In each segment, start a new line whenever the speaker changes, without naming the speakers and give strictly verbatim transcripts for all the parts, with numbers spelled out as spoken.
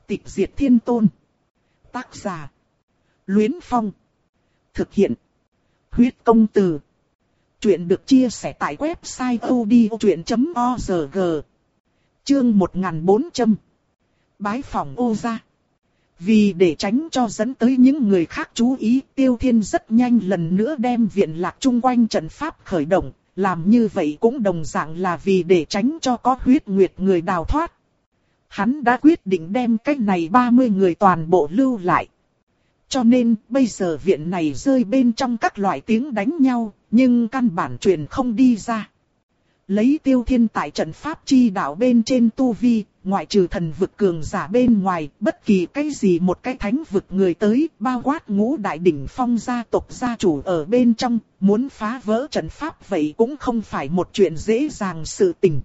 Tịch diệt thiên tôn. Tác giả. Luyến Phong. Thực hiện. Huyết công từ. Chuyện được chia sẻ tại website odchuyện chấm org. Chương một nghìn bốn trăm. Bái phỏng ô gia. Vì để tránh cho dẫn tới những người khác chú ý, Tiêu Thiên rất nhanh lần nữa đem viện lạc chung quanh trận pháp khởi động. Làm như vậy cũng đồng dạng là vì để tránh cho có huyết nguyệt người đào thoát. Hắn đã quyết định đem cái này ba mươi người toàn bộ lưu lại. Cho nên bây giờ viện này rơi bên trong các loại tiếng đánh nhau, nhưng căn bản truyền không đi ra. Lấy Tiêu Thiên tại trận pháp chi đạo bên trên tu vi, ngoại trừ thần vực cường giả bên ngoài, bất kỳ cái gì một cái thánh vực người tới, bao quát ngũ đại đỉnh phong gia tộc gia chủ ở bên trong, muốn phá vỡ trận pháp vậy cũng không phải một chuyện dễ dàng sự tình.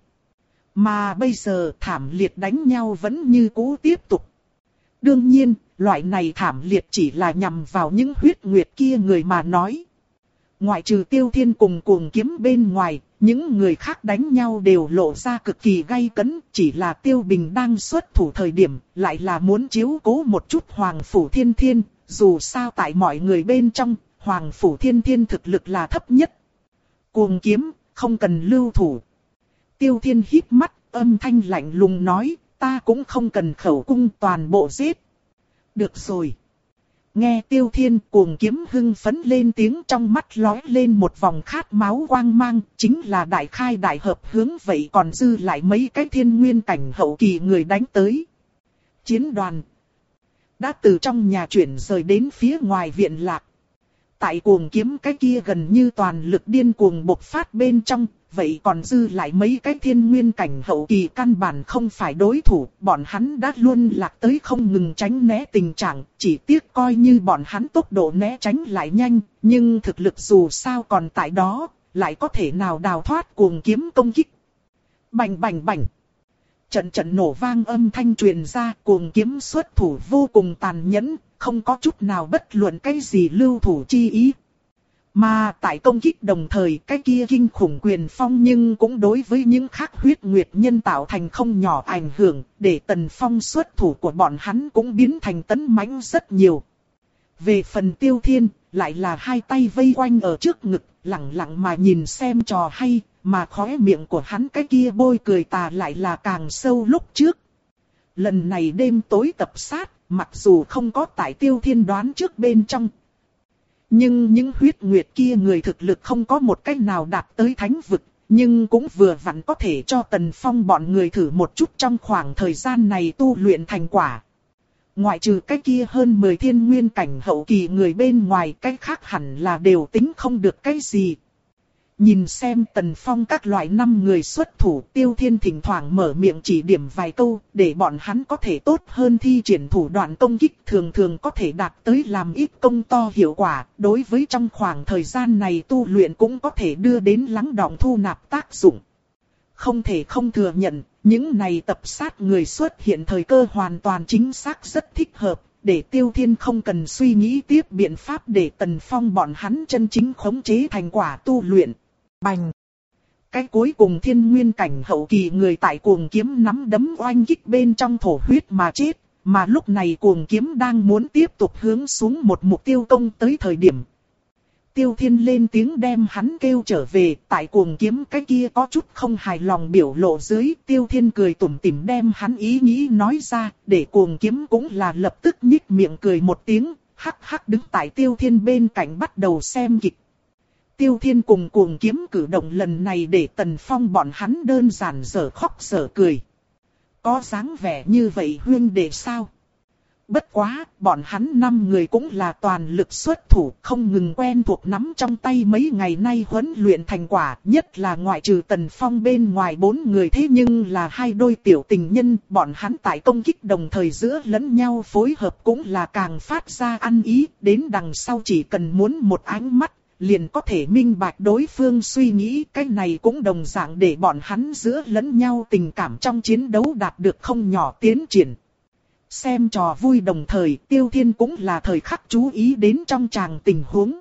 Mà bây giờ thảm liệt đánh nhau vẫn như cũ tiếp tục. Đương nhiên, loại này thảm liệt chỉ là nhằm vào những huyết nguyệt kia người mà nói. Ngoại trừ Tiêu Thiên cùng Cuồng Kiếm bên ngoài, những người khác đánh nhau đều lộ ra cực kỳ gay cấn. Chỉ là Tiêu Bình đang xuất thủ thời điểm, lại là muốn chiếu cố một chút Hoàng Phủ Thiên Thiên. Dù sao tại mọi người bên trong, Hoàng Phủ Thiên Thiên thực lực là thấp nhất. Cuồng Kiếm, không cần lưu thủ. Tiêu Thiên híp mắt, âm thanh lạnh lùng nói, ta cũng không cần khẩu cung, toàn bộ giết. Được rồi. Nghe Tiêu Thiên, Cuồng Kiếm hưng phấn lên tiếng, trong mắt lóe lên một vòng khát máu quang mang, chính là đại khai đại hợp hướng vậy còn dư lại mấy cái thiên nguyên cảnh hậu kỳ người đánh tới. Chiến đoàn đã từ trong nhà chuyển rời đến phía ngoài viện lạc. Tại Cuồng Kiếm cái kia gần như toàn lực điên cuồng bộc phát bên trong, vậy còn dư lại mấy cái thiên nguyên cảnh hậu kỳ căn bản không phải đối thủ, bọn hắn đã luôn lạc tới không ngừng tránh né tình trạng, chỉ tiếc coi như bọn hắn tốc độ né tránh lại nhanh, nhưng thực lực dù sao còn tại đó, lại có thể nào đào thoát Cuồng Kiếm công kích. Bành bành bành. Trận trận nổ vang âm thanh truyền ra, Cuồng Kiếm xuất thủ vô cùng tàn nhẫn, không có chút nào bất luận cái gì lưu thủ chi ý. Mà tại công kích đồng thời cái kia kinh khủng quyền phong nhưng cũng đối với những khác huyết nguyệt nhân tạo thành không nhỏ ảnh hưởng, để Tần Phong xuất thủ của bọn hắn cũng biến thành tấn mãnh rất nhiều. Về phần Tiêu Thiên, lại là hai tay vây quanh ở trước ngực, lặng lặng mà nhìn xem trò hay, mà khóe miệng của hắn cái kia bôi cười tà lại là càng sâu lúc trước. Lần này đêm tối tập sát, mặc dù không có tại Tiêu Thiên đoán trước bên trong. Nhưng những huyết nguyệt kia người thực lực không có một cách nào đạt tới thánh vực, nhưng cũng vừa vặn có thể cho Tần Phong bọn người thử một chút trong khoảng thời gian này tu luyện thành quả. Ngoại trừ cái kia hơn mười thiên nguyên cảnh hậu kỳ người bên ngoài, cái khác hẳn là đều tính không được cái gì. Nhìn xem Tần Phong các loại năm người xuất thủ, Tiêu Thiên thỉnh thoảng mở miệng chỉ điểm vài câu, để bọn hắn có thể tốt hơn thi triển thủ đoạn công kích, thường thường có thể đạt tới làm ít công to hiệu quả, đối với trong khoảng thời gian này tu luyện cũng có thể đưa đến lắng đọng thu nạp tác dụng. Không thể không thừa nhận, những này tập sát người xuất hiện thời cơ hoàn toàn chính xác rất thích hợp, để Tiêu Thiên không cần suy nghĩ tiếp biện pháp để Tần Phong bọn hắn chân chính khống chế thành quả tu luyện. Bành! Cái cuối cùng thiên nguyên cảnh hậu kỳ người tại Cuồng Kiếm nắm đấm oanh kích bên trong thổ huyết mà chết, mà lúc này Cuồng Kiếm đang muốn tiếp tục hướng xuống một mục tiêu công tới thời điểm. Tiêu Thiên lên tiếng đem hắn kêu trở về, tại Cuồng Kiếm cái kia có chút không hài lòng biểu lộ dưới, Tiêu Thiên cười tủm tỉm đem hắn ý nghĩ nói ra, để Cuồng Kiếm cũng là lập tức nhích miệng cười một tiếng, hắc hắc đứng tại Tiêu Thiên bên cạnh bắt đầu xem kịch. Tiêu Thiên cùng Cuồng Kiếm cử động lần này để Tần Phong bọn hắn đơn giản dở khóc dở cười. Có dáng vẻ như vậy huynh đệ sao? Bất quá, bọn hắn năm người cũng là toàn lực xuất thủ, không ngừng quen thuộc nắm trong tay mấy ngày nay huấn luyện thành quả, nhất là ngoại trừ Tần Phong bên ngoài bốn người thế nhưng là hai đôi tiểu tình nhân, bọn hắn tại công kích đồng thời giữa lẫn nhau phối hợp cũng là càng phát ra ăn ý, đến đằng sau chỉ cần muốn một ánh mắt, liền có thể minh bạch đối phương suy nghĩ, cái này cũng đồng dạng để bọn hắn giữa lẫn nhau tình cảm trong chiến đấu đạt được không nhỏ tiến triển. Xem trò vui đồng thời, Tiêu Thiên cũng là thời khắc chú ý đến trong tràng tình huống.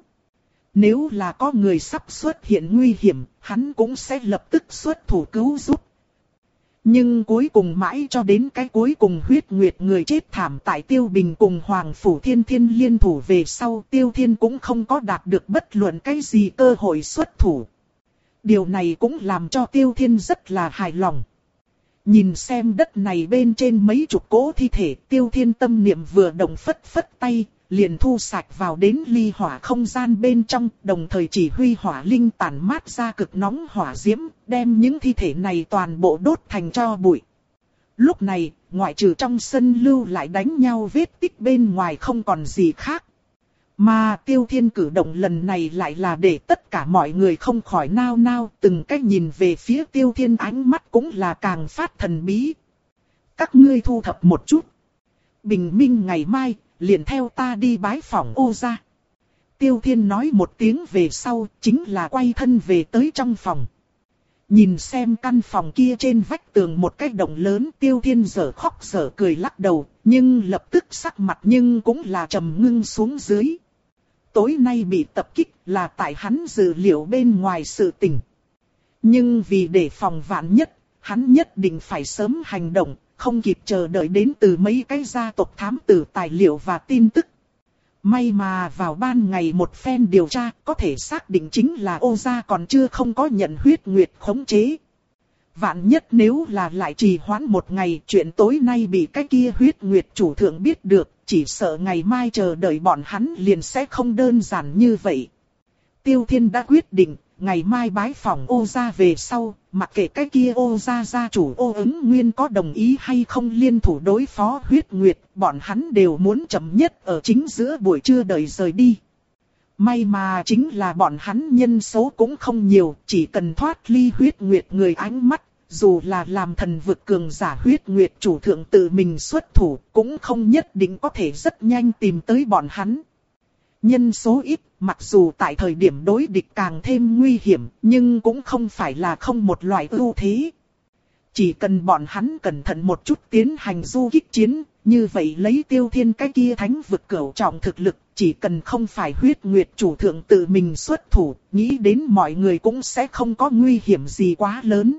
Nếu là có người sắp xuất hiện nguy hiểm, hắn cũng sẽ lập tức xuất thủ cứu giúp. Nhưng cuối cùng mãi cho đến cái cuối cùng huyết nguyệt người chết thảm tại Tiêu Bình cùng Hoàng Phủ Thiên Thiên liên thủ về sau, Tiêu Thiên cũng không có đạt được bất luận cái gì cơ hội xuất thủ. Điều này cũng làm cho Tiêu Thiên rất là hài lòng. Nhìn xem đất này bên trên mấy chục cỗ thi thể, Tiêu Thiên tâm niệm vừa động phất phất tay, liền thu sạch vào đến ly hỏa không gian bên trong, đồng thời chỉ huy hỏa linh tản mát ra cực nóng hỏa diễm, đem những thi thể này toàn bộ đốt thành tro bụi. Lúc này, ngoại trừ trong sân lưu lại đánh nhau vết tích bên ngoài không còn gì khác. Mà Tiêu Thiên cử động lần này lại là để tất cả mọi người không khỏi nao nao, từng cách nhìn về phía Tiêu Thiên, ánh mắt cũng là càng phát thần bí. Các ngươi thu thập một chút. Bình minh ngày mai, liền theo ta đi bái phỏng Ô gia. Tiêu Thiên nói một tiếng về sau, chính là quay thân về tới trong phòng. Nhìn xem căn phòng kia trên vách tường một cái động lớn, Tiêu Thiên dở khóc dở cười lắc đầu, nhưng lập tức sắc mặt nhưng cũng là trầm ngưng xuống dưới. Tối nay bị tập kích là tại hắn dự liệu bên ngoài sự tình. Nhưng vì để phòng vạn nhất, hắn nhất định phải sớm hành động, không kịp chờ đợi đến từ mấy cái gia tộc thám tử tài liệu và tin tức. May mà vào ban ngày một phen điều tra có thể xác định chính là Ô gia còn chưa không có nhận huyết nguyệt khống chế. Vạn nhất nếu là lại trì hoãn một ngày, chuyện tối nay bị cái kia huyết nguyệt chủ thượng biết được, chỉ sợ ngày mai chờ đợi bọn hắn liền sẽ không đơn giản như vậy. Tiêu Thiên đã quyết định, ngày mai bái phỏng Ô gia về sau, mặc kệ cái kia Ô gia gia chủ Ô Ứng Nguyên có đồng ý hay không liên thủ đối phó huyết nguyệt, bọn hắn đều muốn chậm nhất ở chính giữa buổi trưa đợi rời đi. May mà chính là bọn hắn nhân số cũng không nhiều, chỉ cần thoát ly huyết nguyệt người ánh mắt, dù là làm thần vực cường giả huyết nguyệt chủ thượng tự mình xuất thủ, cũng không nhất định có thể rất nhanh tìm tới bọn hắn. Nhân số ít, mặc dù tại thời điểm đối địch càng thêm nguy hiểm, nhưng cũng không phải là không một loại ưu thế. Chỉ cần bọn hắn cẩn thận một chút tiến hành du kích chiến, như vậy lấy Tiêu Thiên cái kia thánh vực cửu trọng thực lực, chỉ cần không phải huyết nguyệt chủ thượng tự mình xuất thủ, nghĩ đến mọi người cũng sẽ không có nguy hiểm gì quá lớn.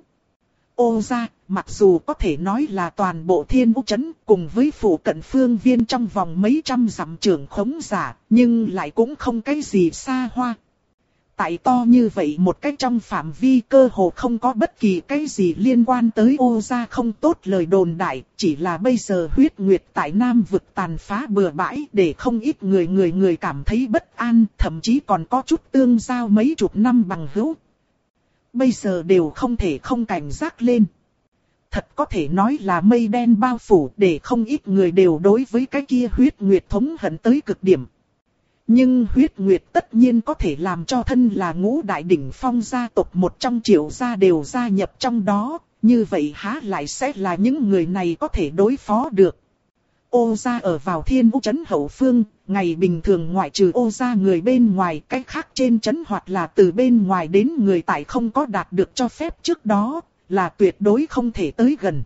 Ô gia, mặc dù có thể nói là toàn bộ Thiên U trấn cùng với phụ cận phương viên trong vòng mấy trăm dặm trưởng khống giả, nhưng lại cũng không cái gì xa hoa. Tại to như vậy một cách trong phạm vi cơ hồ không có bất kỳ cái gì liên quan tới Ô gia không tốt lời đồn đại, chỉ là bây giờ huyết nguyệt tại Nam vực tàn phá bừa bãi để không ít người người người cảm thấy bất an, thậm chí còn có chút tương giao mấy chục năm bằng hữu. Bây giờ đều không thể không cảnh giác lên. Thật có thể nói là mây đen bao phủ để không ít người đều đối với cái kia huyết nguyệt thống hận tới cực điểm. Nhưng huyết nguyệt tất nhiên có thể làm cho thân là ngũ đại đỉnh phong gia tộc một trong triệu gia đều gia nhập trong đó, như vậy há lại sẽ là những người này có thể đối phó được. Ô gia ở vào Thiên U trấn hậu phương, ngày bình thường ngoại trừ Ô gia người bên ngoài, cách khác trên trấn hoặc là từ bên ngoài đến người tại không có đạt được cho phép trước đó, là tuyệt đối không thể tới gần.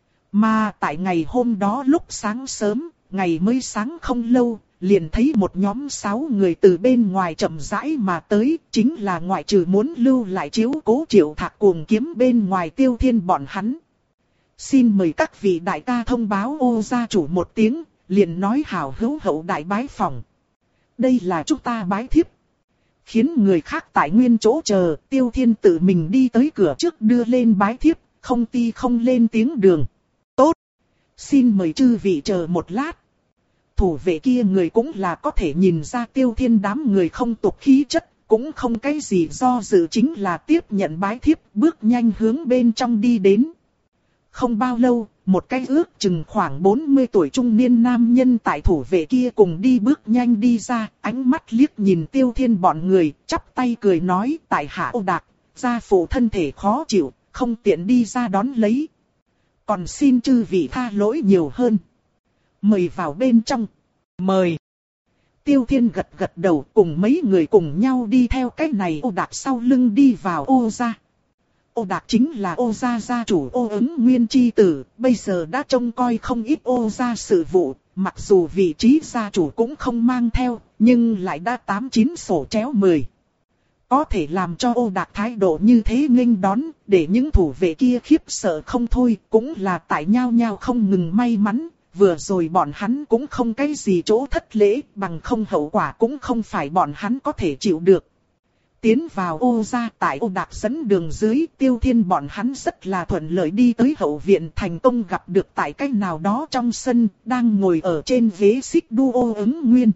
Mà tại ngày hôm đó lúc sáng sớm, ngày mới sáng không lâu, liền thấy một nhóm sáu người từ bên ngoài chậm rãi mà tới, chính là ngoại trừ muốn lưu lại chiếu cố Triệu Thạc cuồng kiếm bên ngoài Tiêu Thiên bọn hắn. Xin mời các vị đại ca thông báo Ô gia chủ một tiếng, liền nói hảo hữu hậu đại bái phòng. Đây là chúng ta bái thiếp. Khiến người khác tại nguyên chỗ chờ, Tiêu Thiên tự mình đi tới cửa trước đưa lên bái thiếp, không ti không lên tiếng đường. Tốt! Xin mời chư vị chờ một lát. Thủ vệ kia người cũng là có thể nhìn ra Tiêu Thiên đám người không tục khí chất, cũng không cái gì do dự, chính là tiếp nhận bái thiếp, bước nhanh hướng bên trong đi đến. Không bao lâu, một cái ước chừng khoảng bốn mươi tuổi trung niên nam nhân tại thủ vệ kia cùng đi bước nhanh đi ra, ánh mắt liếc nhìn Tiêu Thiên bọn người, chắp tay cười nói, tại hạ Ô Đạc, gia phụ thân thể khó chịu, không tiện đi ra đón lấy. Còn xin chư vị tha lỗi nhiều hơn. Mời vào bên trong. Mời. Tiêu Thiên gật gật đầu, cùng mấy người cùng nhau đi theo cái này Ô Đạc sau lưng đi vào Ô gia. Ô Đạc chính là Ô gia gia chủ Ô Ứng Nguyên chi tử, bây giờ đã trông coi không ít Ô gia sự vụ, mặc dù vị trí gia chủ cũng không mang theo, nhưng lại đã tám chín sổ chéo mười. có thể làm cho Ô Đạc thái độ như thế nghênh đón, để những thủ vệ kia khiếp sợ không thôi, cũng là tại nhao nhao không ngừng may mắn, vừa rồi bọn hắn cũng không cái gì chỗ thất lễ, bằng không hậu quả cũng không phải bọn hắn có thể chịu được. Tiến vào Ô gia, tại Ô Đạc dẫn đường dưới, Tiêu Thiên bọn hắn rất là thuận lợi đi tới hậu viện, thành công gặp được tại cách nào đó trong sân, đang ngồi ở trên ghế xích đu Ô Ứng Nguyên.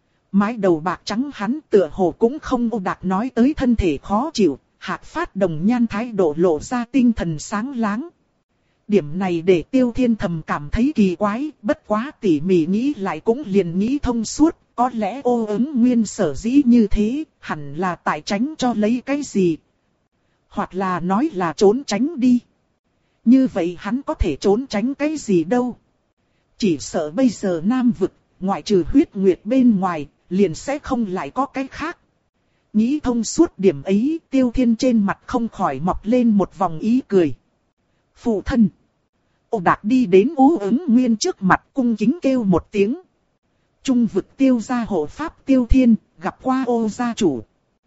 Mái đầu bạc trắng hắn tựa hồ cũng không Ô Đạc nói tới thân thể khó chịu, Hạc Phát Đồng Nhan thái độ lộ ra tinh thần sáng láng. Điểm này để Tiêu Thiên thầm cảm thấy kỳ quái, bất quá tỉ mỉ nghĩ lại cũng liền nghĩ thông suốt, có lẽ Ô Ứng Nguyên sở dĩ như thế, hẳn là tại tránh cho lấy cái gì. Hoặc là nói là trốn tránh đi. Như vậy hắn có thể trốn tránh cái gì đâu. Chỉ sợ bây giờ Nam Vực, ngoại trừ huyết nguyệt bên ngoài, liền sẽ không lại có cái khác. Nghĩ thông suốt điểm ấy, Tiêu Thiên trên mặt không khỏi mọc lên một vòng ý cười. Phụ thân. Ô Đạc đi đến Ô Ứng Nguyên trước mặt cung kính kêu một tiếng. Trung vực Tiêu gia hộ pháp Tiêu Thiên, gặp qua Ô gia chủ.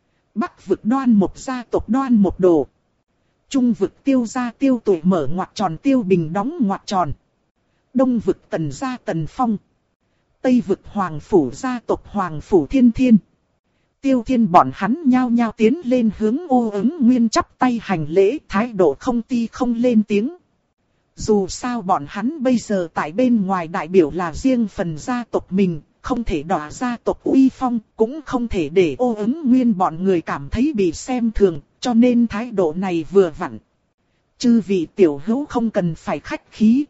Bắc vực Đoan một gia tộc Đoan một đồ. Trung vực Tiêu gia Tiêu Tuổi mở ngoặc tròn, Tiêu Bình đóng ngoặc tròn. Đông vực Tần gia Tần Phong. Tây vực Hoàng phủ gia tộc Hoàng phủ Thiên Thiên. Tiêu Thiên bọn hắn nhao nhao tiến lên hướng Ô Ứng Nguyên chắp tay hành lễ, thái độ không ti không lên tiếng. Dù sao bọn hắn bây giờ tại bên ngoài đại biểu là riêng phần gia tộc mình, không thể đọa gia tộc uy phong, cũng không thể để Ô Ứng Nguyên bọn người cảm thấy bị xem thường, cho nên thái độ này vừa vặn. Chư vị tiểu hữu không cần phải khách khí.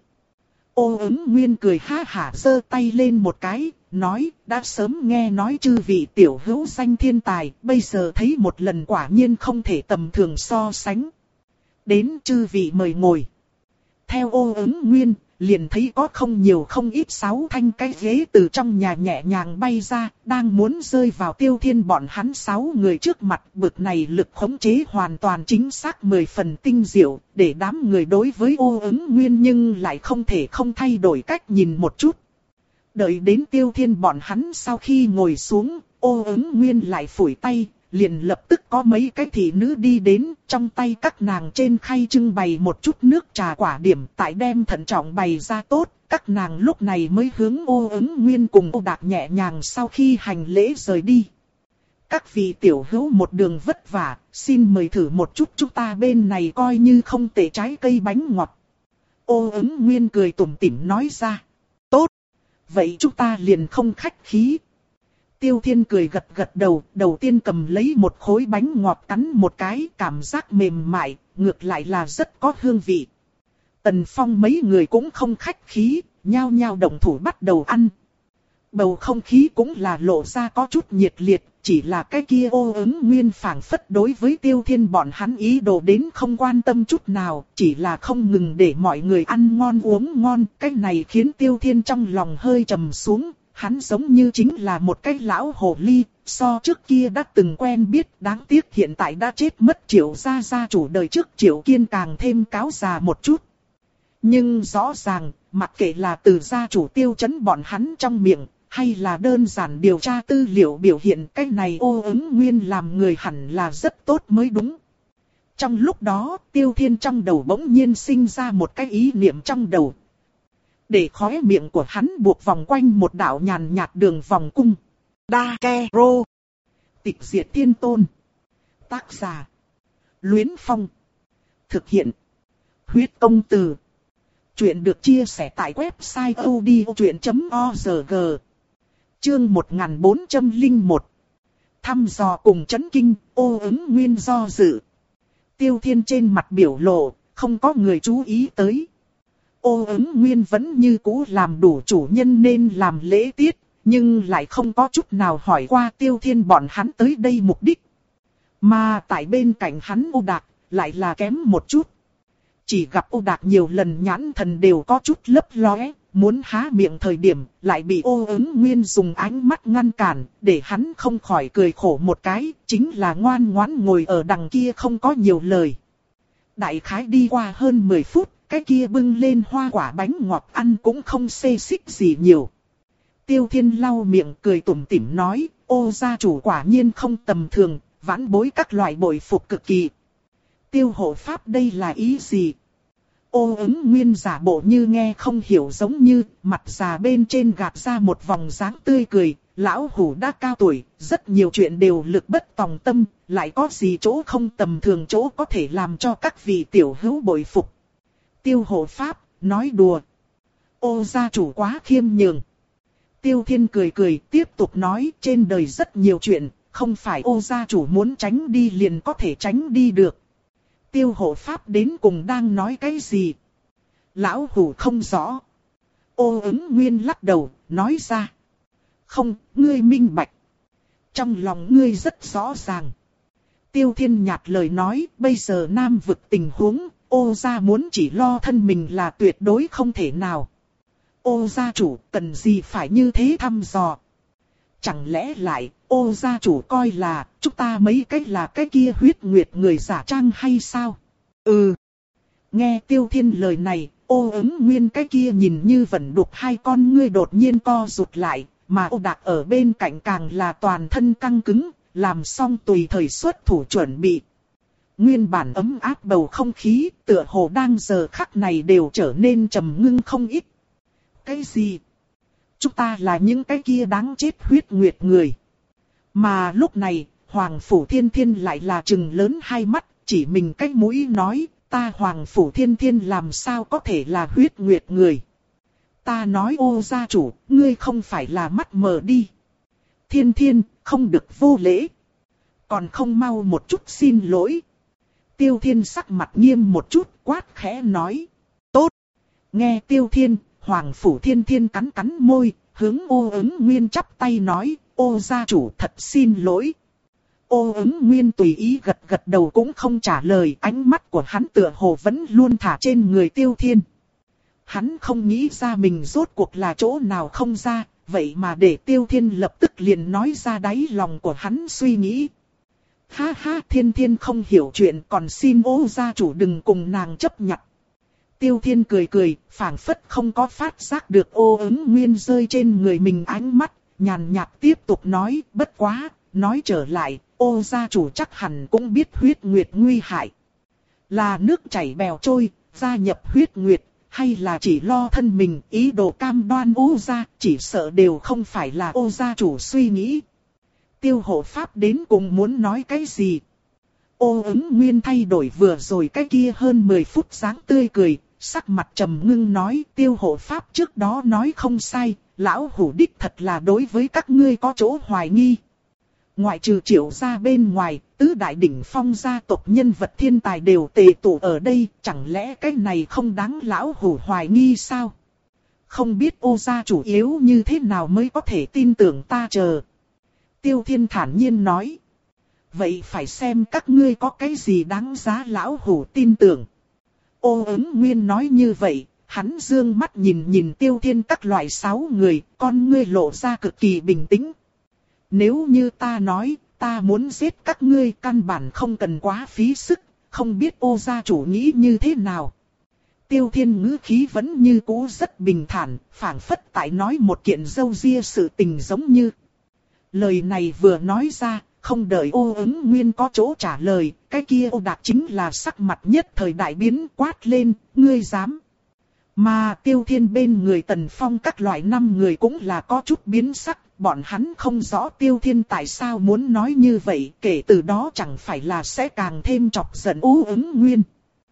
Ô Ứng Nguyên cười ha hả giơ tay lên một cái, nói, đã sớm nghe nói chư vị tiểu hữu danh thiên tài, bây giờ thấy một lần quả nhiên không thể tầm thường so sánh. Đến chư vị mời ngồi. Theo Ô Ứng Nguyên, liền thấy có không nhiều không ít sáu thanh cái ghế từ trong nhà nhẹ nhàng bay ra, đang muốn rơi vào Tiêu Thiên bọn hắn sáu người trước mặt. Bực này lực khống chế hoàn toàn chính xác mười phần tinh diệu, để đám người đối với Ô Ứng Nguyên nhưng lại không thể không thay đổi cách nhìn một chút. Đợi đến Tiêu Thiên bọn hắn sau khi ngồi xuống, Ô Ứng Nguyên lại phủi tay, liền lập tức có mấy cái thị nữ đi đến, trong tay các nàng trên khay trưng bày một chút nước trà quả điểm, tại đem thận trọng bày ra tốt, các nàng lúc này mới hướng Ô Ứng Nguyên cùng Ô Đạc nhẹ nhàng sau khi hành lễ rời đi. Các vị tiểu hữu một đường vất vả, xin mời thử một chút, chúng ta bên này coi như không tệ trái cây bánh ngọt. Ô Ứng Nguyên cười tủm tỉm nói ra. Tốt, vậy chúng ta liền không khách khí. Tiêu Thiên cười gật gật đầu, đầu tiên cầm lấy một khối bánh ngọt cắn một cái, cảm giác mềm mại, ngược lại là rất có hương vị. Tần Phong mấy người cũng không khách khí, nhao nhao động thủ bắt đầu ăn. Bầu không khí cũng là lộ ra có chút nhiệt liệt, chỉ là cái kia Ô Ứng Nguyên phảng phất đối với Tiêu Thiên bọn hắn ý đồ đến không quan tâm chút nào, chỉ là không ngừng để mọi người ăn ngon uống ngon, cái này khiến Tiêu Thiên trong lòng hơi trầm xuống. Hắn giống như chính là một cái lão hồ ly, so trước kia đã từng quen biết, đáng tiếc hiện tại đã chết mất Triệu gia gia chủ đời trước Triệu Kiên càng thêm cáo già một chút. Nhưng rõ ràng, mặc kệ là từ gia chủ Tiêu Chấn bọn hắn trong miệng, hay là đơn giản điều tra tư liệu biểu hiện, cái này Ô Ứng Nguyên làm người hẳn là rất tốt mới đúng. Trong lúc đó, Tiêu Thiên trong đầu bỗng nhiên sinh ra một cái ý niệm trong đầu. Để khóe miệng của hắn buộc vòng quanh một đạo nhàn nhạt đường vòng cung. Đa Ke Rô. Tịch diệt thiên tôn. Tác giả. Luyến Phong. Thực hiện. Huyết công từ. Chuyện được chia sẻ tại website odchuyện chấm org. Chương một nghìn bốn trăm lẻ một. Thăm dò cùng chấn kinh, Ô Ứng Nguyên do dự. Tiêu Thiên trên mặt biểu lộ, không có người chú ý tới. Ô Ứng Nguyên vẫn như cũ làm đủ chủ nhân nên làm lễ tiết, nhưng lại không có chút nào hỏi qua Tiêu Thiên bọn hắn tới đây mục đích. Mà tại bên cạnh hắn Ô Đạc, lại là kém một chút. Chỉ gặp Ô Đạc nhiều lần nhãn thần đều có chút lấp lóe, muốn há miệng thời điểm, lại bị Ô Ứng Nguyên dùng ánh mắt ngăn cản, để hắn không khỏi cười khổ một cái, chính là ngoan ngoãn ngồi ở đằng kia không có nhiều lời. Đại khái đi qua hơn mười phút. Cái kia bưng lên hoa quả bánh ngọt ăn cũng không xê xích gì nhiều. Tiêu Thiên lau miệng cười tủm tỉm nói, Ô gia chủ quả nhiên không tầm thường, vãn bối các loại bội phục cực kỳ. Tiêu hộ pháp đây là ý gì? Ô ứng nguyên giả bộ như nghe không hiểu giống như, mặt già bên trên gạt ra một vòng dáng tươi cười. Lão hủ đã cao tuổi, rất nhiều chuyện đều lực bất tòng tâm, lại có gì chỗ không tầm thường chỗ có thể làm cho các vị tiểu hữu bội phục. Tiêu hộ pháp, nói đùa. Ô gia chủ quá khiêm nhường. Tiêu Thiên cười cười tiếp tục nói, trên đời rất nhiều chuyện, không phải ô gia chủ muốn tránh đi liền có thể tránh đi được. Tiêu hộ pháp đến cùng đang nói cái gì? Lão hủ không rõ. Ô ứng nguyên lắc đầu, nói ra. Không, ngươi minh bạch. Trong lòng ngươi rất rõ ràng. Tiêu Thiên nhạt lời nói, bây giờ Nam vực tình huống, ô gia muốn chỉ lo thân mình là tuyệt đối không thể nào. Ô gia chủ cần gì phải như thế thăm dò? Chẳng lẽ lại, ô gia chủ coi là, chúng ta mấy cái là cái kia huyết nguyệt người giả trang hay sao? Ừ. Nghe Tiêu Thiên lời này, ô ứng nguyên cái kia nhìn như vẫn đục hai con ngươi đột nhiên co rụt lại, mà ô đạc ở bên cạnh càng là toàn thân căng cứng, làm xong tùy thời xuất thủ chuẩn bị. Nguyên bản ấm áp bầu không khí, tựa hồ đang giờ khắc này đều trở nên trầm ngưng không ít. Cái gì? Chúng ta là những cái kia đáng chết huyết nguyệt người. Mà lúc này, Hoàng Phủ Thiên Thiên lại là trừng lớn hai mắt, chỉ mình cái mũi nói, ta Hoàng Phủ Thiên Thiên làm sao có thể là huyết nguyệt người. Ta nói ô gia chủ, ngươi không phải là mắt mờ đi. Thiên Thiên, không được vô lễ. Còn không mau một chút xin lỗi. Tiêu Thiên sắc mặt nghiêm một chút, quát khẽ nói. Tốt. Nghe Tiêu Thiên, Hoàng Phủ Thiên Thiên cắn cắn môi, hướng ô ứng nguyên chắp tay nói, ô gia chủ thật xin lỗi. Ô ứng nguyên tùy ý gật gật đầu cũng không trả lời, ánh mắt của hắn tựa hồ vẫn luôn thả trên người Tiêu Thiên. Hắn không nghĩ ra mình rốt cuộc là chỗ nào không ra, vậy mà để Tiêu Thiên lập tức liền nói ra đáy lòng của hắn suy nghĩ. Ha ha, Thiên Thiên không hiểu chuyện, còn xin ô gia chủ đừng cùng nàng chấp nhận. Tiêu Thiên cười cười, phảng phất không có phát giác được ô ứng nguyên rơi trên người mình ánh mắt, nhàn nhạt tiếp tục nói, bất quá, nói trở lại, ô gia chủ chắc hẳn cũng biết huyết nguyệt nguy hại. Là nước chảy bèo trôi, gia nhập huyết nguyệt, hay là chỉ lo thân mình, ý đồ cam đoan ô gia, chỉ sợ đều không phải là ô gia chủ suy nghĩ. Tiêu hộ pháp đến cùng muốn nói cái gì? Ô ứng nguyên thay đổi vừa rồi cái kia hơn mười phút dáng tươi cười, sắc mặt trầm ngưng nói, tiêu hộ pháp trước đó nói không sai, lão hủ đích thật là đối với các ngươi có chỗ hoài nghi. Ngoại trừ Triệu gia bên ngoài, tứ đại đỉnh phong gia tộc nhân vật thiên tài đều tề tụ ở đây, chẳng lẽ cái này không đáng lão hủ hoài nghi sao? Không biết ô gia chủ yếu như thế nào mới có thể tin tưởng ta chờ. Tiêu Thiên thản nhiên nói. Vậy phải xem các ngươi có cái gì đáng giá lão hủ tin tưởng. Ô ứng nguyên nói như vậy, hắn dương mắt nhìn nhìn Tiêu Thiên các loại sáu người, con ngươi lộ ra cực kỳ bình tĩnh. Nếu như ta nói, ta muốn giết các ngươi căn bản không cần quá phí sức, không biết ô gia chủ nghĩ như thế nào. Tiêu Thiên ngữ khí vẫn như cũ rất bình thản, phảng phất tại nói một kiện dâu ria sự tình giống như. Lời này vừa nói ra, không đợi ô ứng nguyên có chỗ trả lời, cái kia ô đạt chính là sắc mặt nhất thời đại biến quát lên, ngươi dám. Mà Tiêu Thiên bên người Tần Phong các loại năm người cũng là có chút biến sắc, bọn hắn không rõ Tiêu Thiên tại sao muốn nói như vậy, kể từ đó chẳng phải là sẽ càng thêm chọc giận ô ứng nguyên.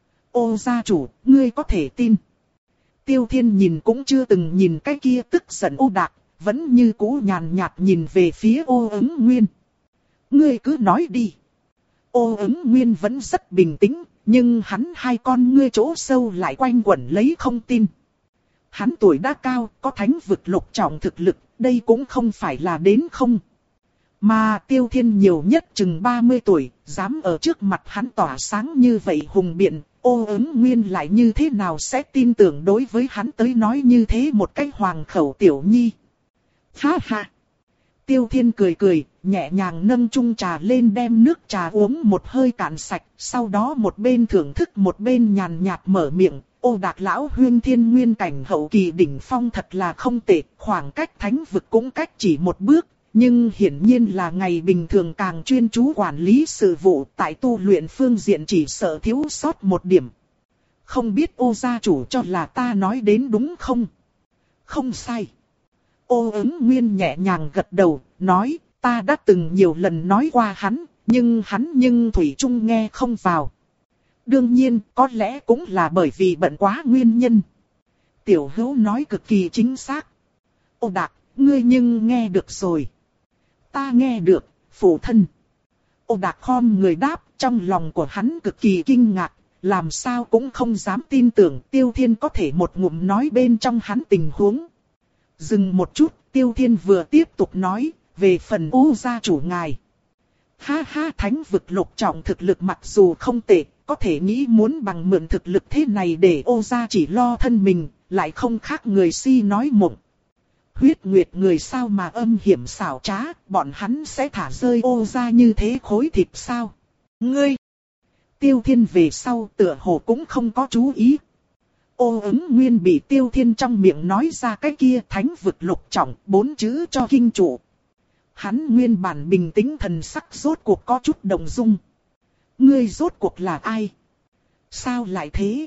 Ô gia chủ, ngươi có thể tin. Tiêu Thiên nhìn cũng chưa từng nhìn cái kia tức giận ô đạt, vẫn như cũ nhàn nhạt nhìn về phía ô ứng nguyên. Ngươi cứ nói đi. Ô ứng nguyên vẫn rất bình tĩnh, nhưng hắn hai con ngươi chỗ sâu lại quanh quẩn lấy không tin. Hắn tuổi đã cao, có thánh vực lục trọng thực lực, đây cũng không phải là đến không. Mà Tiêu Thiên nhiều nhất chừng ba mươi tuổi, dám ở trước mặt hắn tỏa sáng như vậy hùng biện, ô ứng nguyên lại như thế nào sẽ tin tưởng đối với hắn tới nói như thế một cái hoàng khẩu tiểu nhi. Ha ha! Tiêu Thiên cười cười, nhẹ nhàng nâng chung trà lên đem nước trà uống một hơi cạn sạch, sau đó một bên thưởng thức một bên nhàn nhạt mở miệng, ô đạt lão huyên thiên nguyên cảnh hậu kỳ đỉnh phong thật là không tệ, khoảng cách thánh vực cũng cách chỉ một bước, nhưng hiển nhiên là ngày bình thường càng chuyên chú quản lý sự vụ, tại tu luyện phương diện chỉ sợ thiếu sót một điểm. Không biết Ô gia chủ cho là ta nói đến đúng không? Không sai. Ô Ứng Nguyên nhẹ nhàng gật đầu, nói, ta đã từng nhiều lần nói qua hắn, nhưng hắn nhưng thủy chung nghe không vào. Đương nhiên, có lẽ cũng là bởi vì bận quá nguyên nhân. Tiểu Hữu nói cực kỳ chính xác. Ô Đạc, ngươi nhưng nghe được rồi. Ta nghe được, phụ thân. Ô Đạc khom người đáp, trong lòng của hắn cực kỳ kinh ngạc, làm sao cũng không dám tin tưởng Tiêu Thiên có thể một ngụm nói bên trong hắn tình huống. Dừng một chút, Tiêu Thiên vừa tiếp tục nói, về phần Ô gia chủ ngài. Ha ha, thánh vực lục trọng thực lực mặc dù không tệ, có thể nghĩ muốn bằng mượn thực lực thế này để Ô gia chỉ lo thân mình, lại không khác người si nói mộng. Huyết Nguyệt người sao mà âm hiểm xảo trá, bọn hắn sẽ thả rơi Ô gia như thế khối thịt sao? Ngươi! Tiêu Thiên về sau tựa hồ cũng không có chú ý. Ô Ứng Nguyên bị Tiêu Thiên trong miệng nói ra cái kia thánh vực lục trọng, bốn chữ cho kinh trụ. Hắn nguyên bản bình tĩnh thần sắc rốt cuộc có chút động dung. Ngươi rốt cuộc là ai? Sao lại thế?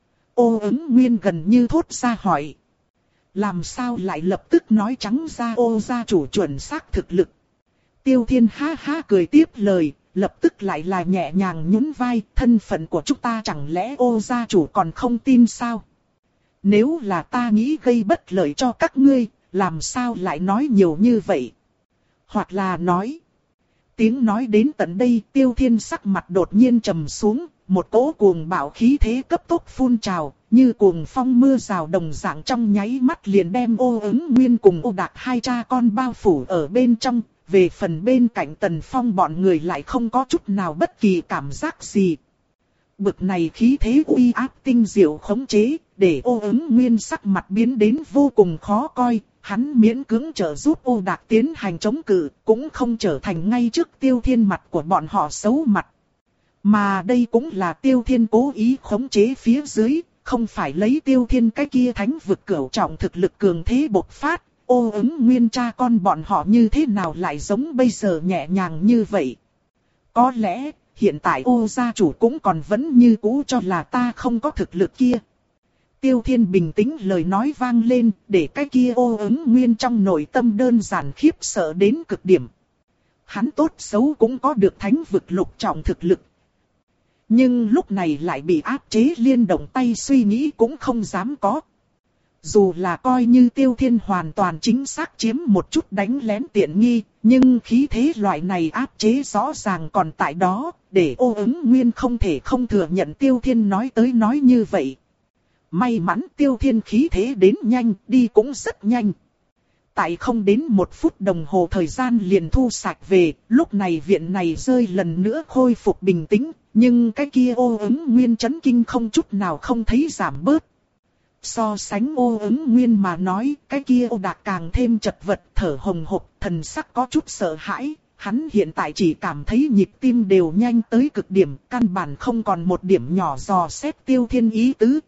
Ô Ứng Nguyên gần như thốt ra hỏi. Làm sao lại lập tức nói trắng ra Ô gia chủ chuẩn xác thực lực? Tiêu Thiên ha ha cười tiếp lời, lập tức lại là nhẹ nhàng nhún vai, thân phận của chúng ta chẳng lẽ Ô gia chủ còn không tin sao? Nếu là ta nghĩ gây bất lợi cho các ngươi, làm sao lại nói nhiều như vậy? Hoặc là nói, tiếng nói đến tận đây Tiêu Thiên sắc mặt đột nhiên trầm xuống, một cỗ cuồng bạo khí thế cấp tốc phun trào, như cuồng phong mưa rào đồng dạng trong nháy mắt liền đem Ô Ứng Nguyên cùng Ô Đạc hai cha con bao phủ ở bên trong. Về phần bên cạnh Tần Phong bọn người lại không có chút nào bất kỳ cảm giác gì. Bực này khí thế uy áp tinh diệu khống chế, để Ô Ứng Nguyên sắc mặt biến đến vô cùng khó coi. Hắn miễn cưỡng trợ giúp Ô Đạc tiến hành chống cự, cũng không trở thành ngay trước Tiêu Thiên mặt của bọn họ xấu mặt. Mà đây cũng là Tiêu Thiên cố ý khống chế phía dưới, không phải lấy Tiêu Thiên cái kia thánh vực cửu trọng thực lực cường thế bộc phát. Ô Ứng Nguyên cha con bọn họ như thế nào lại giống bây giờ nhẹ nhàng như vậy? Có lẽ, hiện tại Ô gia chủ cũng còn vẫn như cũ cho là ta không có thực lực kia. Tiêu Thiên bình tĩnh lời nói vang lên, để cái kia Ô Ứng Nguyên trong nội tâm đơn giản khiếp sợ đến cực điểm. Hắn tốt xấu cũng có được thánh vực lục trọng thực lực. Nhưng lúc này lại bị áp chế, liên động tay suy nghĩ cũng không dám có. Dù là coi như Tiêu Thiên hoàn toàn chính xác chiếm một chút đánh lén tiện nghi, nhưng khí thế loại này áp chế rõ ràng còn tại đó, để Ô Ứng Nguyên không thể không thừa nhận Tiêu Thiên nói tới nói như vậy. May mắn Tiêu Thiên khí thế đến nhanh, đi cũng rất nhanh. Tại không đến một phút đồng hồ thời gian liền thu sạch về, lúc này viện này rơi lần nữa khôi phục bình tĩnh, nhưng cái kia Ô Ứng Nguyên chấn kinh không chút nào không thấy giảm bớt. So sánh Ô Ứng Nguyên mà nói, cái kia Ô Đạc càng thêm chật vật, thở hồng hộc, thần sắc có chút sợ hãi. Hắn hiện tại chỉ cảm thấy nhịp tim đều nhanh tới cực điểm, căn bản không còn một điểm nhỏ dò xét Tiêu Thiên ý tứ.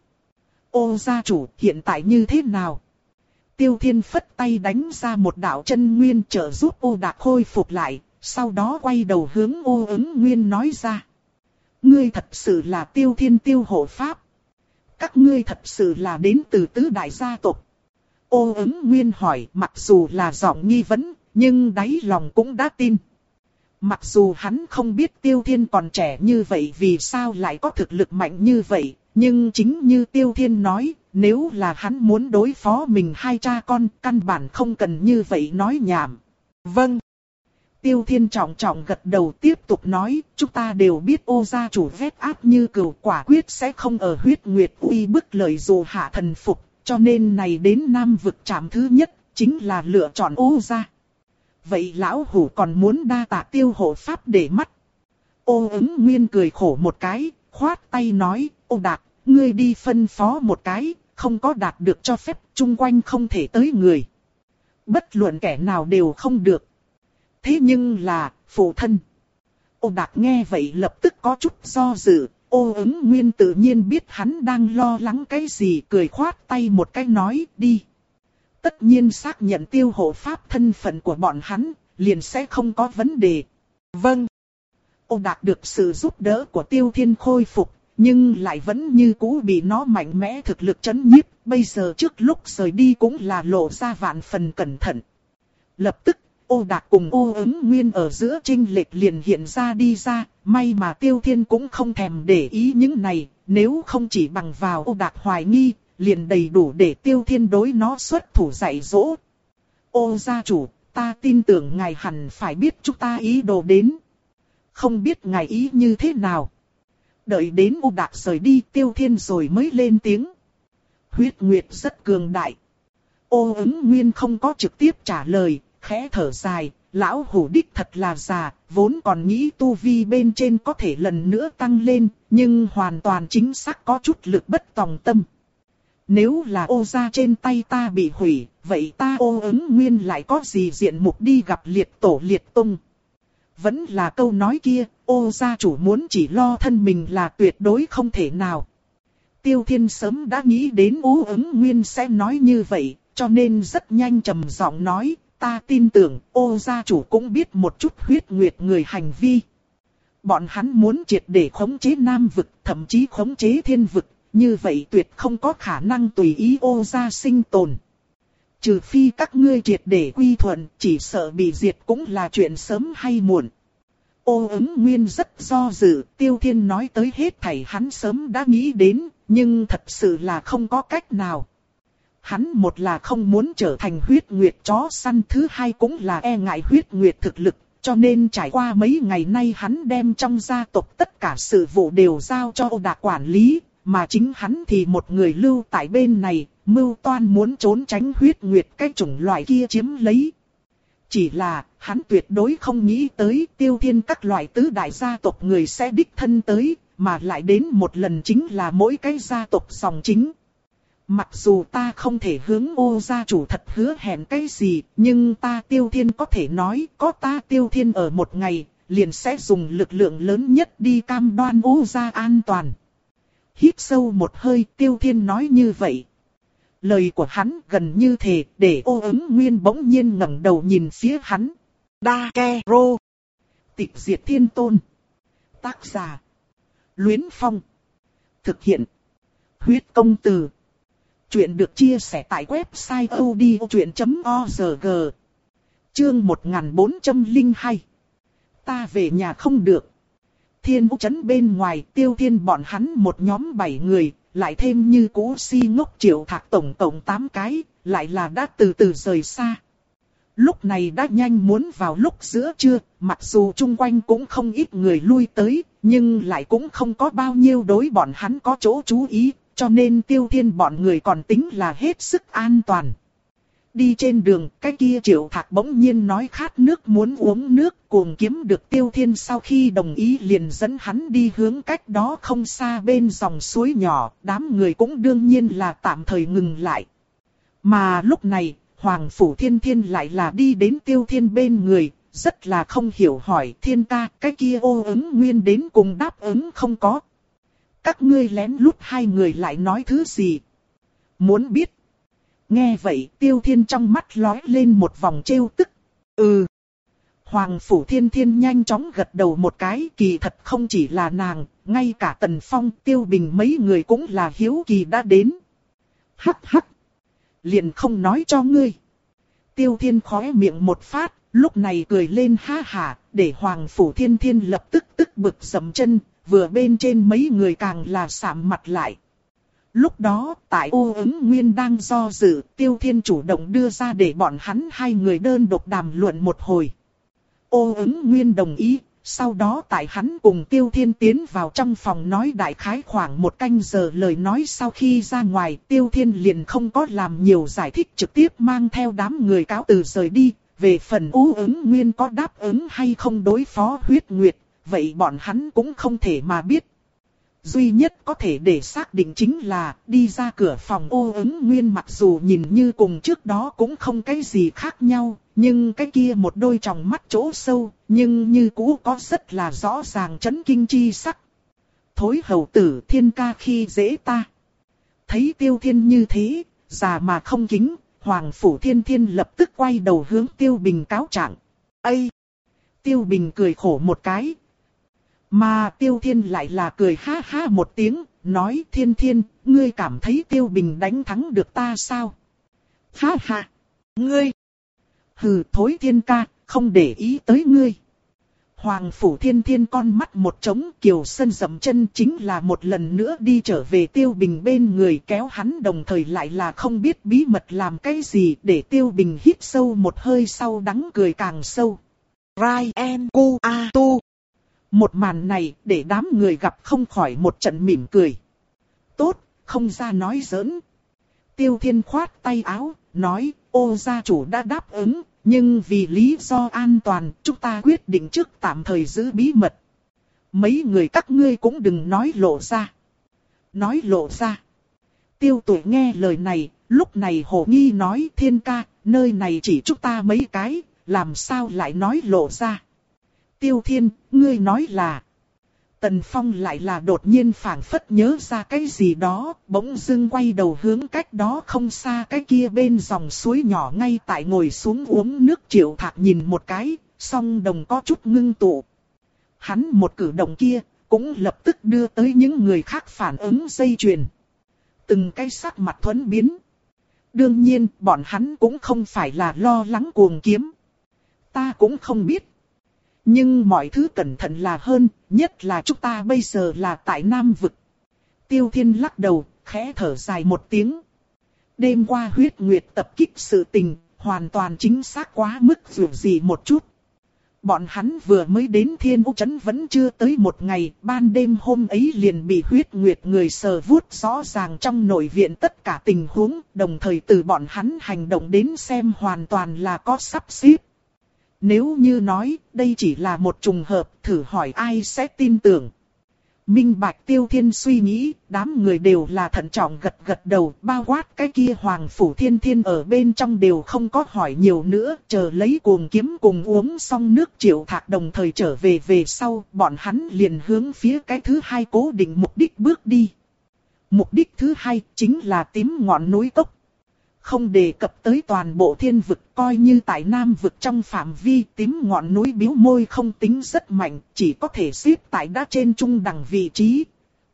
Ô gia chủ, hiện tại như thế nào? Tiêu Thiên phất tay đánh ra một đạo chân nguyên trợ giúp Ô Đạc khôi phục lại, sau đó quay đầu hướng Ô Ứng Nguyên nói ra. Ngươi thật sự là Tiêu Thiên Tiêu hộ pháp. Các ngươi thật sự là đến từ tứ đại gia tộc. Ô Ứng Nguyên hỏi, mặc dù là giọng nghi vấn, nhưng đáy lòng cũng đã tin. Mặc dù hắn không biết Tiêu Thiên còn trẻ như vậy vì sao lại có thực lực mạnh như vậy, nhưng chính như Tiêu Thiên nói, nếu là hắn muốn đối phó mình hai cha con, căn bản không cần như vậy nói nhảm. Vâng. Tiêu Thiên trọng trọng gật đầu tiếp tục nói, chúng ta đều biết Ô gia chủ vết áp như cừu, quả quyết sẽ không ở Huyết Nguyệt uy bức lời dù hạ thần phục, cho nên này đến Nam vực trạm thứ nhất, chính là lựa chọn Ô gia. Vậy lão hủ còn muốn đa tạ Tiêu hộ pháp để mắt. Ô Ứng Nguyên cười khổ một cái, khoát tay nói, Ô Đạc, ngươi đi phân phó một cái, không có đạt được cho phép, chung quanh không thể tới người. Bất luận kẻ nào đều không được. Thế nhưng là, phụ thân. Ô Đạc nghe vậy lập tức có chút do dự, Ô Ứng Nguyên tự nhiên biết hắn đang lo lắng cái gì, cười khoát tay một cái nói, đi. Tất nhiên xác nhận Tiêu hộ pháp thân phận của bọn hắn, liền sẽ không có vấn đề. Vâng. Ô đạt được sự giúp đỡ của Tiêu Thiên khôi phục, nhưng lại vẫn như cũ bị nó mạnh mẽ thực lực chấn nhiếp, bây giờ trước lúc rời đi cũng là lộ ra vạn phần cẩn thận. Lập tức, Ô Đạt cùng Ô Ứng Nguyên ở giữa chênh lệch liền hiện ra đi ra, may mà Tiêu Thiên cũng không thèm để ý những này, nếu không chỉ bằng vào Ô Đạt hoài nghi, liền đầy đủ để Tiêu Thiên đối nó xuất thủ dạy dỗ. Ô gia chủ, ta tin tưởng ngài hẳn phải biết chúng ta ý đồ đến. Không biết ngài ý như thế nào. Đợi đến Ô Đạt rời đi, Tiêu Thiên rồi mới lên tiếng. Huyết Nguyệt rất cường đại. Ô Ứng Nguyên không có trực tiếp trả lời, khẽ thở dài, lão hủ đích thật là già, vốn còn nghĩ tu vi bên trên có thể lần nữa tăng lên, nhưng hoàn toàn chính xác có chút lực bất tòng tâm. Nếu là Ô gia trên tay ta bị hủy, vậy ta Ô Ứng Nguyên lại có gì diện mục đi gặp liệt tổ liệt tung. Vẫn là câu nói kia, Ô gia chủ muốn chỉ lo thân mình là tuyệt đối không thể nào. Tiêu Thiên sớm đã nghĩ đến Ô Ứng Nguyên sẽ nói như vậy, cho nên rất nhanh trầm giọng nói, ta tin tưởng Ô gia chủ cũng biết một chút huyết nguyệt người hành vi. Bọn hắn muốn triệt để khống chế Nam vực, thậm chí khống chế Thiên vực, như vậy tuyệt không có khả năng tùy ý Ô gia sinh tồn. Trừ phi các ngươi triệt để quy thuận, chỉ sợ bị diệt cũng là chuyện sớm hay muộn. Ô Ứng Nguyên rất do dự, Tiêu Thiên nói tới hết thảy hắn sớm đã nghĩ đến, nhưng thật sự là không có cách nào. Hắn một là không muốn trở thành huyết nguyệt chó săn, thứ hai cũng là e ngại huyết nguyệt thực lực, cho nên trải qua mấy ngày nay hắn đem trong gia tộc tất cả sự vụ đều giao cho Ô Đạt quản lý, mà chính hắn thì một người lưu tại bên này, mưu toan muốn trốn tránh huyết nguyệt cái chủng loại kia chiếm lấy. Chỉ là, hắn tuyệt đối không nghĩ tới Tiêu Thiên các loại tứ đại gia tộc người sẽ đích thân tới, mà lại đến một lần chính là mỗi cái gia tộc dòng chính. Mặc dù ta không thể hướng Ô gia chủ thật hứa hẹn cái gì, nhưng ta Tiêu Thiên có thể nói, có ta Tiêu Thiên ở một ngày, liền sẽ dùng lực lượng lớn nhất đi cam đoan Ô gia an toàn. Hít sâu một hơi, Tiêu Thiên nói như vậy. Lời của hắn gần như thể để Ô Ứng Nguyên bỗng nhiên ngẩng đầu nhìn phía hắn. Đa Ke Rô. Tịch diệt thiên tôn. Tác giả. Luyến Phong. Thực hiện. Huyết công từ. Chuyện được chia sẻ tại website odchuyện chấm org. Chương một nghìn bốn trăm lẻ hai. Ta về nhà không được. Thiên Vũ trấn bên ngoài, Tiêu Thiên bọn hắn một nhóm bảy người, lại thêm như cũ si ngốc Triệu Thạc tổng tổng tám cái, lại là đã từ từ rời xa. Lúc này đã nhanh muốn vào lúc giữa trưa, mặc dù chung quanh cũng không ít người lui tới, nhưng lại cũng không có bao nhiêu đối bọn hắn có chỗ chú ý, cho nên Tiêu Thiên bọn người còn tính là hết sức an toàn. Đi trên đường, cái kia Triệu Thạc bỗng nhiên nói khát nước muốn uống nước, cuồng kiếm được Tiêu Thiên sau khi đồng ý liền dẫn hắn đi hướng cách đó không xa bên dòng suối nhỏ, đám người cũng đương nhiên là tạm thời ngừng lại. Mà lúc này, Hoàng Phủ Thiên Thiên lại là đi đến Tiêu Thiên bên người, rất là không hiểu hỏi Thiên ca, cái kia Ô Ứng Nguyên đến cùng đáp ứng không có. Các ngươi lén lút hai người lại nói thứ gì? Muốn biết? Nghe vậy Tiêu Thiên trong mắt lóe lên một vòng trêu tức. Ừ. Hoàng Phủ Thiên Thiên nhanh chóng gật đầu một cái, kỳ thật không chỉ là nàng, ngay cả Tần Phong, Tiêu Bình mấy người cũng là hiếu kỳ đã đến. Hắc hắc. Liền không nói cho ngươi. Tiêu Thiên khóe miệng một phát, lúc này cười lên ha hả, để Hoàng Phủ Thiên Thiên lập tức tức bực dậm chân, vừa bên trên mấy người càng là sạm mặt lại. Lúc đó, tại Ô Ứng Nguyên đang do dự, Tiêu Thiên chủ động đưa ra để bọn hắn hai người đơn độc đàm luận một hồi. Ô Ứng Nguyên đồng ý, sau đó tại hắn cùng Tiêu Thiên tiến vào trong phòng nói đại khái khoảng một canh giờ lời nói, sau khi ra ngoài, Tiêu Thiên liền không có làm nhiều giải thích, trực tiếp mang theo đám người cáo từ rời đi. Về phần Ô Ứng Nguyên có đáp ứng hay không đối phó huyết nguyệt, vậy bọn hắn cũng không thể mà biết. Duy nhất có thể để xác định chính là đi ra cửa phòng Ô Ứng Nguyên mặc dù nhìn như cùng trước đó cũng không cái gì khác nhau, nhưng cái kia một đôi tròng mắt chỗ sâu, nhưng như cũ có rất là rõ ràng chấn kinh chi sắc. Thối hầu tử Thiên ca khi dễ ta. Thấy Tiêu Thiên như thế, già mà không kính, Hoàng Phủ Thiên Thiên lập tức quay đầu hướng Tiêu Bình cáo trạng. Ây! Tiêu Bình cười khổ một cái. Mà Tiêu Thiên lại là cười ha ha một tiếng, nói Thiên Thiên, ngươi cảm thấy Tiêu Bình đánh thắng được ta sao? Ha ha! Ngươi! Hừ thối Thiên ca, không để ý tới ngươi. Hoàng Phủ Thiên Thiên con mắt một trống, Kiều Sân dậm chân chính là một lần nữa đi trở về Tiêu Bình bên người, kéo hắn, đồng thời lại là không biết bí mật làm cái gì, để Tiêu Bình hít sâu một hơi sau đắng cười càng sâu. Ryan Ku A Tu. Một màn này để đám người gặp không khỏi một trận mỉm cười. Tốt, không ra nói giỡn. Tiêu Thiên khoát tay áo, nói, ô gia chủ đã đáp ứng, nhưng vì lý do an toàn, chúng ta quyết định trước tạm thời giữ bí mật. Mấy người các ngươi cũng đừng nói lộ ra. Nói lộ ra. Tiêu Tuổi nghe lời này, lúc này hồ nghi nói, Thiên ca, nơi này chỉ chúng ta mấy cái, làm sao lại nói lộ ra. Tiêu Thiên, ngươi nói là... Tần Phong lại là đột nhiên phảng phất nhớ ra cái gì đó, bỗng dưng quay đầu hướng cách đó không xa cái kia bên dòng suối nhỏ ngay tại ngồi xuống uống nước. Triệu Thạc nhìn một cái, song đồng có chút ngưng tụ. Hắn một cử động kia, cũng lập tức đưa tới những người khác phản ứng dây chuyền. Từng cái sắc mặt thuẫn biến. Đương nhiên, bọn hắn cũng không phải là lo lắng cuồng kiếm. Ta cũng không biết. Nhưng mọi thứ cẩn thận là hơn, nhất là chúng ta bây giờ là tại Nam Vực. Tiêu Thiên lắc đầu, khẽ thở dài một tiếng. Đêm qua huyết nguyệt tập kích sự tình, hoàn toàn chính xác quá mức dù gì một chút. Bọn hắn vừa mới đến Thiên U Trấn vẫn chưa tới một ngày, ban đêm hôm ấy liền bị huyết nguyệt người sờ vuốt rõ ràng trong nội viện tất cả tình huống, đồng thời từ bọn hắn hành động đến xem hoàn toàn là có sắp xếp. Nếu như nói, đây chỉ là một trùng hợp, thử hỏi ai sẽ tin tưởng. Minh Bạch Tiêu Thiên suy nghĩ, đám người đều là thận trọng gật gật đầu, bao quát cái kia Hoàng Phủ Thiên Thiên ở bên trong đều không có hỏi nhiều nữa, chờ lấy cuồng kiếm cùng uống xong nước. Triệu Thạc đồng thời trở về về sau, bọn hắn liền hướng phía cái thứ hai cố định mục đích bước đi. Mục đích thứ hai chính là tím ngọn núi cốc. Không đề cập tới toàn bộ thiên vực, coi như tại Nam vực trong phạm vi, tím ngọn núi biếu môi không tính rất mạnh, chỉ có thể xếp tại đá trên trung đẳng vị trí.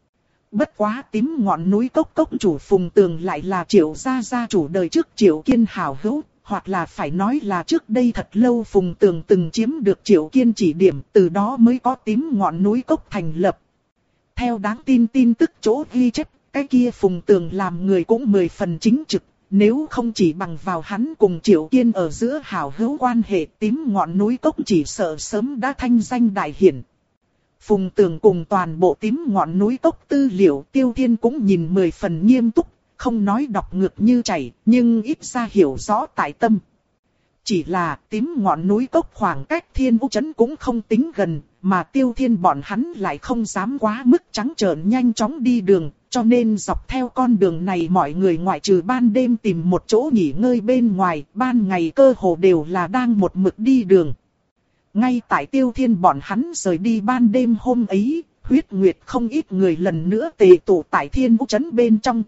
Bất quá tím ngọn núi cốc cốc chủ Phùng Tường lại là Triệu gia gia chủ đời trước Triệu Kiên hảo hữu, hoặc là phải nói là trước đây thật lâu Phùng Tường từng chiếm được Triệu Kiên chỉ điểm, từ đó mới có tím ngọn núi cốc thành lập. Theo đáng tin tin tức chỗ ghi chép, cái kia Phùng Tường làm người cũng mười phần chính trực. Nếu không chỉ bằng vào hắn cùng Triệu Kiên ở giữa hảo hữu quan hệ, tím ngọn núi cốc chỉ sợ sớm đã thanh danh đại hiển. Phùng Tường cùng toàn bộ tím ngọn núi cốc tư liệu Tiêu Thiên cũng nhìn mười phần nghiêm túc, không nói đọc ngược như chảy, nhưng ít ra hiểu rõ tại tâm. Chỉ là tím ngọn núi cốc khoảng cách Thiên U Trấn cũng không tính gần, mà Tiêu Thiên bọn hắn lại không dám quá mức trắng trợn nhanh chóng đi đường. Cho nên dọc theo con đường này mọi người ngoại trừ ban đêm tìm một chỗ nghỉ ngơi bên ngoài, ban ngày cơ hồ đều là đang một mực đi đường. Ngay tại Tiêu Thiên bọn hắn rời đi ban đêm hôm ấy, huyết nguyệt không ít người lần nữa tề tụ tại Thiên U Trấn bên trong.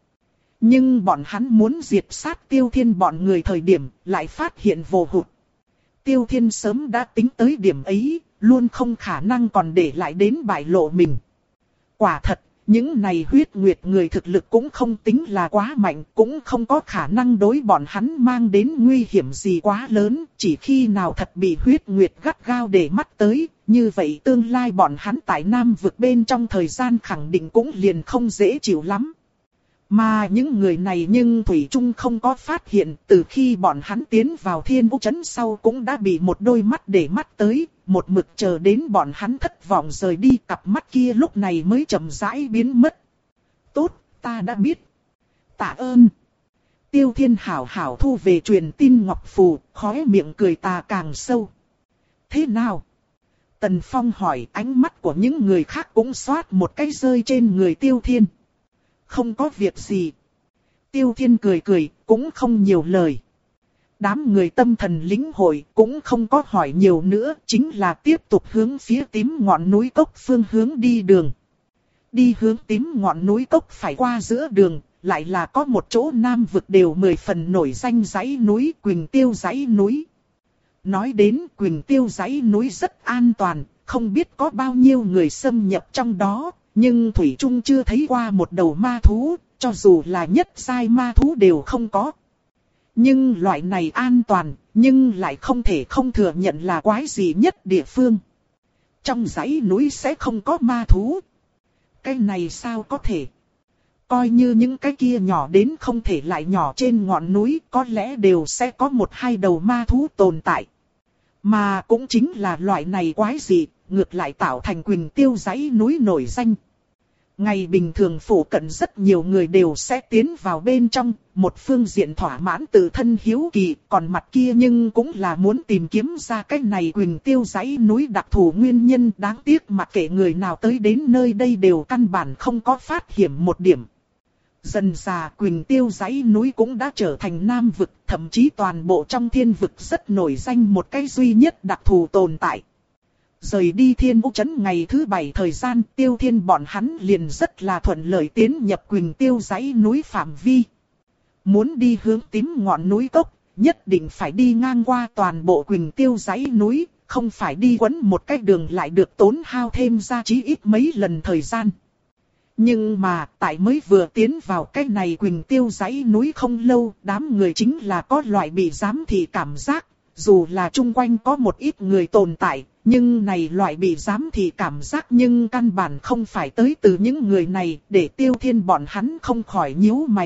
Nhưng bọn hắn muốn diệt sát Tiêu Thiên bọn người thời điểm, lại phát hiện vô hụt. Tiêu Thiên sớm đã tính tới điểm ấy, luôn không khả năng còn để lại đến bại lộ mình. Quả thật. Những này huyết nguyệt người thực lực cũng không tính là quá mạnh, cũng không có khả năng đối bọn hắn mang đến nguy hiểm gì quá lớn, chỉ khi nào thật bị huyết nguyệt gắt gao để mắt tới, như vậy tương lai bọn hắn tại Nam vực bên trong thời gian khẳng định cũng liền không dễ chịu lắm. Mà những người này nhưng Thủy Trung không có phát hiện, từ khi bọn hắn tiến vào Thiên U Trấn sau cũng đã bị một đôi mắt để mắt tới, một mực chờ đến bọn hắn thất vọng rời đi, cặp mắt kia lúc này mới chậm rãi biến mất. Tốt, ta đã biết. Tạ ơn. Tiêu Thiên hảo hảo thu về truyền tin ngọc phù, khóe miệng cười tà càng sâu. Thế nào? Tần Phong hỏi, ánh mắt của những người khác cũng xoát một cái rơi trên người Tiêu Thiên. Không có việc gì. Tiêu Thiên cười cười, cũng không nhiều lời. Đám người tâm thần lĩnh hội cũng không có hỏi nhiều nữa, chính là tiếp tục hướng phía tím ngọn núi cốc phương hướng đi đường. Đi hướng tím ngọn núi cốc phải qua giữa đường, lại là có một chỗ Nam vực đều mười phần nổi danh dãy núi, Quỳnh Tiêu dãy núi. Nói đến Quỳnh Tiêu dãy núi rất an toàn, không biết có bao nhiêu người xâm nhập trong đó, nhưng Thủy Trung chưa thấy qua một đầu ma thú, cho dù là nhất giai ma thú đều không có. Nhưng loại này an toàn, nhưng lại không thể không thừa nhận là quái dị nhất địa phương. Trong dãy núi sẽ không có ma thú. Cái này sao có thể? Coi như những cái kia nhỏ đến không thể lại nhỏ trên ngọn núi, có lẽ đều sẽ có một hai đầu ma thú tồn tại. Mà cũng chính là loại này quái dị, ngược lại tạo thành Quỳnh Tiêu dãy núi nổi danh. Ngày bình thường phủ cận rất nhiều người đều sẽ tiến vào bên trong, một phương diện thỏa mãn tự thân hiếu kỳ, còn mặt kia nhưng cũng là muốn tìm kiếm ra cái này Quỳnh Tiêu dãy núi đặc thù nguyên nhân. Đáng tiếc mặc kệ người nào tới đến nơi đây đều căn bản không có phát hiện một điểm. Dần dà Quỳnh Tiêu dãy núi cũng đã trở thành nam vực, thậm chí toàn bộ trong thiên vực rất nổi danh một cái duy nhất đặc thù tồn tại. Rời đi Thiên Vũ Trấn ngày thứ bảy thời gian, Tiêu Thiên bọn hắn liền rất là thuận lợi tiến nhập Quỳnh Tiêu dãy núi phạm vi. Muốn đi hướng tím ngọn núi cốc, nhất định phải đi ngang qua toàn bộ Quỳnh Tiêu dãy núi, không phải đi quấn một cái đường lại được tốn hao thêm ra chí ít mấy lần thời gian. Nhưng mà, tại mới vừa tiến vào cái này Quỳnh Tiêu dãy núi không lâu, đám người chính là có loại bị giám thị cảm giác, dù là chung quanh có một ít người tồn tại, nhưng này loại bị giám thị cảm giác nhưng căn bản không phải tới từ những người này, để Tiêu Thiên bọn hắn không khỏi nhíu mày.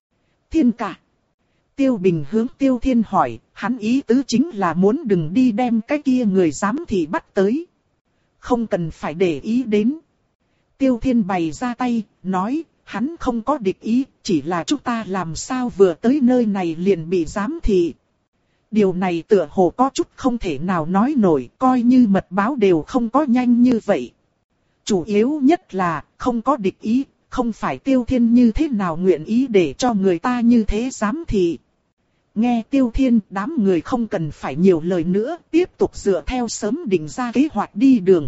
Thiên ca. Tiêu Bình hướng Tiêu Thiên hỏi, hắn ý tứ chính là muốn đừng đi đem cái kia người giám thị bắt tới. Không cần phải để ý đến. Tiêu Thiên bày ra tay, nói, hắn không có địch ý, chỉ là chúng ta làm sao vừa tới nơi này liền bị giám thị. Điều này tựa hồ có chút không thể nào nói nổi, coi như mật báo đều không có nhanh như vậy. Chủ yếu nhất là, không có địch ý, không phải Tiêu Thiên như thế nào nguyện ý để cho người ta như thế giám thị. Nghe Tiêu Thiên, đám người không cần phải nhiều lời nữa, tiếp tục dựa theo sớm định ra kế hoạch đi đường.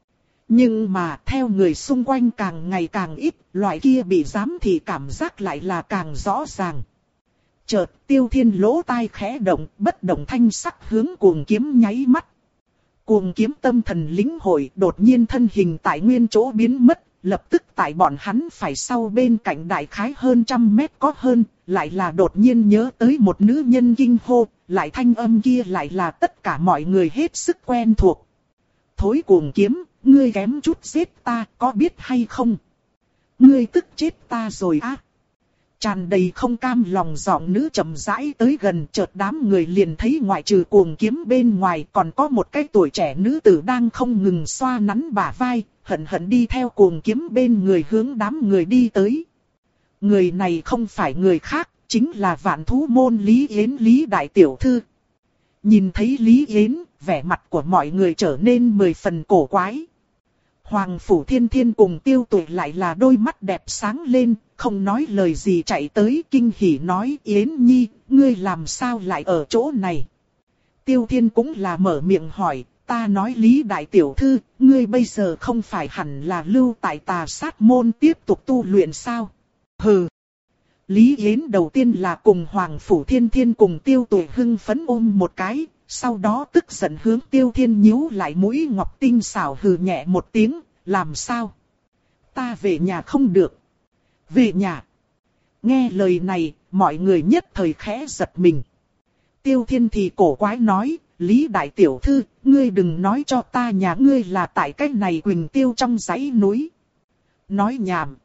Nhưng mà theo người xung quanh càng ngày càng ít, loại kia bị giám thị cảm giác lại là càng rõ ràng. Chợt Tiêu Thiên lỗ tai khẽ động, bất động thanh sắc hướng Cuồng Kiếm nháy mắt. Cuồng Kiếm tâm thần lĩnh hội, đột nhiên thân hình tại nguyên chỗ biến mất, lập tức tại bọn hắn phải sau bên cạnh đại khái hơn trăm mét có hơn, lại là đột nhiên nhớ tới một nữ nhân kinh hô, lại thanh âm kia lại là tất cả mọi người hết sức quen thuộc. Thối Cuồng Kiếm, ngươi kém chút giết ta, có biết hay không? Ngươi tức chết ta rồi á. Tràn đầy không cam lòng giọng nữ chậm rãi tới gần, chợt đám người liền thấy ngoại trừ Cuồng Kiếm bên ngoài còn có một cái tuổi trẻ nữ tử đang không ngừng xoa nắn bả vai, hận hận đi theo Cuồng Kiếm bên người hướng đám người đi tới. Người này không phải người khác, chính là Vạn Thú Môn Lý Yến Lý Đại Tiểu Thư. Nhìn thấy Lý Yến, vẻ mặt của mọi người trở nên mười phần cổ quái. Hoàng Phủ Thiên Thiên cùng Tiêu Tuệ lại là đôi mắt đẹp sáng lên, không nói lời gì chạy tới kinh hỉ nói Yến Nhi, ngươi làm sao lại ở chỗ này? Tiêu Thiên cũng là mở miệng hỏi, ta nói Lý Đại Tiểu Thư, ngươi bây giờ không phải hẳn là lưu tại Tà Sát Môn tiếp tục tu luyện sao? Hừ! Lý Yến đầu tiên là cùng Hoàng Phủ Thiên Thiên cùng Tiêu Tuệ hưng phấn ôm một cái. Sau đó tức giận hướng Tiêu Thiên nhíu lại mũi ngọc tinh xảo hừ nhẹ một tiếng, làm sao? Ta về nhà không được. Về nhà. Nghe lời này, mọi người nhất thời khẽ giật mình. Tiêu Thiên thì cổ quái nói, Lý Đại Tiểu Thư, ngươi đừng nói cho ta nhà ngươi là tại cách này Quỳnh Tiêu trong dãy núi. Nói nhảm.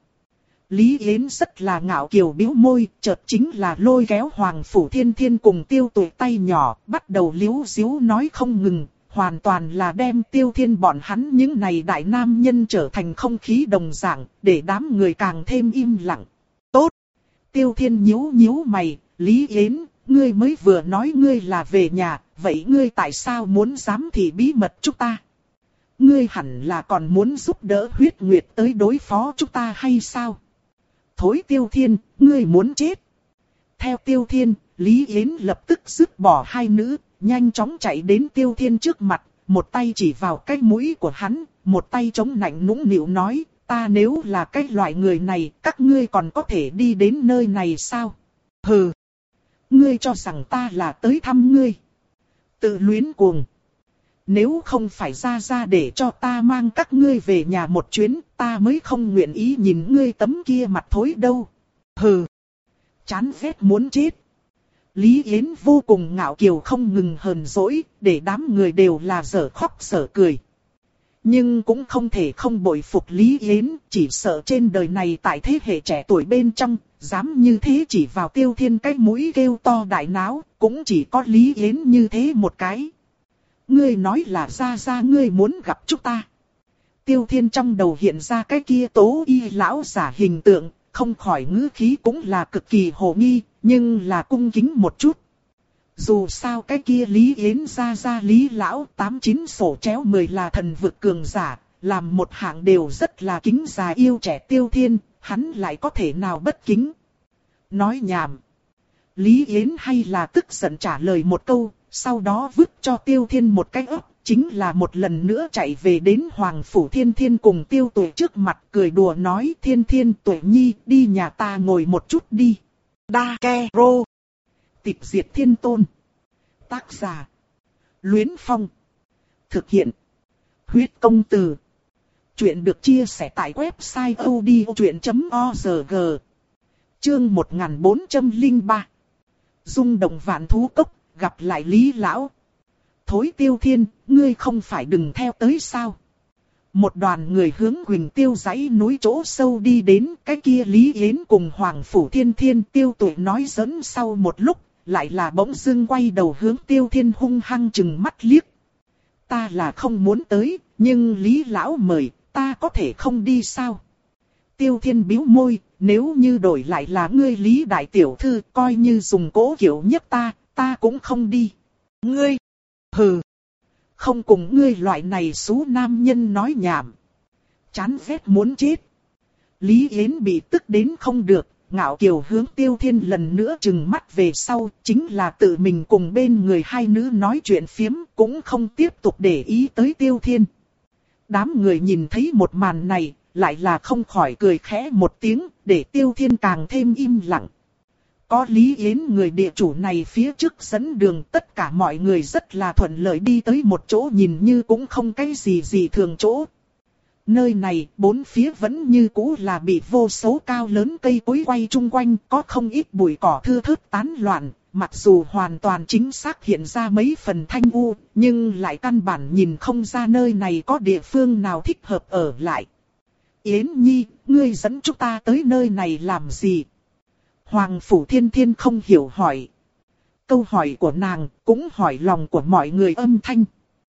Lý Yến rất là ngạo kiều bĩu môi, chợt chính là lôi kéo Hoàng Phủ Thiên Thiên cùng Tiêu Tuệ tay nhỏ, bắt đầu liếu díu nói không ngừng, hoàn toàn là đem Tiêu Thiên bọn hắn những này đại nam nhân trở thành không khí đồng dạng, để đám người càng thêm im lặng. Tốt! Tiêu Thiên nhíu nhíu mày, Lý Yến, ngươi mới vừa nói ngươi là về nhà, vậy ngươi tại sao muốn giám thị bí mật chúng ta? Ngươi hẳn là còn muốn giúp đỡ Huyết Nguyệt tới đối phó chúng ta hay sao? Thối Tiêu Thiên, ngươi muốn chết. Theo Tiêu Thiên, Lý Yến lập tức dứt bỏ hai nữ, nhanh chóng chạy đến Tiêu Thiên trước mặt, một tay chỉ vào cái mũi của hắn, một tay chống nạnh nũng nịu nói, ta nếu là cái loại người này, các ngươi còn có thể đi đến nơi này sao? Hừ! Ngươi cho rằng ta là tới thăm ngươi. Tự luyến cuồng. Nếu không phải ra ra để cho ta mang các ngươi về nhà một chuyến, ta mới không nguyện ý nhìn ngươi tấm kia mặt thối đâu. Hừ. Chán ghét muốn chết. Lý Yến vô cùng ngạo kiều không ngừng hờn dỗi, để đám người đều là dở khóc dở cười. Nhưng cũng không thể không bội phục Lý Yến, chỉ sợ trên đời này tại thế hệ trẻ tuổi bên trong, dám như thế chỉ vào Tiêu Thiên cái mũi kêu to đại náo, cũng chỉ có Lý Yến như thế một cái. Ngươi nói là ra ra ngươi muốn gặp chúng ta. Tiêu Thiên trong đầu hiện ra cái kia Tố Y lão giả hình tượng, không khỏi ngữ khí cũng là cực kỳ hồ nghi, nhưng là cung kính một chút. Dù sao cái kia Lý Yến ra ra Lý lão tám chín sổ chéo mười là thần vực cường giả, làm một hạng đều rất là kính già yêu trẻ Tiêu Thiên, hắn lại có thể nào bất kính. Nói nhảm. Lý Yến hay là tức giận trả lời một câu, sau đó vứt cho Tiêu Thiên một cái ấp, chính là một lần nữa chạy về đến Hoàng Phủ Thiên Thiên cùng Tiêu Tuệ trước mặt cười đùa nói Thiên Thiên Tuệ Nhi đi nhà ta ngồi một chút đi. Đa ke rô. Tịch diệt thiên tôn. Tác giả. Luyến Phong. Thực hiện. Huyết công từ. Chuyện được chia sẻ tại website odchuyện chấm org. Chương một nghìn bốn trăm lẻ ba. Dung động vạn thú cốc, gặp lại Lý Lão. Thối Tiêu Thiên, ngươi không phải đừng theo tới sao? Một đoàn người hướng Quỳnh Tiêu dãy núi chỗ sâu đi đến, cái kia Lý Yến cùng Hoàng Phủ Thiên Thiên Tiêu Tuệ nói dẫn sau một lúc, lại là bỗng dưng quay đầu hướng Tiêu Thiên hung hăng chừng mắt liếc. Ta là không muốn tới, nhưng Lý Lão mời, ta có thể không đi sao? Tiêu Thiên bĩu môi, nếu như đổi lại là ngươi Lý Đại Tiểu Thư, coi như dùng cố kiểu nhất ta, ta cũng không đi. Ngươi, hừ, không cùng ngươi loại này xú nam nhân nói nhảm. Chán ghét muốn chết. Lý Yến bị tức đến không được, ngạo kiều hướng Tiêu Thiên lần nữa trừng mắt về sau, chính là tự mình cùng bên người hai nữ nói chuyện phiếm, cũng không tiếp tục để ý tới Tiêu Thiên. Đám người nhìn thấy một màn này, lại là không khỏi cười khẽ một tiếng, để Tiêu Thiên càng thêm im lặng. Có Lý Yến người địa chủ này phía trước dẫn đường, tất cả mọi người rất là thuận lợi đi tới một chỗ nhìn như cũng không cái gì gì thường chỗ. Nơi này, bốn phía vẫn như cũ là bị vô số cao lớn cây cối quay chung quanh, có không ít bụi cỏ thưa thớt tán loạn, mặc dù hoàn toàn chính xác hiện ra mấy phần thanh u, nhưng lại căn bản nhìn không ra nơi này có địa phương nào thích hợp ở lại. Yến Nhi, ngươi dẫn chúng ta tới nơi này làm gì? Hoàng Phủ Thiên Thiên không hiểu hỏi. Câu hỏi của nàng cũng hỏi lòng của mọi người âm thanh.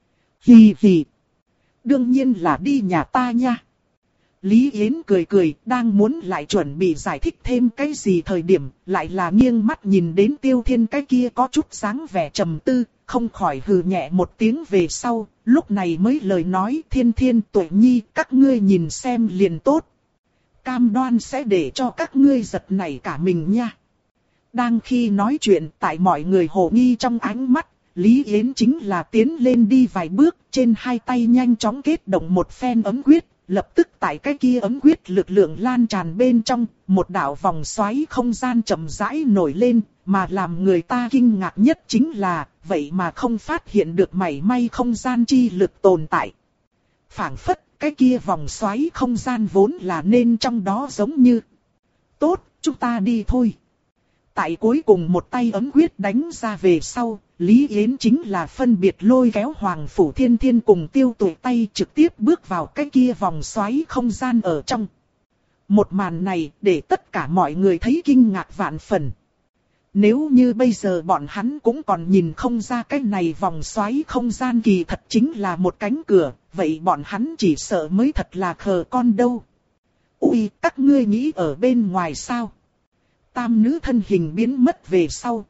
Hì hì. Đương nhiên là đi nhà ta nha. Lý Yến cười cười, đang muốn lại chuẩn bị giải thích thêm cái gì thời điểm, lại là nghiêng mắt nhìn đến Tiêu Thiên cái kia có chút dáng vẻ trầm tư, không khỏi hừ nhẹ một tiếng về sau, lúc này mới lời nói Thiên Thiên Tuệ Nhi các ngươi nhìn xem liền tốt. Cam đoan sẽ để cho các ngươi giật nảy cả mình nha. Đang khi nói chuyện tại mọi người hồ nghi trong ánh mắt, Lý Yến chính là tiến lên đi vài bước, trên hai tay nhanh chóng kết động một phen ấm quyết, lập tức tại cái kia ấm quyết lực lượng lan tràn bên trong, một đạo vòng xoáy không gian chậm rãi nổi lên, mà làm người ta kinh ngạc nhất chính là, vậy mà không phát hiện được mảy may không gian chi lực tồn tại. Phảng phất, cái kia vòng xoáy không gian vốn là nên trong đó giống như. Tốt, chúng ta đi thôi. Tại cuối cùng một tay ấm quyết đánh ra về sau, Lý Yến chính là phân biệt lôi kéo Hoàng Phủ Thiên Thiên cùng Tiêu Tuệ tay trực tiếp bước vào cái kia vòng xoáy không gian ở trong. Một màn này để tất cả mọi người thấy kinh ngạc vạn phần. Nếu như bây giờ bọn hắn cũng còn nhìn không ra cái này vòng xoáy không gian kỳ thật chính là một cánh cửa, vậy bọn hắn chỉ sợ mới thật là khờ con đâu. Ui, các ngươi nghĩ ở bên ngoài sao? Tam nữ thân hình biến mất về sau.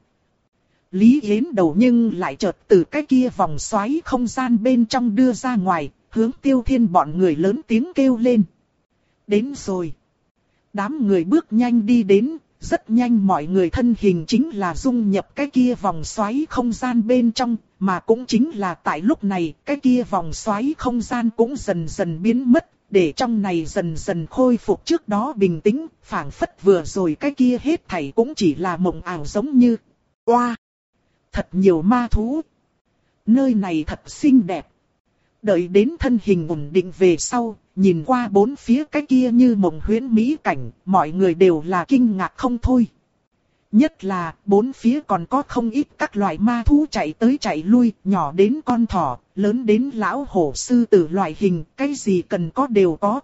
Lý Yến đầu nhưng lại chợt từ cái kia vòng xoáy không gian bên trong đưa ra ngoài, hướng Tiêu Thiên bọn người lớn tiếng kêu lên. Đến rồi. Đám người bước nhanh đi đến, rất nhanh mọi người thân hình chính là dung nhập cái kia vòng xoáy không gian bên trong, mà cũng chính là tại lúc này, cái kia vòng xoáy không gian cũng dần dần biến mất, để trong này dần dần khôi phục trước đó bình tĩnh, phảng phất vừa rồi cái kia hết thảy cũng chỉ là mộng ảo giống như. Oa! Thật nhiều ma thú! Nơi này thật xinh đẹp. Đợi đến thân hình ổn định về sau, nhìn qua bốn phía cái kia như mộng huyễn mỹ cảnh, mọi người đều là kinh ngạc không thôi. Nhất là, bốn phía còn có không ít các loại ma thú chạy tới chạy lui, nhỏ đến con thỏ, lớn đến lão hổ sư tử loại hình, cái gì cần có đều có.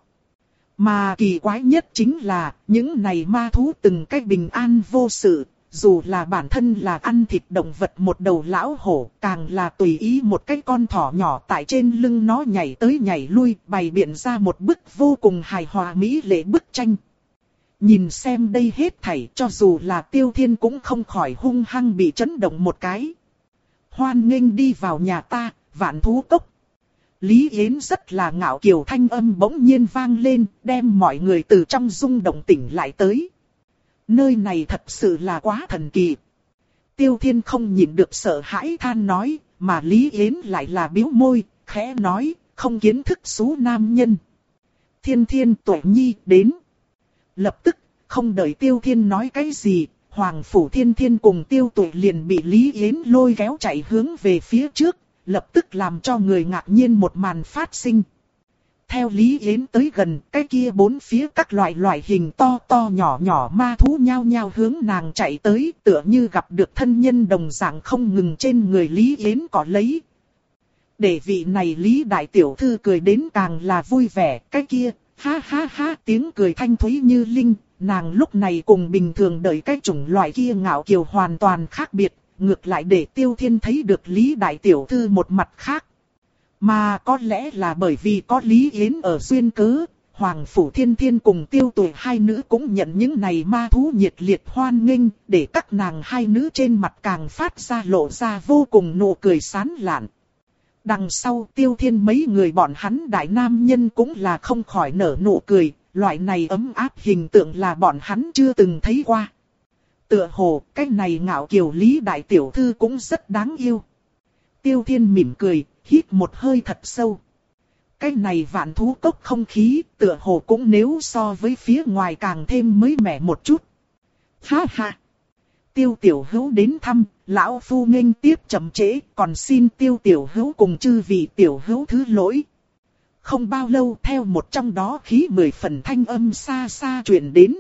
Mà kỳ quái nhất chính là, những này ma thú từng cách bình an vô sự, dù là bản thân là ăn thịt động vật một đầu lão hổ, càng là tùy ý một cái con thỏ nhỏ tại trên lưng nó nhảy tới nhảy lui, bày biện ra một bức vô cùng hài hòa mỹ lệ bức tranh. Nhìn xem đây hết thảy, cho dù là Tiêu Thiên cũng không khỏi hung hăng bị chấn động một cái. Hoan nghênh đi vào nhà ta, Vạn Thú Cốc. Lý Yến rất là ngạo kiều thanh âm bỗng nhiên vang lên, đem mọi người từ trong rung động tỉnh lại tới. Nơi này thật sự là quá thần kỳ. Tiêu Thiên không nhịn được sợ hãi than nói, mà Lý Yến lại là bĩu môi, khẽ nói, không kiến thức xú nam nhân. Thiên Thiên Tuệ Nhi đến. Lập tức, không đợi Tiêu Thiên nói cái gì, Hoàng Phủ Thiên Thiên cùng Tiêu Tuệ liền bị Lý Yến lôi kéo chạy hướng về phía trước, lập tức làm cho người ngạc nhiên một màn phát sinh. Theo Lý Yến tới gần, cái kia bốn phía các loại loại hình to to nhỏ nhỏ ma thú nhao nhao hướng nàng chạy tới, tựa như gặp được thân nhân đồng dạng không ngừng trên người Lý Yến có lấy. Để vị này Lý Đại Tiểu Thư cười đến càng là vui vẻ, cái kia, ha ha ha tiếng cười thanh thúy như linh, nàng lúc này cùng bình thường đợi cái chủng loại kia ngạo kiều hoàn toàn khác biệt, ngược lại để Tiêu Thiên thấy được Lý Đại Tiểu Thư một mặt khác. Mà có lẽ là bởi vì có Lý Yến ở duyên cớ, Hoàng Phủ Thiên Thiên cùng Tiêu Tuệ hai nữ cũng nhận những này ma thú nhiệt liệt hoan nghênh, để các nàng hai nữ trên mặt càng phát ra lộ ra vô cùng nụ cười sán lạn. Đằng sau Tiêu Thiên mấy người bọn hắn đại nam nhân cũng là không khỏi nở nụ cười, loại này ấm áp hình tượng là bọn hắn chưa từng thấy qua. Tựa hồ, cái này ngạo kiều Lý Đại Tiểu Thư cũng rất đáng yêu. Tiêu Thiên mỉm cười, hít một hơi thật sâu. Cái này Vạn Thú Cốc không khí, tựa hồ cũng nếu so với phía ngoài càng thêm mới mẻ một chút. Ha ha! Tiêu Tiểu Hữu đến thăm, lão phu nghênh tiếp chậm trễ, còn xin Tiêu Tiểu Hữu cùng chư vị Tiểu Hữu thứ lỗi. Không bao lâu theo một trong đó khí mười phần thanh âm xa xa truyền đến.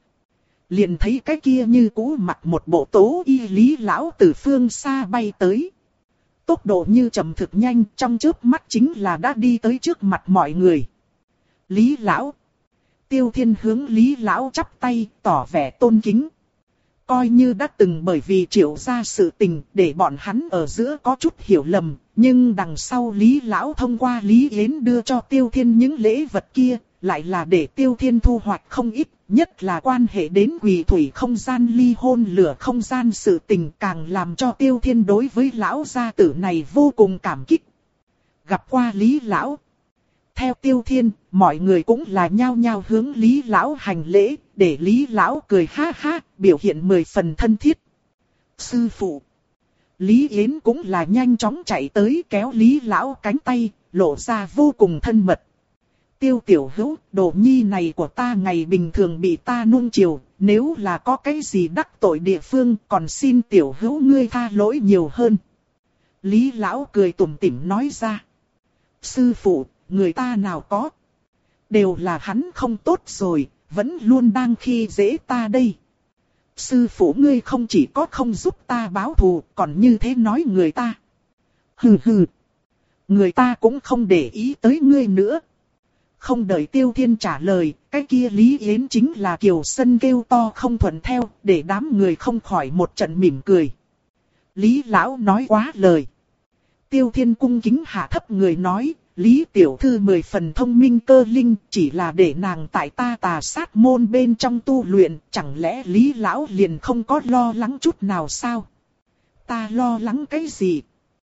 Liền thấy cái kia như cũ mặc một bộ tố y Lý lão từ phương xa bay tới. Tốc độ như chậm thực nhanh, trong chớp mắt chính là đã đi tới trước mặt mọi người. Lý lão. Tiêu Thiên hướng Lý lão chắp tay, tỏ vẻ tôn kính. Coi như đã từng bởi vì Triệu ra sự tình để bọn hắn ở giữa có chút hiểu lầm, nhưng đằng sau Lý lão thông qua Lý Yến đưa cho Tiêu Thiên những lễ vật kia, lại là để Tiêu Thiên thu hoạch không ít, nhất là quan hệ đến quỷ thủy không gian ly hôn lửa không gian sự tình càng làm cho Tiêu Thiên đối với lão gia tử này vô cùng cảm kích. Gặp qua Lý lão. Theo Tiêu Thiên, mọi người cũng là nhao nhao hướng Lý lão hành lễ, để Lý lão cười ha ha, biểu hiện mười phần thân thiết. Sư phụ. Lý Yến cũng là nhanh chóng chạy tới kéo Lý lão cánh tay, lộ ra vô cùng thân mật. Tiêu Tiểu Hữu, đồ nhi này của ta ngày bình thường bị ta nuông chiều, nếu là có cái gì đắc tội địa phương, còn xin Tiểu Hữu ngươi tha lỗi nhiều hơn. Lý lão cười tủm tỉm nói ra. Sư phụ, người ta nào có. Đều là hắn không tốt rồi, vẫn luôn đang khi dễ ta đây. Sư phụ ngươi không chỉ có không giúp ta báo thù, còn như thế nói người ta. Hừ hừ. Người ta cũng không để ý tới ngươi nữa. Không đợi Tiêu Thiên trả lời, cái kia Lý Yến chính là Kiều Sân kêu to không thuận theo, để đám người không khỏi một trận mỉm cười. Lý Lão nói quá lời. Tiêu Thiên cung kính hạ thấp người nói, Lý Tiểu Thư mười phần thông minh cơ linh, chỉ là để nàng tại ta Tà Sát môn bên trong tu luyện, chẳng lẽ Lý Lão liền không có lo lắng chút nào sao? Ta lo lắng cái gì?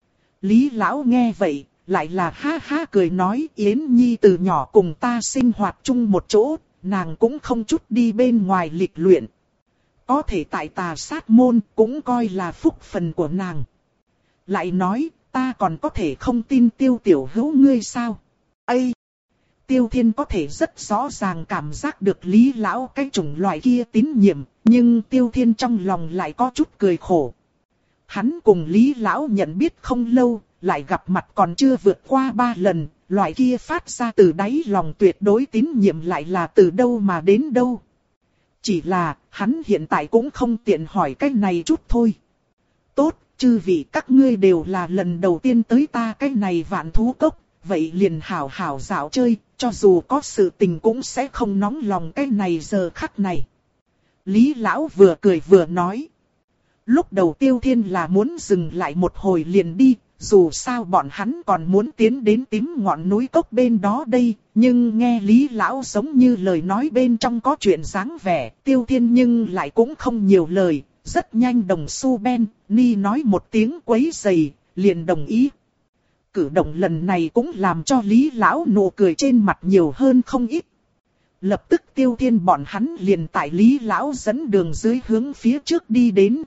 Lý Lão nghe vậy, lại là ha ha cười nói, Yến Nhi từ nhỏ cùng ta sinh hoạt chung một chỗ, nàng cũng không chút đi bên ngoài lịch luyện. Có thể tại Tà Sát môn cũng coi là phúc phần của nàng. Lại nói, ta còn có thể không tin Tiêu Tiểu Hữu ngươi sao? Ây! Tiêu Thiên có thể rất rõ ràng cảm giác được Lý Lão cái chủng loại kia tín nhiệm, nhưng Tiêu Thiên trong lòng lại có chút cười khổ. Hắn cùng Lý Lão nhận biết không lâu, lại gặp mặt còn chưa vượt qua ba lần, loại kia phát ra từ đáy lòng tuyệt đối tín nhiệm lại là từ đâu mà đến đâu. Chỉ là, hắn hiện tại cũng không tiện hỏi cái này chút thôi. Tốt, chư vị các ngươi đều là lần đầu tiên tới ta cái này Vạn Thú Cốc, vậy liền hảo hảo dạo chơi, cho dù có sự tình cũng sẽ không nóng lòng cái này giờ khắc này. Lý Lão vừa cười vừa nói. Lúc đầu Tiêu Thiên là muốn dừng lại một hồi liền đi, dù sao bọn hắn còn muốn tiến đến tím ngọn núi cốc bên đó đây, nhưng nghe Lý Lão giống như lời nói bên trong có chuyện dáng vẻ, Tiêu Thiên nhưng lại cũng không nhiều lời, rất nhanh đồng su ben, ni nói một tiếng quấy rầy, liền đồng ý. Cử động lần này cũng làm cho Lý Lão nụ cười trên mặt nhiều hơn không ít. Lập tức Tiêu Thiên bọn hắn liền tại Lý Lão dẫn đường dưới hướng phía trước đi đến.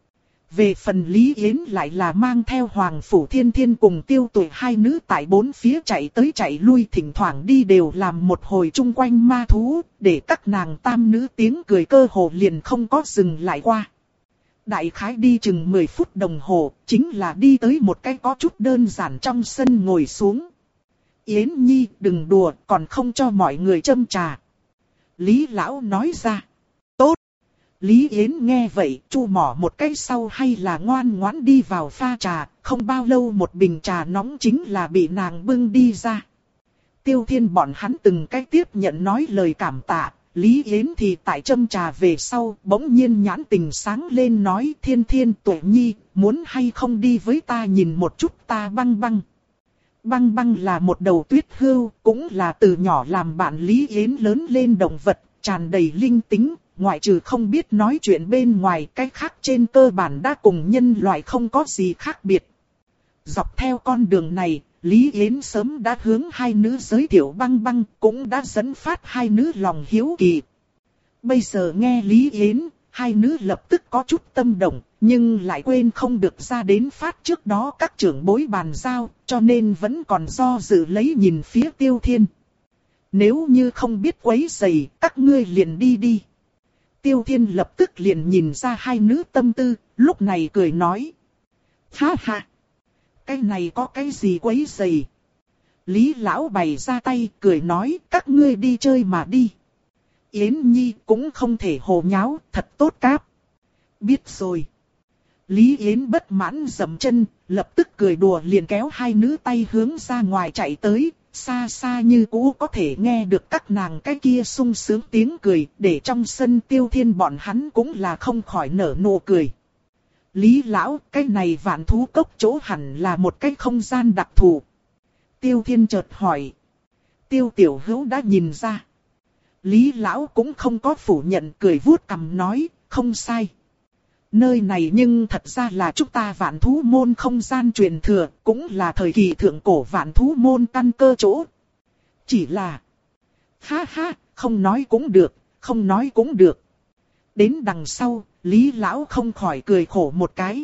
Về phần Lý Yến lại là mang theo Hoàng Phủ Thiên Thiên cùng Tiêu Tuệ hai nữ tại bốn phía chạy tới chạy lui, thỉnh thoảng đi đều làm một hồi chung quanh ma thú, để các nàng tam nữ tiếng cười cơ hồ liền không có dừng lại qua. Đại khái đi chừng mười phút đồng hồ, chính là đi tới một cái có chút đơn giản trong sân ngồi xuống. Yến Nhi đừng đùa, còn không cho mọi người châm trà. Lý Lão nói ra. Tốt. Lý Yến nghe vậy, chu mỏ một cái sau hay là ngoan ngoãn đi vào pha trà, không bao lâu một bình trà nóng chính là bị nàng bưng đi ra. Tiêu Thiên bọn hắn từng cái tiếp nhận nói lời cảm tạ, Lý Yến thì tại châm trà về sau, bỗng nhiên nhãn tình sáng lên nói Thiên Thiên Tuệ Nhi, muốn hay không đi với ta nhìn một chút ta băng băng. Băng băng là một đầu tuyết hươu, cũng là từ nhỏ làm bạn Lý Yến lớn lên động vật, tràn đầy linh tính. Ngoại trừ không biết nói chuyện bên ngoài, cái khác trên cơ bản đã cùng nhân loại không có gì khác biệt. Dọc theo con đường này, Lý Yến sớm đã hướng hai nữ giới thiệu băng băng, cũng đã dẫn phát hai nữ lòng hiếu kỳ. Bây giờ nghe Lý Yến, hai nữ lập tức có chút tâm động, nhưng lại quên không được ra đến phát trước đó các trưởng bối bàn giao, cho nên vẫn còn do dự lấy nhìn phía Tiêu Thiên. Nếu như không biết quấy rầy, các ngươi liền đi đi. Tiêu Thiên lập tức liền nhìn ra hai nữ tâm tư, lúc này cười nói. Ha ha! Cái này có cái gì quấy rầy? Lý Lão bày ra tay, cười nói, các ngươi đi chơi mà đi. Yến Nhi cũng không thể hồ nháo, thật tốt cáp. Biết rồi. Lý Yến bất mãn dậm chân, lập tức cười đùa liền kéo hai nữ tay hướng ra ngoài chạy tới. Xa xa như cũ có thể nghe được các nàng cái kia sung sướng tiếng cười, để trong sân Tiêu Thiên bọn hắn cũng là không khỏi nở nụ cười. Lý Lão, cái này Vạn Thú Cốc chỗ hẳn là một cái không gian đặc thù. Tiêu Thiên chợt hỏi. Tiêu Tiểu Hữu đã nhìn ra. Lý Lão cũng không có phủ nhận, cười vuốt cằm nói, không sai. Nơi này nhưng thật ra là chúng ta Vạn Thú Môn không gian truyền thừa, cũng là thời kỳ thượng cổ Vạn Thú Môn căn cơ chỗ. Chỉ là... Ha ha, không nói cũng được, không nói cũng được. Đến đằng sau, Lý Lão không khỏi cười khổ một cái.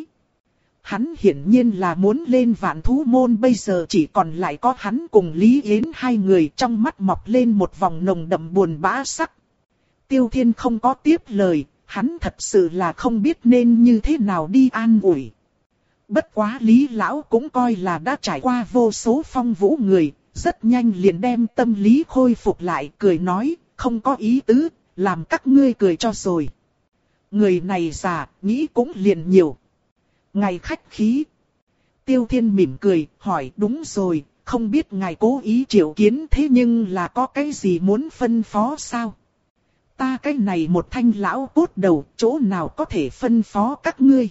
Hắn hiển nhiên là muốn lên Vạn Thú Môn, bây giờ chỉ còn lại có hắn cùng Lý Yến hai người, trong mắt mọc lên một vòng nồng đậm buồn bã sắc. Tiêu Thiên không có tiếp lời. Hắn thật sự là không biết nên như thế nào đi an ủi. Bất quá Lý Lão cũng coi là đã trải qua vô số phong vũ người, rất nhanh liền đem tâm lý khôi phục lại, cười nói, không có ý tứ, làm các ngươi cười cho rồi. Người này già, nghĩ cũng liền nhiều. Ngài khách khí. Tiêu Thiên mỉm cười, hỏi đúng rồi, không biết ngài cố ý triệu kiến thế nhưng là có cái gì muốn phân phó sao? Ta cái này một thanh lão cốt đầu, chỗ nào có thể phân phó các ngươi.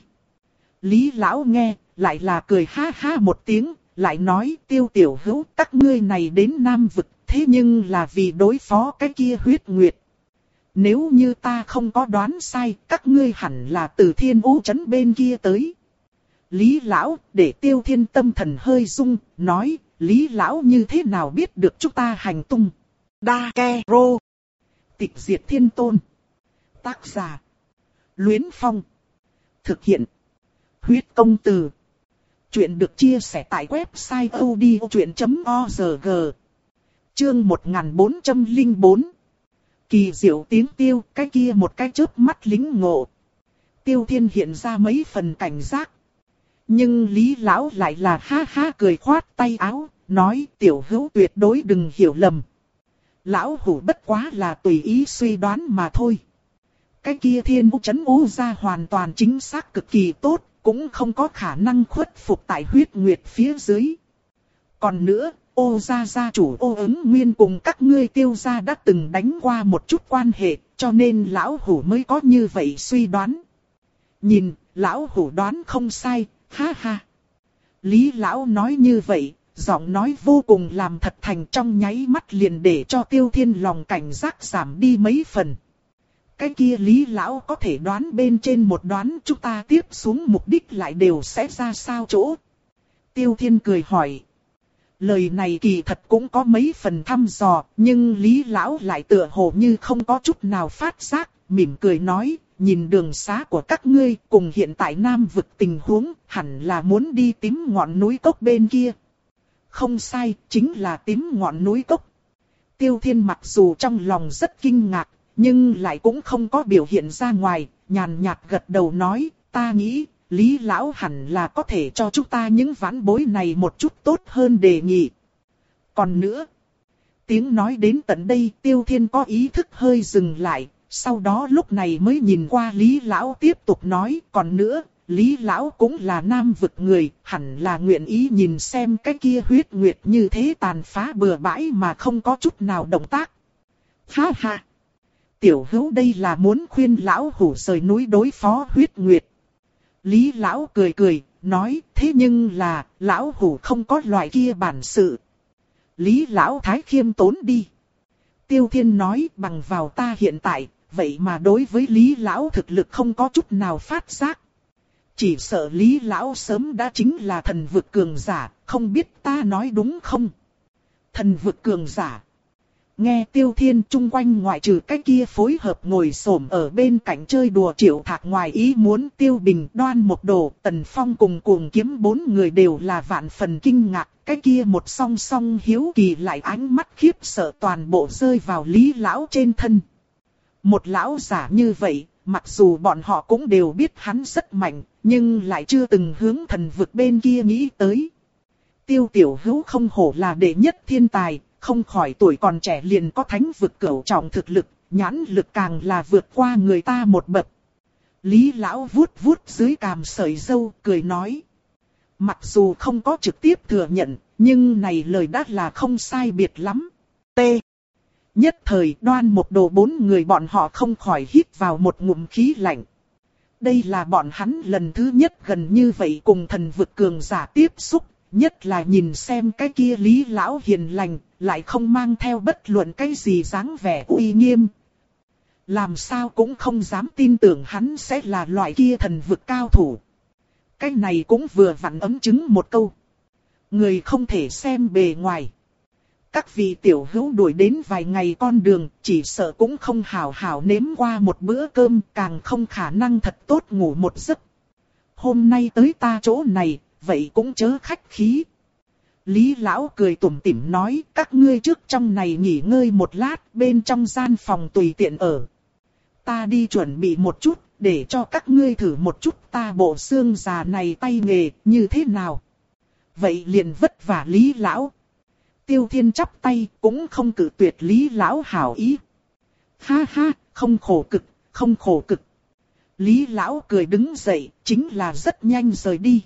Lý Lão nghe, lại là cười ha ha một tiếng, lại nói Tiêu Tiểu Hữu, các ngươi này đến Nam Vực, thế nhưng là vì đối phó cái kia huyết nguyệt. Nếu như ta không có đoán sai, các ngươi hẳn là từ Thiên Ô Trấn bên kia tới. Lý Lão, để Tiêu Thiên tâm thần hơi rung, nói, Lý Lão như thế nào biết được chúng ta hành tung. Đa Ke Rô. Tịch diệt thiên tôn. Tác giả. Luyến Phong. Thực hiện. Huyết công từ. Chuyện được chia sẻ tại website odchuyện chấm org. Chương một nghìn bốn trăm lẻ bốn. Kỳ diệu tiếng tiêu, cái kia một cái chớp mắt lính ngộ. Tiêu Thiên hiện ra mấy phần cảnh giác. Nhưng Lý Lão lại là ha ha cười khoát tay áo, nói tiểu hữu tuyệt đối đừng hiểu lầm. Lão hủ bất quá là tùy ý suy đoán mà thôi. Cái kia thiên u chấn u ra hoàn toàn chính xác cực kỳ tốt, cũng không có khả năng khuất phục tại huyết nguyệt phía dưới. Còn nữa, ô gia gia chủ ô ứng nguyên cùng các ngươi tiêu gia đã từng đánh qua một chút quan hệ, cho nên lão hủ mới có như vậy suy đoán. Nhìn, lão hủ đoán không sai, ha ha. Lý lão nói như vậy, giọng nói vô cùng làm thật thành, trong nháy mắt liền để cho Tiêu Thiên lòng cảnh giác giảm đi mấy phần. Cái kia Lý lão có thể đoán bên trên một đoán, chúng ta tiếp xuống mục đích lại đều sẽ ra sao chỗ. Tiêu Thiên cười hỏi. Lời này kỳ thật cũng có mấy phần thăm dò, nhưng Lý lão lại tựa hồ như không có chút nào phát giác, mỉm cười nói, nhìn đường xá của các ngươi cùng hiện tại Nam vực tình huống, hẳn là muốn đi tím ngọn núi cốc bên kia. Không sai, chính là tím ngọn núi cốc. Tiêu Thiên mặc dù trong lòng rất kinh ngạc, nhưng lại cũng không có biểu hiện ra ngoài, nhàn nhạt gật đầu nói, ta nghĩ, Lý lão hẳn là có thể cho chúng ta những vãn bối này một chút tốt hơn đề nghị. Còn nữa, tiếng nói đến tận đây Tiêu Thiên có ý thức hơi dừng lại, sau đó lúc này mới nhìn qua Lý lão tiếp tục nói, còn nữa, Lý lão cũng là Nam vực người, hẳn là nguyện ý nhìn xem cái kia huyết nguyệt như thế tàn phá bừa bãi mà không có chút nào động tác. Ha ha! Tiểu hữu đây là muốn khuyên lão hủ rời núi đối phó huyết nguyệt. Lý lão cười cười, nói, thế nhưng là, lão hủ không có loại kia bản sự. Lý lão thái khiêm tốn đi. Tiêu Thiên nói, bằng vào ta hiện tại, vậy mà đối với Lý lão thực lực không có chút nào phát giác. Chỉ sợ Lý lão sớm đã chính là thần vực cường giả, không biết ta nói đúng không? Thần vực cường giả. Nghe Tiêu Thiên chung quanh ngoại trừ cái kia phối hợp ngồi xổm ở bên cạnh chơi đùa Triệu Thạc ngoài ý muốn, Tiêu Bình, Đoan Mộc Đồ, Tần Phong cùng Cuồng Kiếm bốn người đều là vạn phần kinh ngạc, cái kia một song song hiếu kỳ lại ánh mắt khiếp sợ toàn bộ rơi vào Lý lão trên thân. Một lão giả như vậy, mặc dù bọn họ cũng đều biết hắn rất mạnh, nhưng lại chưa từng hướng thần vực bên kia nghĩ tới. Tiêu tiểu hữu không hổ là đệ nhất thiên tài, không khỏi tuổi còn trẻ liền có thánh vực cửu trọng thực lực, nhãn lực càng là vượt qua người ta một bậc. Lý lão vuốt vuốt dưới cằm sợi râu, cười nói. Mặc dù không có trực tiếp thừa nhận, nhưng này lời đã là không sai biệt lắm. T. Nhất thời Đoan Mộc Đồ bốn người bọn họ không khỏi hít vào một ngụm khí lạnh. Đây là bọn hắn lần thứ nhất gần như vậy cùng thần vực cường giả tiếp xúc, nhất là nhìn xem cái kia Lý lão hiền lành, lại không mang theo bất luận cái gì dáng vẻ uy nghiêm. Làm sao cũng không dám tin tưởng hắn sẽ là loại kia thần vực cao thủ. Cái này cũng vừa vặn ấm chứng một câu. Người không thể xem bề ngoài. Các vị tiểu hữu đuổi đến vài ngày con đường, chỉ sợ cũng không hào hào nếm qua một bữa cơm, càng không khả năng thật tốt ngủ một giấc. Hôm nay tới ta chỗ này, vậy cũng chớ khách khí. Lý lão cười tủm tỉm nói, các ngươi trước trong này nghỉ ngơi một lát, bên trong gian phòng tùy tiện ở. Ta đi chuẩn bị một chút, để cho các ngươi thử một chút ta bộ xương già này tay nghề, như thế nào. Vậy liền vất vả Lý lão. Tiêu Thiên chắp tay, cũng không cự tuyệt Lý lão hảo ý. Ha ha, không khổ cực, không khổ cực. Lý lão cười đứng dậy, chính là rất nhanh rời đi.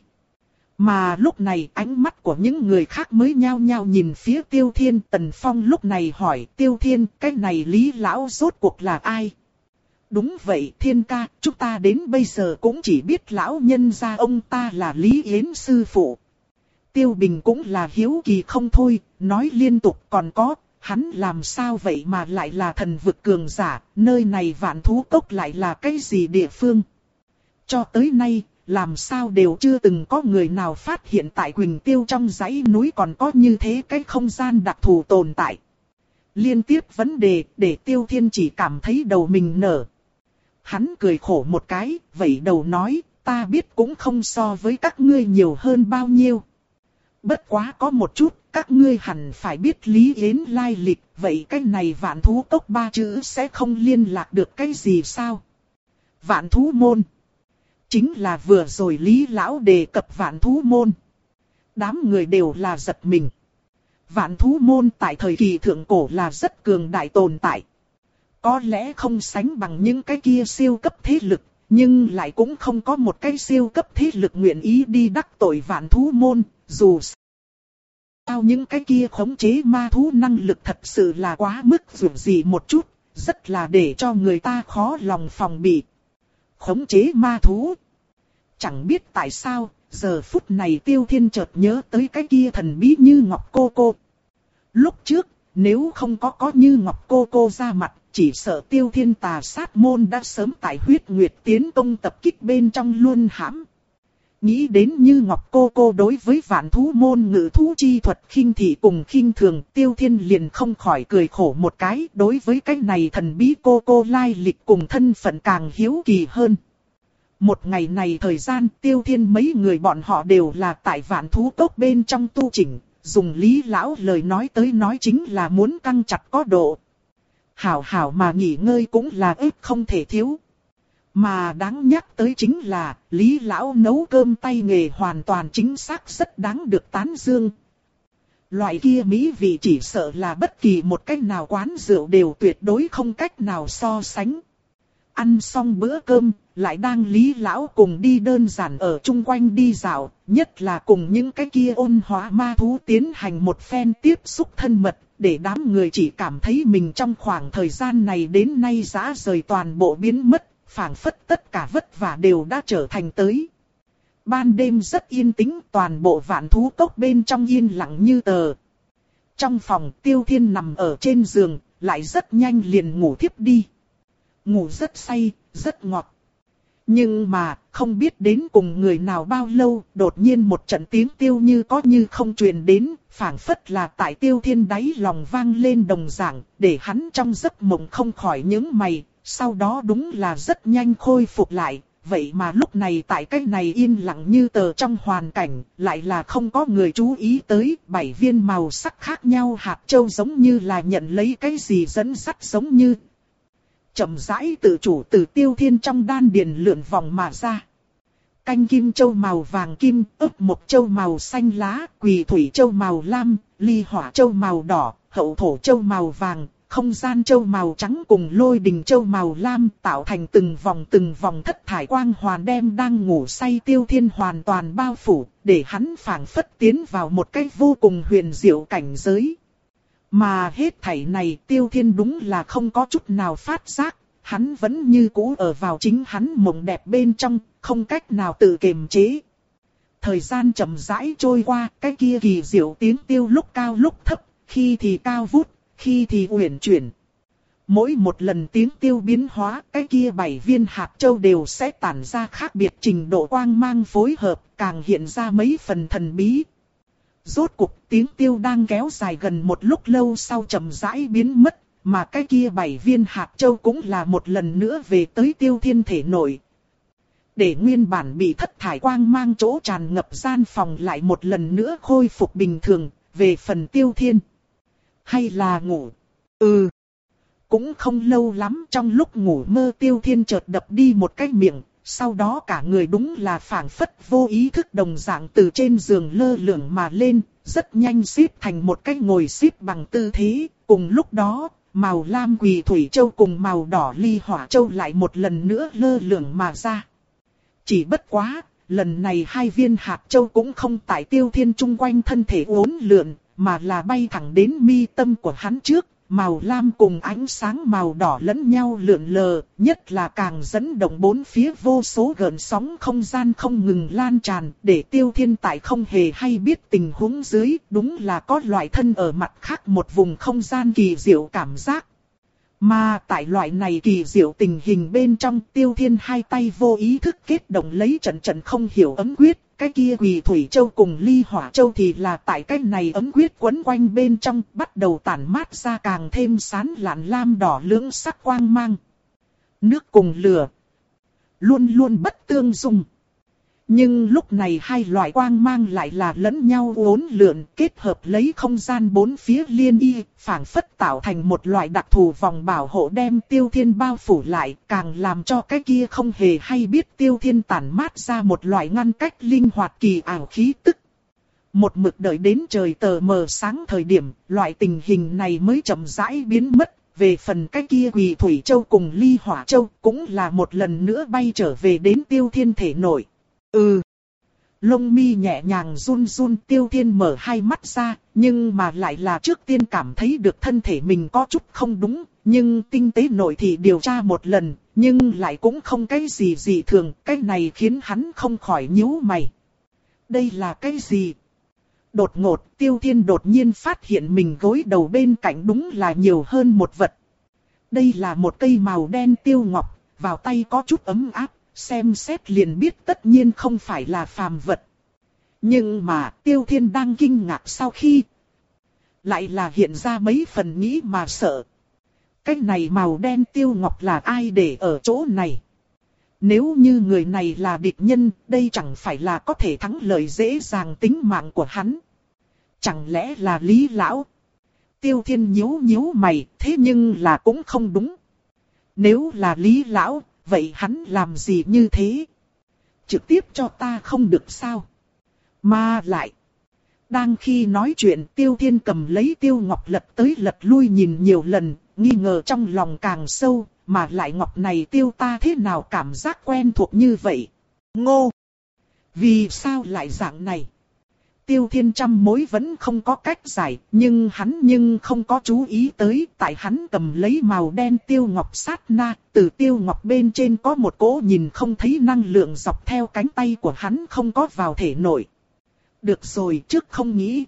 Mà lúc này ánh mắt của những người khác mới nhao nhao nhìn phía Tiêu Thiên. Tần Phong lúc này hỏi Tiêu Thiên, cái này Lý lão rốt cuộc là ai? Đúng vậy Thiên ca, chúng ta đến bây giờ cũng chỉ biết lão nhân gia ông ta là Lý Yến sư phụ. Tiêu Bình cũng là hiếu kỳ không thôi, nói liên tục còn có, hắn làm sao vậy mà lại là thần vực cường giả, nơi này Vạn Thú Cốc lại là cái gì địa phương? Cho tới nay, làm sao đều chưa từng có người nào phát hiện tại Quỳnh Tiêu trong dãy núi còn có như thế cái không gian đặc thù tồn tại. Liên tiếp vấn đề để Tiêu Thiên chỉ cảm thấy đầu mình nở. Hắn cười khổ một cái, vẩy đầu nói, ta biết cũng không so với các ngươi nhiều hơn bao nhiêu. Bất quá có một chút, các ngươi hẳn phải biết Lý Yến lai lịch, vậy cái này Vạn Thú Cốc ba chữ sẽ không liên lạc được cái gì sao? Vạn Thú Môn. Chính là vừa rồi Lý Lão đề cập vạn thú môn. Đám người đều là giật mình. Vạn thú môn tại thời kỳ thượng cổ là rất cường đại tồn tại. Có lẽ không sánh bằng những cái kia siêu cấp thế lực, nhưng lại cũng không có một cái siêu cấp thế lực nguyện ý đi đắc tội vạn thú môn, dù sao những cái kia khống chế ma thú năng lực thật sự là quá mức dù gì một chút, rất là để cho người ta khó lòng phòng bị. Khống chế ma thú. Chẳng biết tại sao, giờ phút này Tiêu Thiên chợt nhớ tới cái kia thần bí Như Ngọc cô cô. Lúc trước, nếu không có có Như Ngọc cô cô ra mặt, chỉ sợ Tiêu Thiên tà sát môn đã sớm tại huyết nguyệt tiến công tập kích bên trong luôn hãm. Nghĩ đến Như Ngọc cô cô đối với vạn thú môn ngự thú chi thuật khinh thị cùng khinh thường, Tiêu Thiên liền không khỏi cười khổ một cái. Đối với cái này thần bí cô cô lai lịch cùng thân phận càng hiếu kỳ hơn. Một ngày này thời gian Tiêu Thiên mấy người bọn họ đều là tại vạn thú cốc bên trong tu chỉnh. Dùng Lý Lão lời nói tới nói chính là muốn căng chặt có độ. Hảo hảo mà nghỉ ngơi cũng là ếp không thể thiếu. Mà đáng nhắc tới chính là, Lý Lão nấu cơm tay nghề hoàn toàn chính xác rất đáng được tán dương. Loại kia mỹ vị chỉ sợ là bất kỳ một cách nào quán rượu đều tuyệt đối không cách nào so sánh. Ăn xong bữa cơm, lại đang Lý Lão cùng đi đơn giản ở chung quanh đi dạo, nhất là cùng những cái kia ôn hóa ma thú tiến hành một phen tiếp xúc thân mật, để đám người chỉ cảm thấy mình trong khoảng thời gian này đến nay dã rời toàn bộ biến mất, phảng phất tất cả vất vả đều đã trở thành tới. Ban đêm rất yên tĩnh, toàn bộ vạn thú cốc bên trong yên lặng như tờ. Trong phòng Tiêu Thiên nằm ở trên giường, lại rất nhanh liền ngủ thiếp đi. Ngủ rất say, rất ngọt. Nhưng mà, không biết đến cùng người nào bao lâu, đột nhiên một trận tiếng tiêu như có như không truyền đến, phảng phất là tại Tiêu Thiên đáy lòng vang lên đồng dạng, để hắn trong giấc mộng không khỏi nhướng mày, sau đó đúng là rất nhanh khôi phục lại. Vậy mà lúc này tại cái này yên lặng như tờ trong hoàn cảnh, lại là không có người chú ý tới, bảy viên màu sắc khác nhau hạt châu giống như là nhận lấy cái gì dẫn sắt giống như. Chậm rãi tự chủ từ Tiêu Thiên trong đan điền lượn vòng mà ra. Canh kim châu màu vàng kim, ức mộc châu màu xanh lá, quỳ thủy châu màu lam, ly hỏa châu màu đỏ, hậu thổ châu màu vàng, không gian châu màu trắng cùng lôi đình châu màu lam tạo thành từng vòng từng vòng thất thải quang hoàn đem đang ngủ say Tiêu Thiên hoàn toàn bao phủ, để hắn phảng phất tiến vào một cái vô cùng huyền diệu cảnh giới. Mà hết thảy này Tiêu Thiên đúng là không có chút nào phát giác, hắn vẫn như cũ ở vào chính hắn mộng đẹp bên trong, không cách nào tự kiềm chế. Thời gian chậm rãi trôi qua, cái kia kỳ diệu tiếng tiêu lúc cao lúc thấp, khi thì cao vút, khi thì uyển chuyển. Mỗi một lần tiếng tiêu biến hóa, cái kia bảy viên hạt châu đều sẽ tản ra khác biệt trình độ quang mang phối hợp, càng hiện ra mấy phần thần bí. Rốt cuộc tiếng tiêu đang kéo dài gần một lúc lâu sau chậm rãi biến mất, mà cái kia bảy viên hạt châu cũng là một lần nữa về tới Tiêu Thiên thể nội. Để nguyên bản bị thất thải quang mang chỗ tràn ngập gian phòng lại một lần nữa khôi phục bình thường, về phần Tiêu Thiên. Hay là ngủ? Ừ. Cũng không lâu lắm trong lúc ngủ mơ Tiêu Thiên chợt đập đi một cái miệng. Sau đó cả người đúng là phảng phất vô ý thức đồng dạng từ trên giường lơ lửng mà lên, rất nhanh xếp thành một cái ngồi xếp bằng tư thế. Cùng lúc đó, màu lam quỳ thủy châu cùng màu đỏ ly hỏa châu lại một lần nữa lơ lửng mà ra. Chỉ bất quá, lần này hai viên hạt châu cũng không tại Tiêu Thiên chung quanh thân thể uốn lượn, mà là bay thẳng đến mi tâm của hắn trước. Màu lam cùng ánh sáng màu đỏ lẫn nhau lượn lờ, nhất là càng dẫn động bốn phía vô số gợn sóng không gian không ngừng lan tràn, để Tiêu Thiên tại không hề hay biết tình huống dưới, đúng là có loại thân ở mặt khác một vùng không gian kỳ diệu cảm giác. Mà tại loại này kỳ diệu tình hình bên trong, Tiêu Thiên hai tay vô ý thức kết động lấy trận trận không hiểu ấm quyết. Cái kia quỳ thủy châu cùng ly hỏa châu thì là tại cái này ấm quyết quấn quanh bên trong, bắt đầu tản mát ra càng thêm sán lạn lam đỏ lưỡng sắc quang mang. Nước cùng lửa, luôn luôn bất tương dung. Nhưng lúc này hai loại quang mang lại là lẫn nhau uốn lượn, kết hợp lấy không gian bốn phía liên y, phảng phất tạo thành một loại đặc thù vòng bảo hộ đem Tiêu Thiên bao phủ lại, càng làm cho cái kia không hề hay biết Tiêu Thiên tản mát ra một loại ngăn cách linh hoạt kỳ ảo khí tức. Một mực đợi đến trời tờ mờ sáng thời điểm, loại tình hình này mới chậm rãi biến mất. Về phần cái kia Quỳ Thủy Châu cùng Ly Hỏa Châu cũng là một lần nữa bay trở về đến Tiêu Thiên thể nội. Ừ. Lông mi nhẹ nhàng run run, Tiêu Thiên mở hai mắt ra, nhưng mà lại là trước tiên cảm thấy được thân thể mình có chút không đúng, nhưng tinh tế nội thì điều tra một lần, nhưng lại cũng không cái gì gì thường, cái này khiến hắn không khỏi nhíu mày. Đây là cái gì? Đột ngột, Tiêu Thiên đột nhiên phát hiện mình gối đầu bên cạnh đúng là nhiều hơn một vật. Đây là một cây màu đen tiêu ngọc, vào tay có chút ấm áp, xem xét liền biết tất nhiên không phải là phàm vật. Nhưng mà Tiêu Thiên đang kinh ngạc sau khi, lại là hiện ra mấy phần nghĩ mà sợ. Cái này màu đen tiêu ngọc là ai để ở chỗ này? Nếu như người này là địch nhân, đây chẳng phải là có thể thắng lợi dễ dàng tính mạng của hắn. Chẳng lẽ là Lý Lão? Tiêu Thiên nhíu nhíu mày, thế nhưng là cũng không đúng. Nếu là Lý Lão, vậy hắn làm gì như thế? Trực tiếp cho ta không được sao? Mà lại, đang khi nói chuyện Tiêu Thiên cầm lấy tiêu ngọc lật tới lật lui nhìn nhiều lần, nghi ngờ trong lòng càng sâu. Mà lại ngọc này tiêu ta thế nào cảm giác quen thuộc như vậy? Ngô! Vì sao lại dạng này? Tiêu Thiên trăm mối vẫn không có cách giải, nhưng hắn nhưng không có chú ý tới, tại hắn cầm lấy màu đen tiêu ngọc sát na, từ tiêu ngọc bên trên có một cỗ nhìn không thấy năng lượng dọc theo cánh tay của hắn không có vào thể nội. Được rồi, trước không nghĩ.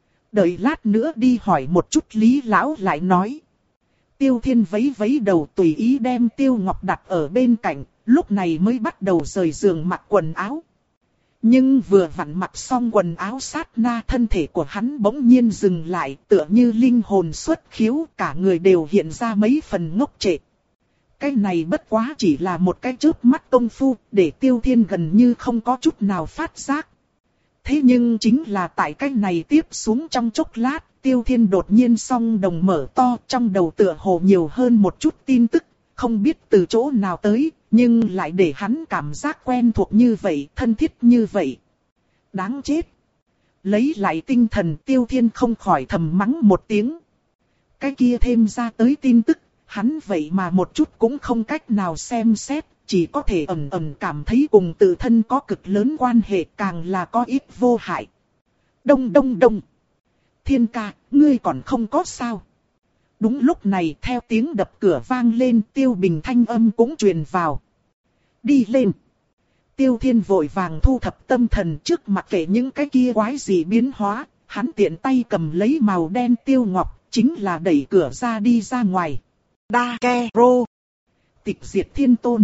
Đợi lát nữa đi hỏi một chút Lý Lão lại nói. Tiêu Thiên vấy vấy đầu tùy ý đem tiêu ngọc đặt ở bên cạnh, lúc này mới bắt đầu rời giường mặc quần áo. Nhưng vừa vặn mặc xong quần áo sát na, thân thể của hắn bỗng nhiên dừng lại, tựa như linh hồn xuất khiếu, cả người đều hiện ra mấy phần ngốc trệ. Cái này bất quá chỉ là một cái chớp mắt công phu, để Tiêu Thiên gần như không có chút nào phát giác. Thế nhưng chính là tại cái này tiếp xuống trong chốc lát, Tiêu Thiên đột nhiên song đồng mở to, trong đầu tựa hồ nhiều hơn một chút tin tức, không biết từ chỗ nào tới, nhưng lại để hắn cảm giác quen thuộc như vậy, thân thiết như vậy. Đáng chết! Lấy lại tinh thần, Tiêu Thiên không khỏi thầm mắng một tiếng. Cái kia thêm ra tới tin tức, hắn vậy mà một chút cũng không cách nào xem xét, chỉ có thể ẩn ẩn cảm thấy cùng tự thân có cực lớn quan hệ, càng là có ít vô hại. Đông đông đông! Thiên ca, ngươi còn không có sao? Đúng lúc này, theo tiếng đập cửa vang lên, Tiêu Bình thanh âm cũng truyền vào. Đi lên! Tiêu Thiên vội vàng thu thập tâm thần, trước mặc kệ những cái kia quái gì biến hóa, hắn tiện tay cầm lấy màu đen tiêu ngọc, chính là đẩy cửa ra đi ra ngoài. Đa Ke Rô. Tịch diệt thiên tôn.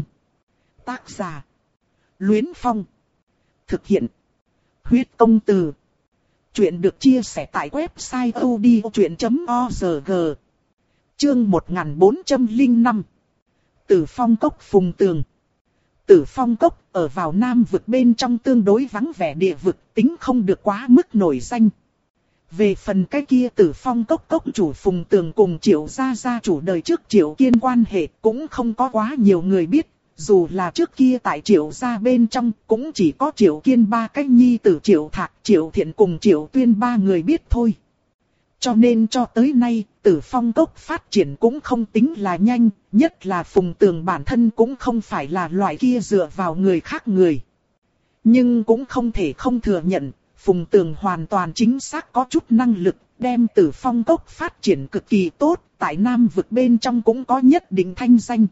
Tác giả: Luyến Phong. Thực hiện: Huyết Công Từ. Chuyện được chia sẻ tại website odchuyện chấm org. Chương một nghìn bốn trăm lẻ năm. Tử Phong Cốc Phùng Tường. Tử Phong Cốc ở vào Nam vực bên trong tương đối vắng vẻ địa vực, tính không được quá mức nổi danh. Về phần cái kia Tử Phong Cốc cốc chủ Phùng Tường cùng Triệu gia gia chủ đời trước Triệu Kiên quan hệ cũng không có quá nhiều người biết. Dù là trước kia tại Triệu gia bên trong cũng chỉ có Triệu Kiên ba cái nhi tử Triệu Thạc, Triệu Thiện cùng Triệu Tuyên ba người biết thôi. Cho nên cho tới nay, Tử Phong Cốc phát triển cũng không tính là nhanh, nhất là Phùng Tường bản thân cũng không phải là loại kia dựa vào người khác người. Nhưng cũng không thể không thừa nhận, Phùng Tường hoàn toàn chính xác có chút năng lực, đem Tử Phong Cốc phát triển cực kỳ tốt, tại Nam vực bên trong cũng có nhất định thanh danh.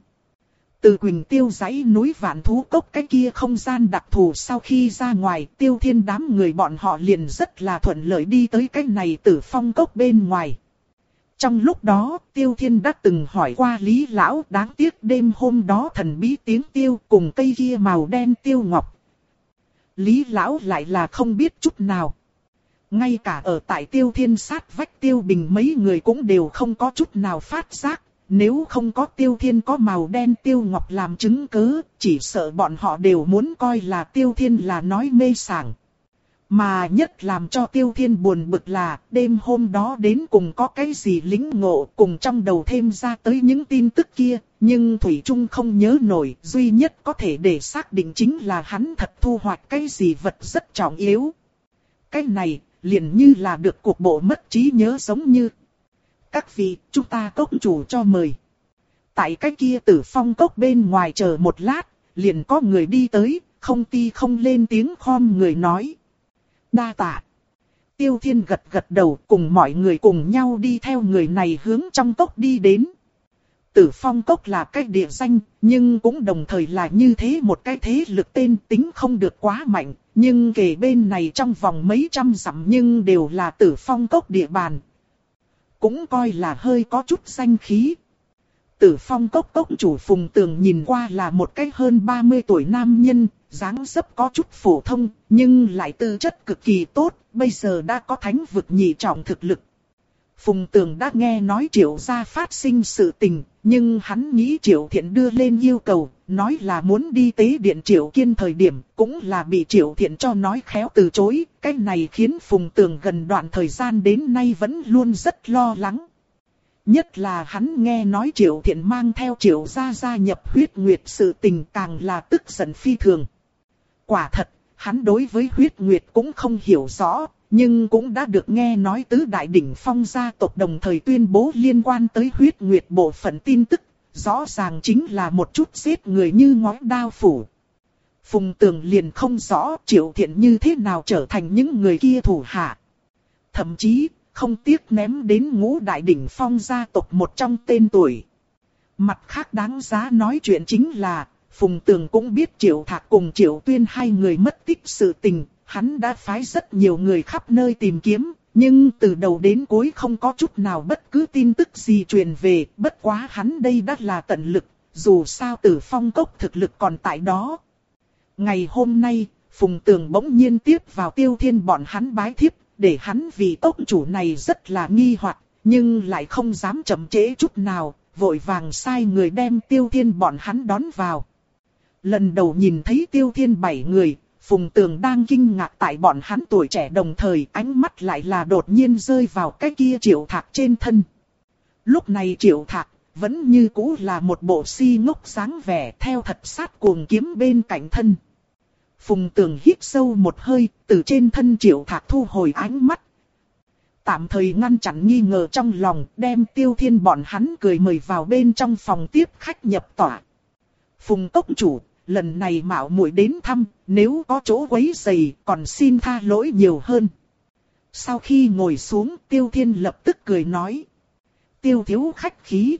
Từ Quỳnh Tiêu dãy núi Vạn Thú Cốc cái kia không gian đặc thù sau khi ra ngoài, Tiêu Thiên đám người bọn họ liền rất là thuận lợi đi tới cái này Tử Phong Cốc bên ngoài. Trong lúc đó, Tiêu Thiên đã từng hỏi qua Lý Lão, đáng tiếc đêm hôm đó thần bí tiếng tiêu cùng cây kia màu đen tiêu ngọc. Lý Lão lại là không biết chút nào. Ngay cả ở tại Tiêu Thiên sát vách Tiêu Bình mấy người cũng đều không có chút nào phát giác. nếu không có Tiêu Thiên có màu đen Tiêu Ngọc làm chứng cớ, chỉ sợ bọn họ đều muốn coi là Tiêu Thiên là nói mê sảng. Mà nhất làm cho Tiêu Thiên buồn bực là, đêm hôm đó đến cùng có cái gì lĩnh ngộ, cùng trong đầu thêm ra tới những tin tức kia, nhưng Thủy Trung không nhớ nổi, duy nhất có thể để xác định chính là hắn thật thu hoạch cái gì vật rất trọng yếu. Cái này, liền như là được cuộc bộ mất trí nhớ giống như. Các vị, chúng ta cốc chủ cho mời. Tại cái kia Tử Phong cốc bên ngoài chờ một lát, liền có người đi tới, không ti không lên tiếng khom người nói. Đa tạ. Tiêu Thiên gật gật đầu, cùng mọi người cùng nhau đi theo người này hướng trong cốc đi đến. Tử Phong cốc là cái địa danh, nhưng cũng đồng thời là như thế một cái thế lực tên tính không được quá mạnh, nhưng kể bên này trong vòng mấy trăm dặm nhưng đều là Tử Phong cốc địa bàn. Cũng coi là hơi có chút danh khí. Tử Phong cốc cốc chủ Phùng Tường nhìn qua là một cái hơn ba mươi tuổi nam nhân, dáng dấp có chút phổ thông, nhưng lại tư chất cực kỳ tốt, bây giờ đã có thánh vực nhị trọng thực lực. Phùng Tường đã nghe nói Triệu gia phát sinh sự tình, nhưng hắn nghĩ Triệu Thiện đưa lên yêu cầu, nói là muốn đi tế điện Triệu Kiên thời điểm, cũng là bị Triệu Thiện cho nói khéo từ chối, cái này khiến Phùng Tường gần đoạn thời gian đến nay vẫn luôn rất lo lắng. Nhất là hắn nghe nói Triệu Thiện mang theo Triệu gia gia nhập huyết nguyệt sự tình càng là tức giận phi thường. Quả thật, hắn đối với huyết nguyệt cũng không hiểu rõ, nhưng cũng đã được nghe nói tứ đại đỉnh phong gia tộc đồng thời tuyên bố liên quan tới huyết nguyệt bộ phận tin tức, rõ ràng chính là một chút giết người như ngói đao phủ. Phùng Tường liền không rõ Triệu Thiện như thế nào trở thành những người kia thủ hạ. Thậm chí, không tiếc ném đến ngũ đại đỉnh phong gia tộc một trong tên tuổi. Mặt khác đáng giá nói chuyện chính là, Phùng Tường cũng biết Triệu Thạc cùng Triệu Tuyên hai người mất tích sự tình, hắn đã phái rất nhiều người khắp nơi tìm kiếm, nhưng từ đầu đến cuối không có chút nào bất cứ tin tức gì truyền về, bất quá hắn đây đã là tận lực, dù sao Tử Phong cốc thực lực còn tại đó. Ngày hôm nay, Phùng Tường bỗng nhiên tiếp vào Tiêu Thiên bọn hắn bái thiếp, để hắn vì cốc chủ này rất là nghi hoặc, nhưng lại không dám chậm trễ chút nào, vội vàng sai người đem Tiêu Thiên bọn hắn đón vào. Lần đầu nhìn thấy Tiêu Thiên bảy người, Phùng Tường đang kinh ngạc tại bọn hắn tuổi trẻ đồng thời ánh mắt lại là đột nhiên rơi vào cái kia Triệu Thạc trên thân. Lúc này Triệu Thạc vẫn như cũ là một bộ si ngốc dáng vẻ theo thật sát cuồng kiếm bên cạnh thân. Phùng Tường hít sâu một hơi, từ trên thân Triệu Thạc thu hồi ánh mắt. Tạm thời ngăn chặn nghi ngờ trong lòng, đem Tiêu Thiên bọn hắn cười mời vào bên trong phòng tiếp khách nhập tọa. Phùng cốc chủ, lần này mạo muội đến thăm, nếu có chỗ quấy rầy, còn xin tha lỗi nhiều hơn. Sau khi ngồi xuống, Tiêu Thiên lập tức cười nói. Tiêu thiếu khách khí.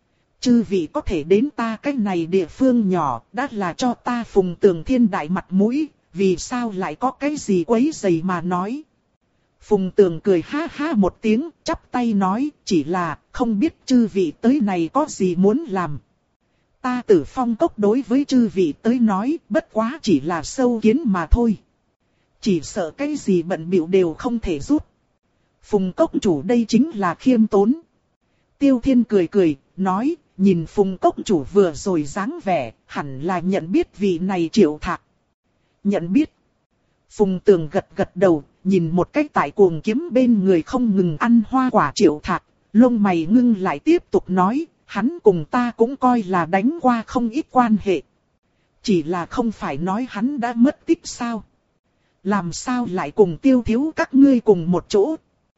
Chư vị có thể đến ta cái này địa phương nhỏ, đã là cho ta Phùng Tường thiên đại mặt mũi, vì sao lại có cái gì quấy rầy mà nói. Phùng Tường cười ha ha một tiếng, chắp tay nói, chỉ là không biết chư vị tới này có gì muốn làm. Ta Tử Phong cốc đối với chư vị tới nói, bất quá chỉ là sâu kiến mà thôi. Chỉ sợ cái gì bận bịu đều không thể giúp. Phùng cốc chủ đây chính là khiêm tốn. Tiêu Thiên cười cười, nói, nhìn Phùng cốc chủ vừa rồi dáng vẻ, hẳn là nhận biết vị này Triệu Thạc. Nhận biết. Phùng Tường gật gật đầu, nhìn một cách tại cuồng kiếm bên người không ngừng ăn hoa quả Triệu Thạc, lông mày ngưng lại tiếp tục nói, hắn cùng ta cũng coi là đánh qua không ít quan hệ. Chỉ là không phải nói hắn đã mất tích sao? Làm sao lại cùng Tiêu thiếu các ngươi cùng một chỗ?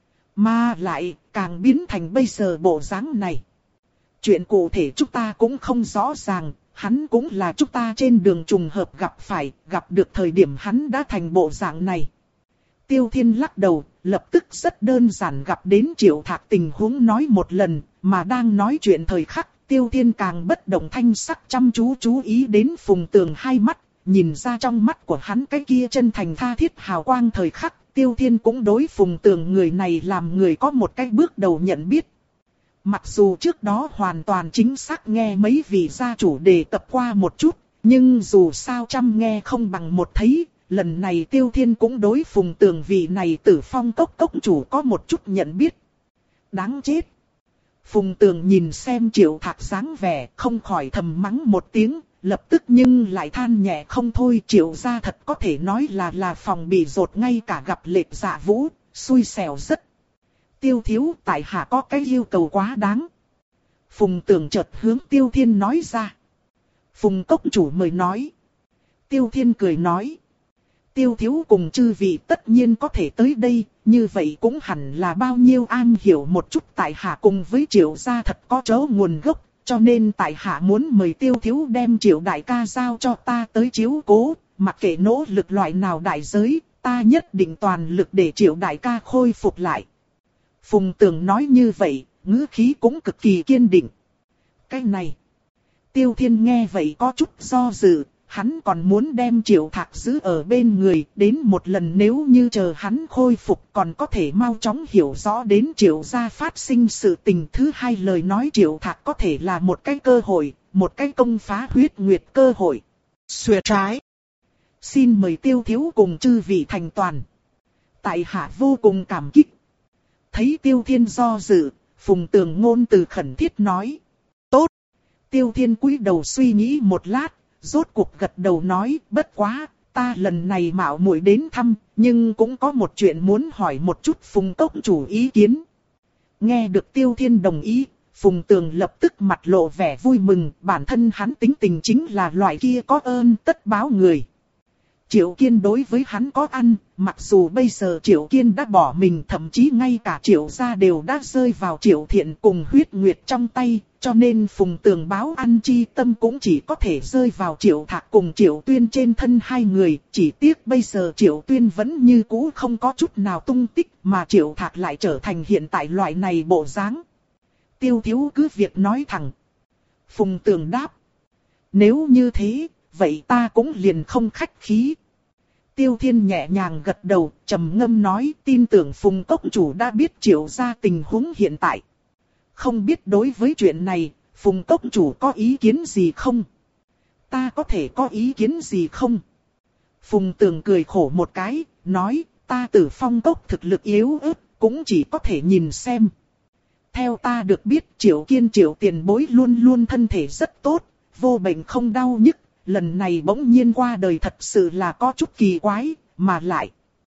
Mà lại, càng biến thành bây giờ bộ dáng này. Chuyện cụ thể chúng ta cũng không rõ ràng, hắn cũng là chúng ta trên đường trùng hợp gặp phải, gặp được thời điểm hắn đã thành bộ dạng này. Tiêu Thiên lắc đầu, lập tức rất đơn giản gặp đến Triệu Thạc tình huống nói một lần, mà đang nói chuyện thời khắc, Tiêu Thiên càng bất động thanh sắc chăm chú chú ý đến Phùng Tường hai mắt, nhìn ra trong mắt của hắn cái kia chân thành tha thiết hào quang thời khắc, Tiêu Thiên cũng đối Phùng Tường người này làm người có một cái bước đầu nhận biết. Mặc dù trước đó hoàn toàn chính xác nghe mấy vị gia chủ đề tập qua một chút, nhưng dù sao trăm nghe không bằng một thấy, lần này Tiêu Thiên cũng đối Phùng Tường vị này Tử Phong cốc cốc chủ có một chút nhận biết. Đáng chết! Phùng Tường nhìn xem Triệu Thạc dáng vẻ, không khỏi thầm mắng một tiếng, lập tức nhưng lại than nhẹ không thôi. Triệu gia thật có thể nói là là phòng bị dột, ngay cả gặp Lệ Dạ Vũ, xui xẻo rất. Tiêu thiếu, tại hạ có cái yêu cầu quá đáng. Phùng Tường chợt hướng Tiêu Thiên nói ra. Phùng cốc chủ mời nói. Tiêu Thiên cười nói. Tiêu thiếu cùng chư vị tất nhiên có thể tới đây, như vậy cũng hẳn là bao nhiêu an hiểu một chút. Tại hạ cùng với Triệu gia thật có chỗ nguồn gốc, cho nên tại hạ muốn mời Tiêu thiếu đem Triệu đại ca giao cho ta tới chiếu cố. Mặc kệ nỗ lực loại nào đại giới, ta nhất định toàn lực để Triệu đại ca khôi phục lại. Phùng Tường nói như vậy, ngữ khí cũng cực kỳ kiên định. Cái này, Tiêu Thiên nghe vậy có chút do dự, hắn còn muốn đem Triệu Thạc giữ ở bên người, đến một lần nếu như chờ hắn khôi phục còn có thể mau chóng hiểu rõ đến Triệu gia phát sinh sự tình. Thứ hai, lời nói Triệu Thạc có thể là một cái cơ hội, một cái công phá huyết nguyệt cơ hội. Xuề trái. Xin mời Tiêu thiếu cùng chư vị thành toàn. Tại hạ vô cùng cảm kích. Thấy Tiêu Thiên do dự, Phùng Tường ngôn từ khẩn thiết nói. Tốt. Tiêu Thiên cúi đầu suy nghĩ một lát, rốt cuộc gật đầu nói, bất quá, ta lần này mạo muội đến thăm, nhưng cũng có một chuyện muốn hỏi một chút Phùng cốc chủ ý kiến. Nghe được Tiêu Thiên đồng ý, Phùng Tường lập tức mặt lộ vẻ vui mừng, bản thân hắn tính tình chính là loại kia có ơn tất báo người. Triệu Kiên đối với hắn có ăn, mặc dù bây giờ Triệu Kiên đã bỏ mình, thậm chí ngay cả Triệu gia đều đã rơi vào Triệu Thiện cùng huyết nguyệt trong tay, cho nên Phùng Tường báo ăn chi tâm cũng chỉ có thể rơi vào Triệu Thạc cùng Triệu Tuyên trên thân hai người. Chỉ tiếc bây giờ Triệu Tuyên vẫn như cũ không có chút nào tung tích, mà Triệu Thạc lại trở thành hiện tại loại này bộ dáng. Tiêu thiếu cứ việc nói thẳng. Phùng Tường đáp. Nếu như thế, vậy ta cũng liền không khách khí. Tiêu Thiên nhẹ nhàng gật đầu, trầm ngâm nói, tin tưởng Phùng cốc chủ đã biết Triệu gia tình huống hiện tại. Không biết đối với chuyện này, Phùng cốc chủ có ý kiến gì không? Ta có thể có ý kiến gì không? Phùng Tường cười khổ một cái, nói, ta Tử Phong cốc thực lực yếu ớt, cũng chỉ có thể nhìn xem. Theo ta được biết, Triệu Kiên Triệu tiền bối luôn luôn thân thể rất tốt, vô bệnh không đau nhức. Lần này bỗng nhiên qua đời thật sự là có chút kỳ quái, mà lại.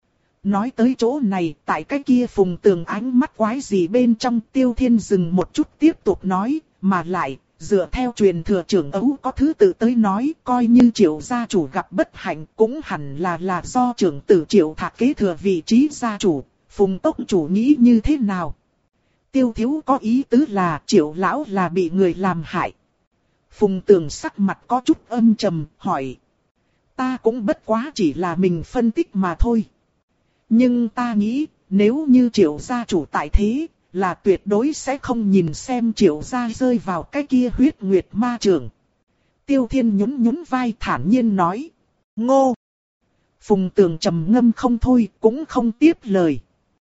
Nói tới chỗ này, tại cái kia Phùng Tường ánh mắt quái gì bên trong. Tiêu Thiên dừng một chút tiếp tục nói, mà lại, dựa theo truyền thừa trưởng ấu có thứ tự tới nói, coi như Triệu gia chủ gặp bất hạnh cũng hẳn là là do trưởng tử Triệu Thạc kế thừa vị trí gia chủ. Phùng cốc chủ nghĩ như thế nào? Tiêu thiếu có ý tứ là Triệu lão là bị người làm hại. Phùng Tường sắc mặt có chút âm trầm, hỏi. Ta cũng bất quá chỉ là mình phân tích mà thôi. Nhưng ta nghĩ, nếu như Triệu gia chủ tại thế, là tuyệt đối sẽ không nhìn xem Triệu gia rơi vào cái kia huyết nguyệt ma trường. Tiêu Thiên nhún nhún vai thản nhiên nói. Ngô! Phùng Tường trầm ngâm không thôi, cũng không tiếp lời.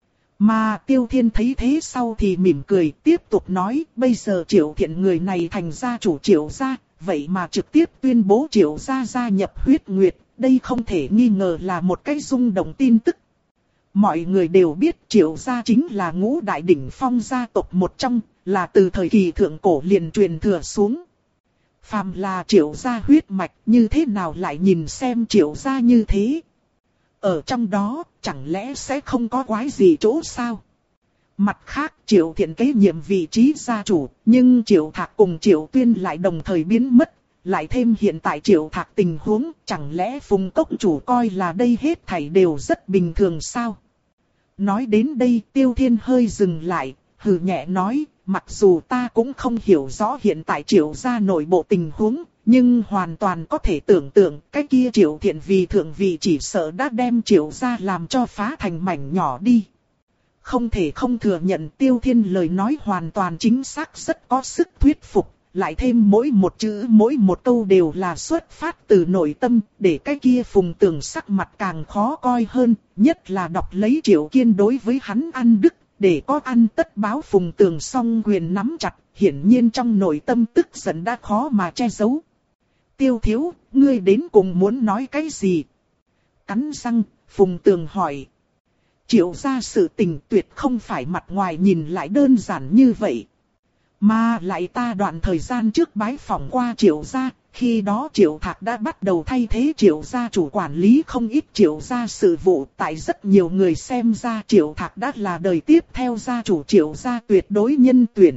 Mà Tiêu Thiên thấy thế sau thì mỉm cười, tiếp tục nói, bây giờ Triệu Thiện người này thành gia chủ Triệu gia, vậy mà trực tiếp tuyên bố Triệu gia gia nhập huyết nguyệt, đây không thể nghi ngờ là một cái rung động tin tức. Mọi người đều biết Triệu gia chính là ngũ đại đỉnh phong gia tộc một trong, là từ thời kỳ thượng cổ liền truyền thừa xuống. Phàm là Triệu gia huyết mạch, như thế nào lại nhìn xem Triệu gia như thế? Ở trong đó, chẳng lẽ sẽ không có quái gì chỗ sao? Mặt khác, Triệu Thiện kế nhiệm vị trí gia chủ, nhưng Triệu Thạc cùng Triệu Tuyên lại đồng thời biến mất. Lại thêm hiện tại Triệu Thạc tình huống, chẳng lẽ Phùng cốc chủ coi là đây hết thảy đều rất bình thường sao? Nói đến đây, Tiêu Thiên hơi dừng lại, hừ nhẹ nói, mặc dù ta cũng không hiểu rõ hiện tại Triệu gia nội bộ tình huống, nhưng hoàn toàn có thể tưởng tượng cái kia Triệu Thiện vì thượng vị chỉ sợ đã đem Triệu gia làm cho phá thành mảnh nhỏ đi. Không thể không thừa nhận Tiêu Thiên lời nói hoàn toàn chính xác, rất có sức thuyết phục, lại thêm mỗi một chữ mỗi một câu đều là xuất phát từ nội tâm, để cái kia Phùng Tường sắc mặt càng khó coi hơn, nhất là đọc lấy Triệu Kiên đối với hắn ăn đức, để có ăn tất báo. Phùng Tường song quyền nắm chặt, hiển nhiên trong nội tâm tức giận đã khó mà che giấu. Tiêu thiếu, ngươi đến cùng muốn nói cái gì? Cắn răng, Phùng Tường hỏi. Triệu gia sự tình tuyệt không phải mặt ngoài nhìn lại đơn giản như vậy. Mà lại ta đoạn thời gian trước bái phỏng qua Triệu gia, khi đó Triệu Thạc đã bắt đầu thay thế Triệu gia chủ quản lý không ít Triệu gia sự vụ. Tại rất nhiều người xem ra Triệu Thạc đã là đời tiếp theo gia chủ Triệu gia tuyệt đối nhân tuyển.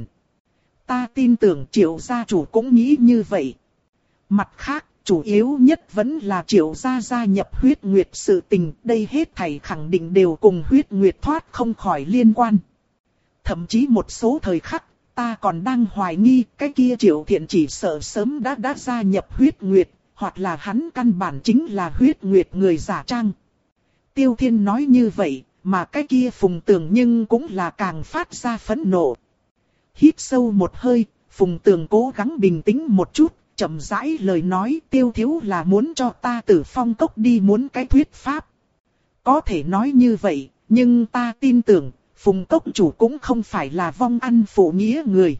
Ta tin tưởng Triệu gia chủ cũng nghĩ như vậy. Mặt khác, chủ yếu nhất vẫn là Triệu gia gia nhập huyết nguyệt sự tình. Đây hết thảy khẳng định đều cùng huyết nguyệt thoát không khỏi liên quan. Thậm chí một số thời khắc, ta còn đang hoài nghi cái kia Triệu Thiện chỉ sợ sớm đã đã gia nhập huyết nguyệt, hoặc là hắn căn bản chính là huyết nguyệt người giả trang. Tiêu Thiên nói như vậy, mà cái kia Phùng Tường nhưng cũng là càng phát ra phẫn nộ. Hít sâu một hơi, Phùng Tường cố gắng bình tĩnh một chút, chậm rãi lời nói Tiêu thiếu là muốn cho ta Tử Phong Cốc đi muốn cái thuyết pháp. Có thể nói như vậy, nhưng ta tin tưởng, Phùng Cốc chủ cũng không phải là vong ăn phụ nghĩa người.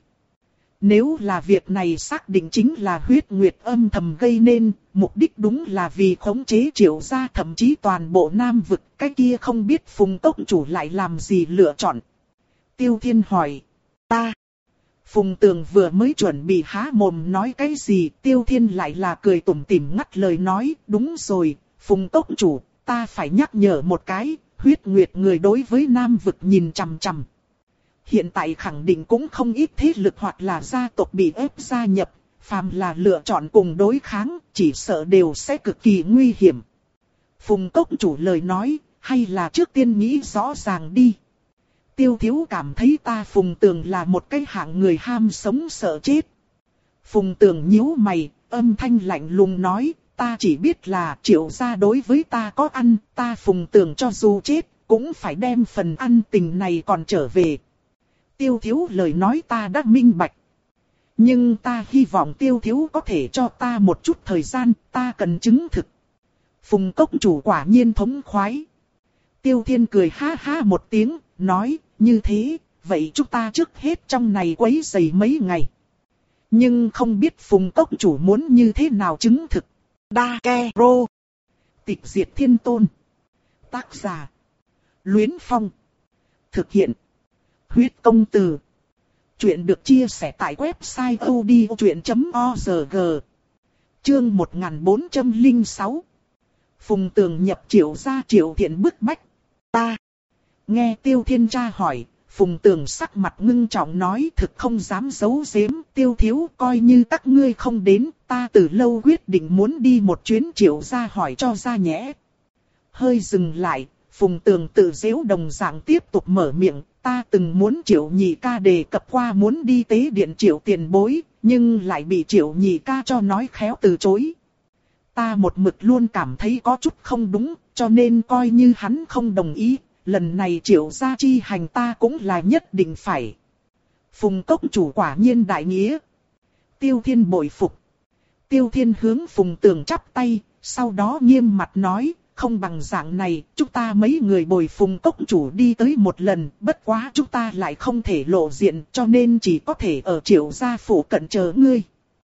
Nếu là việc này xác định chính là huyết nguyệt âm thầm gây nên, mục đích đúng là vì khống chế Triệu gia thậm chí toàn bộ Nam vực, cái kia không biết Phùng Cốc chủ lại làm gì lựa chọn. Tiêu Thiên hỏi, ta. Phùng Tường vừa mới chuẩn bị há mồm nói cái gì, Tiêu Thiên lại là cười tủm tỉm ngắt lời nói, đúng rồi, Phùng Cốc chủ, ta phải nhắc nhở một cái, huyết nguyệt người đối với Nam vực nhìn chằm chằm. Hiện tại khẳng định cũng không ít thế lực hoặc là gia tộc bị ép gia nhập, phàm là lựa chọn cùng đối kháng, chỉ sợ đều sẽ cực kỳ nguy hiểm. Phùng Cốc chủ lời nói, hay là trước tiên nghĩ rõ ràng đi. Tiêu thiếu cảm thấy ta Phùng Tường là một cái hạng người ham sống sợ chết. Phùng Tường nhíu mày, âm thanh lạnh lùng nói, ta chỉ biết là Triệu gia đối với ta có ăn, ta Phùng Tường cho dù chết, cũng phải đem phần ăn tình này còn trở về. Tiêu thiếu lời nói ta đã minh bạch. Nhưng ta hy vọng tiêu thiếu có thể cho ta một chút thời gian, ta cần chứng thực. Phùng Cốc chủ quả nhiên thống khoái. Tiêu Thiên cười ha ha một tiếng, nói, như thế, vậy chúng ta trước hết trong này quấy rầy mấy ngày. Nhưng không biết Phùng Cốc chủ muốn như thế nào chứng thực. Đa Ke Rô. Tịch diệt thiên tôn. Tác giả. Luyến Phong. Thực hiện. Huyết công từ. Chuyện được chia sẻ tại website odchuyện chấm org. Chương một nghìn bốn trăm lẻ sáu. Phùng Tường nhập Triệu gia Triệu Thiện bức bách. Ta. Nghe Tiêu Thiên tra hỏi, Phùng Tường sắc mặt ngưng trọng nói thực không dám giấu giếm. Tiêu thiếu coi như các ngươi không đến, ta từ lâu quyết định muốn đi một chuyến Triệu gia hỏi cho ra nhẽ. Hơi dừng lại, Phùng Tường tự giễu đồng dạng tiếp tục mở miệng. Ta từng muốn Triệu nhị ca đề cập qua muốn đi tế điện Triệu tiền bối, nhưng lại bị Triệu nhị ca cho nói khéo từ chối. Ta một mực luôn cảm thấy có chút không đúng, cho nên coi như hắn không đồng ý, lần này Triệu gia chi hành ta cũng là nhất định phải. Phùng Cốc chủ quả nhiên đại nghĩa. Tiêu Thiên bội phục. Tiêu Thiên hướng Phùng Tường chắp tay, sau đó nghiêm mặt nói, không bằng dạng này, chúng ta mấy người bồi Phùng Cốc chủ đi tới một lần, bất quá chúng ta lại không thể lộ diện, cho nên chỉ có thể ở Triệu gia phủ cận chờ ngươi.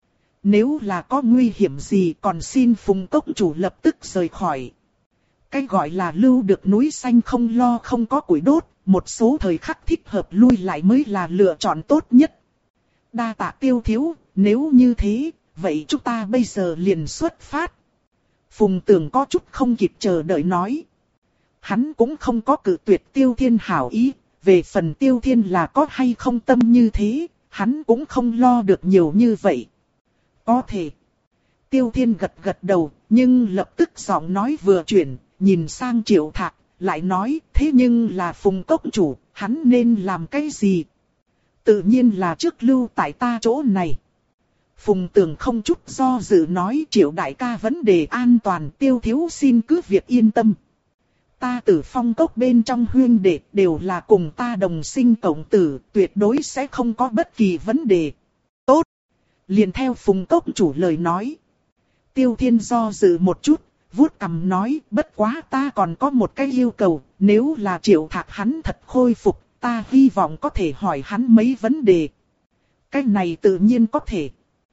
Nếu là có nguy hiểm gì còn xin Phùng Cốc chủ lập tức rời khỏi. Cái gọi là lưu được núi xanh không lo không có củi đốt, một số thời khắc thích hợp lui lại mới là lựa chọn tốt nhất. Đa tạ Tiêu thiếu, nếu như thế, vậy chúng ta bây giờ liền xuất phát. Phùng Tường có chút không kịp chờ đợi nói. Hắn cũng không có cự tuyệt Tiêu Thiên hảo ý, về phần Tiêu Thiên là có hay không tâm như thế, hắn cũng không lo được nhiều như vậy. Có thể. Tiêu Thiên gật gật đầu, nhưng lập tức giọng nói vừa chuyển, nhìn sang Triệu Thạc, lại nói, thế nhưng là Phùng Cốc chủ, hắn nên làm cái gì? Tự nhiên là trước lưu tại ta chỗ này. Phùng Tường không chút do dự nói Triệu đại ca vấn đề an toàn, Tiêu thiếu xin cứ việc yên tâm. Ta Tử Phong Cốc bên trong huyên đệ đều là cùng ta đồng sinh cộng tử, tuyệt đối sẽ không có bất kỳ vấn đề. Tốt. Liền theo Phùng Cốc chủ lời nói. Tiêu Thiên do dự một chút, vuốt cằm nói, bất quá ta còn có một cái yêu cầu, nếu là Triệu Thạc hắn thật khôi phục, ta hy vọng có thể hỏi hắn mấy vấn đề. Cái này tự nhiên có thể.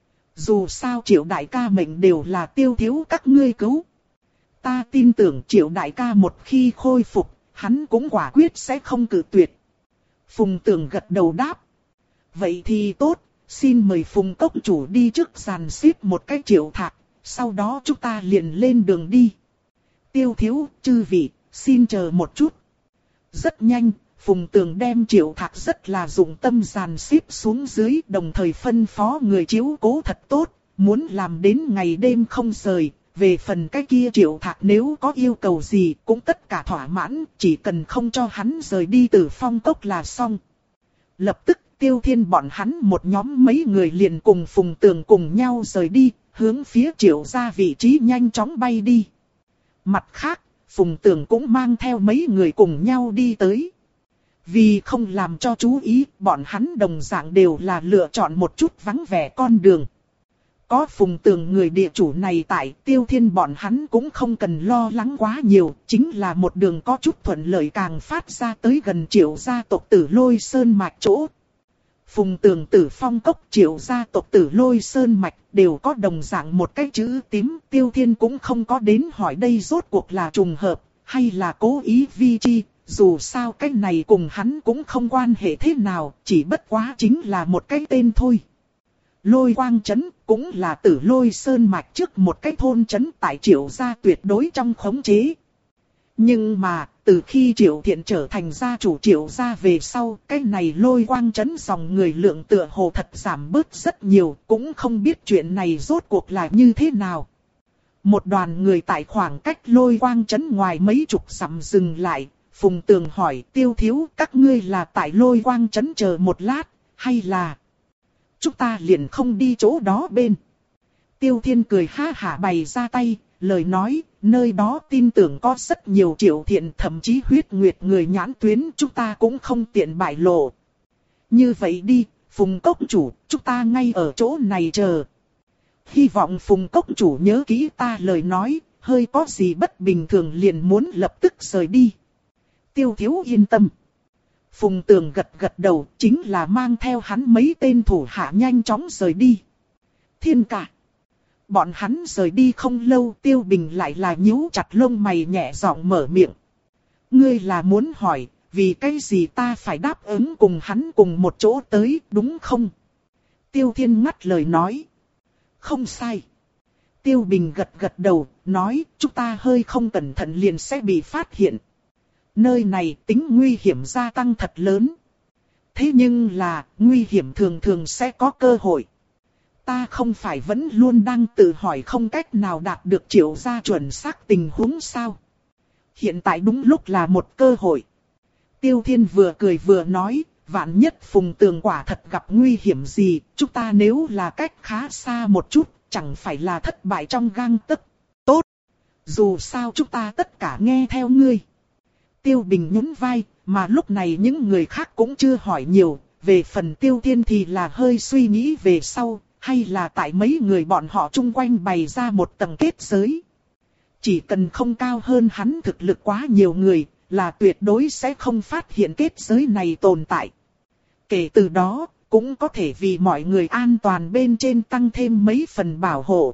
Dù sao Triệu đại ca mệnh đều là Tiêu thiếu các ngươi cứu. Ta tin tưởng Triệu đại ca một khi khôi phục, hắn cũng quả quyết sẽ không cự tuyệt. Phùng Tường gật đầu đáp. Vậy thì tốt, xin mời Phùng cốc chủ đi trước dàn xếp một cái triệu thạc, sau đó chúng ta liền lên đường đi. Tiêu thiếu, chư vị, xin chờ một chút. Rất nhanh, Phùng Tường đem triệu thạc rất là dụng tâm dàn xếp xuống dưới, đồng thời phân phó người chiếu cố thật tốt, muốn làm đến ngày đêm không rời. Về phần cái kia triệu thạc nếu có yêu cầu gì cũng tất cả thỏa mãn, chỉ cần không cho hắn rời đi từ phong cốc là xong. Lập tức Tiêu Thiên bọn hắn một nhóm mấy người liền cùng Phùng Tường cùng nhau rời đi, hướng phía triệu gia vị trí nhanh chóng bay đi. Mặt khác, Phùng Tường cũng mang theo mấy người cùng nhau đi tới. Vì không làm cho chú ý, bọn hắn đồng dạng đều là lựa chọn một chút vắng vẻ con đường. Có Phùng Tường người địa chủ này tại, Tiêu Thiên bọn hắn cũng không cần lo lắng quá nhiều, chính là một đường có chút thuận lợi càng phát ra tới gần triệu gia tộc Tử Lôi Sơn Mạch chỗ. Phùng Tường Tử Phong cốc, triệu gia tộc Tử Lôi Sơn Mạch đều có đồng dạng một cái chữ tím, Tiêu Thiên cũng không có đến hỏi đây rốt cuộc là trùng hợp, hay là cố ý vi chi, dù sao cái này cùng hắn cũng không quan hệ thế nào, chỉ bất quá chính là một cái tên thôi. Lôi Quang Trấn cũng là Tử Lôi Sơn Mạch trước một cái thôn trấn tại triệu gia tuyệt đối trong khống chế. Nhưng mà, từ khi Triệu Thiện trở thành gia chủ Triệu gia về sau, cái này Lôi Quang Trấn dòng người lượng tựa hồ thật giảm bớt rất nhiều, cũng không biết chuyện này rốt cuộc là như thế nào. Một đoàn người tại khoảng cách Lôi Quang Trấn ngoài mấy chục dặm dừng lại, Phùng Tường hỏi Tiêu thiếu các ngươi là tại Lôi Quang Trấn chờ một lát, hay là chúng ta liền không đi chỗ đó bên. Tiêu Thiên cười ha hả bày ra tay, lời nói, nơi đó tin tưởng có rất nhiều Triệu Thiện thậm chí huyết nguyệt người nhãn tuyến chúng ta cũng không tiện bại lộ. Như vậy đi, Phùng cốc chủ, chúng ta ngay ở chỗ này chờ. Hy vọng Phùng cốc chủ nhớ kỹ ta lời nói, hơi có gì bất bình thường liền muốn lập tức rời đi. Tiêu thiếu yên tâm. Phùng Tường gật gật đầu, chính là mang theo hắn mấy tên thủ hạ nhanh chóng rời đi. Thiên cả. Bọn hắn rời đi không lâu, Tiêu Bình lại là nhíu chặt lông mày nhẹ giọng mở miệng. Ngươi là muốn hỏi, vì cái gì ta phải đáp ứng cùng hắn cùng một chỗ tới, đúng không? Tiêu Thiên ngắt lời nói. Không sai. Tiêu Bình gật gật đầu, nói, chúng ta hơi không cẩn thận liền sẽ bị phát hiện. Nơi này tính nguy hiểm gia tăng thật lớn. Thế nhưng là, nguy hiểm thường thường sẽ có cơ hội. Ta không phải vẫn luôn đang tự hỏi không cách nào đạt được Triệu gia chuẩn xác tình huống sao? Hiện tại đúng lúc là một cơ hội. Tiêu Thiên vừa cười vừa nói, vạn nhất Phùng Tường quả thật gặp nguy hiểm gì, chúng ta nếu là cách khá xa một chút, chẳng phải là thất bại trong gang tấc. Tốt! Dù sao chúng ta tất cả nghe theo ngươi. Tiêu Bình nhún vai, mà lúc này những người khác cũng chưa hỏi nhiều, về phần Tiêu Thiên thì là hơi suy nghĩ về sau, hay là tại mấy người bọn họ chung quanh bày ra một tầng kết giới. Chỉ cần không cao hơn hắn thực lực quá nhiều người, là tuyệt đối sẽ không phát hiện kết giới này tồn tại. Kể từ đó, cũng có thể vì mọi người an toàn bên trên tăng thêm mấy phần bảo hộ.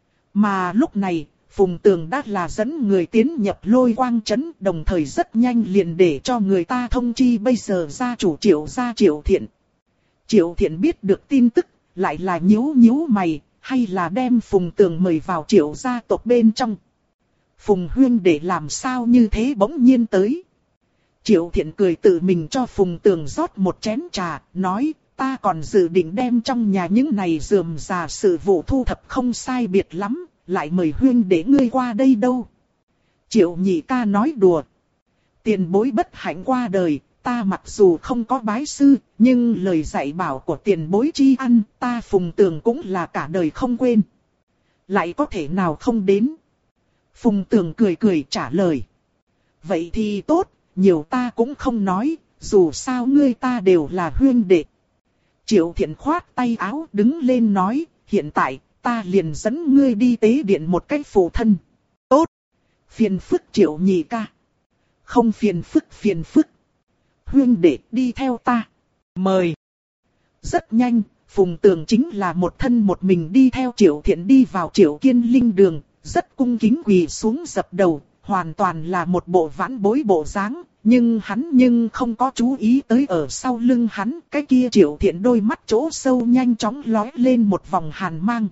Mà lúc này, Phùng Tường đã là dẫn người tiến nhập Lôi Quang Trấn, đồng thời rất nhanh liền để cho người ta thông chi bây giờ gia chủ Triệu gia Triệu Thiện. Triệu Thiện biết được tin tức, lại là nhíu nhíu mày, hay là đem Phùng Tường mời vào Triệu gia tộc bên trong. Phùng huynh để làm sao như thế bỗng nhiên tới. Triệu Thiện cười tự mình cho Phùng Tường rót một chén trà, nói, ta còn dự định đem trong nhà những này rườm rà sự vụ thu thập không sai biệt lắm, lại mời huynh để ngươi qua đây đâu. Triệu nhị ca nói đùa. Tiền bối bất hạnh qua đời, ta mặc dù không có bái sư, nhưng lời dạy bảo của tiền bối tri ăn, ta Phùng Tường cũng là cả đời không quên. Lại có thể nào không đến? Phùng Tường cười cười trả lời. Vậy thì tốt, nhiều ta cũng không nói, dù sao ngươi ta đều là huynh đệ. Triệu Thiện khoát tay áo đứng lên nói, hiện tại, ta liền dẫn ngươi đi tế điện một cách phụ thân. Tốt. Phiền phức Triệu nhị ca. Không phiền phức phiền phức. Huynh đệ đi theo ta. Mời. Rất nhanh, Phùng Tường chính là một thân một mình đi theo Triệu Thiện đi vào Triệu Kiên Linh đường, rất cung kính quỳ xuống dập đầu, hoàn toàn là một bộ vãn bối bộ dáng, Nhưng hắn nhưng không có chú ý tới ở sau lưng hắn, cái kia Triệu Thiện đôi mắt chỗ sâu nhanh chóng lóe lên một vòng hàn mang.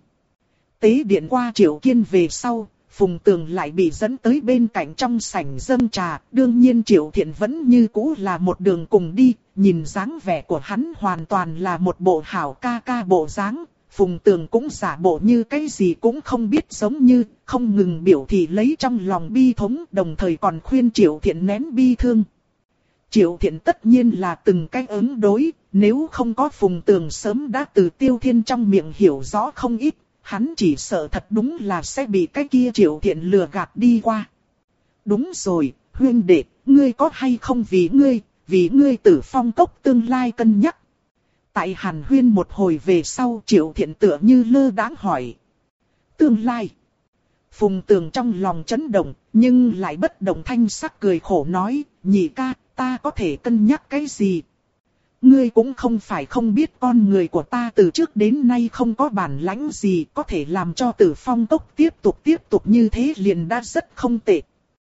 Tế điện qua Triệu Kiên về sau, Phùng Tường lại bị dẫn tới bên cạnh trong sảnh dâng trà. Đương nhiên Triệu Thiện vẫn như cũ là một đường cùng đi, nhìn dáng vẻ của hắn hoàn toàn là một bộ hảo ca ca bộ dáng. Phùng Tường cũng giả bộ như cái gì cũng không biết, giống như không ngừng biểu thị lấy trong lòng bi thống, đồng thời còn khuyên Triệu Thiện nén bi thương. Triệu Thiện tất nhiên là từng cách ứng đối, nếu không có Phùng Tường sớm đã từ Tiêu Thiên trong miệng hiểu rõ không ít, hắn chỉ sợ thật đúng là sẽ bị cái kia Triệu Thiện lừa gạt đi qua. Đúng rồi, huynh đệ, ngươi có hay không vì ngươi, vì ngươi Tử Phong cốc tương lai cân nhắc. Tại Hàn Huyên một hồi về sau, Triệu Thiện tựa như lơ đãng hỏi. Tương lai. Phùng Tường trong lòng chấn động, nhưng lại bất động thanh sắc cười khổ nói, nhị ca, ta có thể cân nhắc cái gì? Ngươi cũng không phải không biết con người của ta từ trước đến nay không có bản lãnh gì, có thể làm cho Tử Phong cốc tiếp tục tiếp tục như thế liền đã rất không tệ.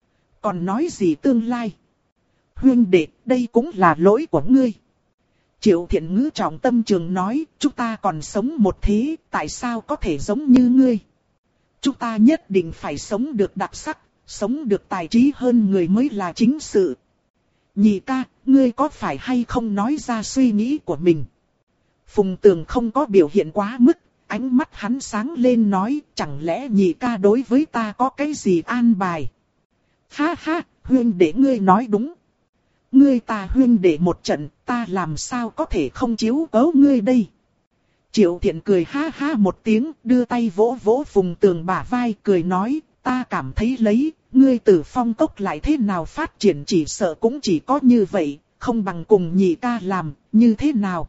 Còn nói gì tương lai? Huynh đệ, đây cũng là lỗi của ngươi. Triệu Thiện ngữ trọng tâm trường nói, chúng ta còn sống một thế, tại sao có thể giống như ngươi? Chúng ta nhất định phải sống được đặc sắc, sống được tài trí hơn người mới là chính sự. Nhị ca, ngươi có phải hay không nói ra suy nghĩ của mình? Phùng Tường không có biểu hiện quá mức, ánh mắt hắn sáng lên nói, chẳng lẽ nhị ca đối với ta có cái gì an bài? Ha ha, huynh đệ ngươi nói đúng. Ngươi ta huynh đệ một trận, ta làm sao có thể không chiếu cố ngươi đây? Triệu Thiện cười ha ha một tiếng, đưa tay vỗ vỗ Phùng Tường bả vai, cười nói, ta cảm thấy lấy, ngươi Tử Phong cốc lại thế nào phát triển chỉ sợ cũng chỉ có như vậy, không bằng cùng nhị ca làm, như thế nào?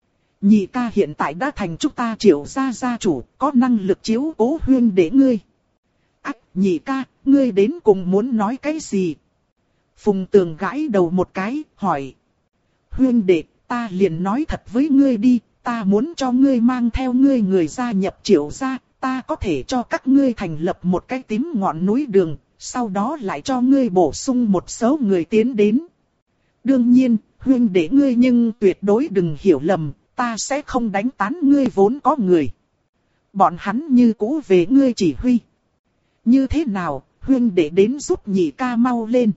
Nhị ca hiện tại đã thành chúng ta Triệu gia gia chủ, có năng lực chiếu cố huynh đệ ngươi. Ách, nhị ca, ngươi đến cùng muốn nói cái gì? Phùng Tường gãi đầu một cái, hỏi. Huynh đệ, ta liền nói thật với ngươi đi, ta muốn cho ngươi mang theo ngươi người gia nhập Triệu gia, ta có thể cho các ngươi thành lập một cái tím ngọn núi đường, sau đó lại cho ngươi bổ sung một số người tiến đến. Đương nhiên, huynh đệ ngươi nhưng tuyệt đối đừng hiểu lầm, ta sẽ không đánh tán ngươi vốn có người. Bọn hắn như cũ về ngươi chỉ huy. Như thế nào, huynh đệ đến giúp nhị ca mau lên.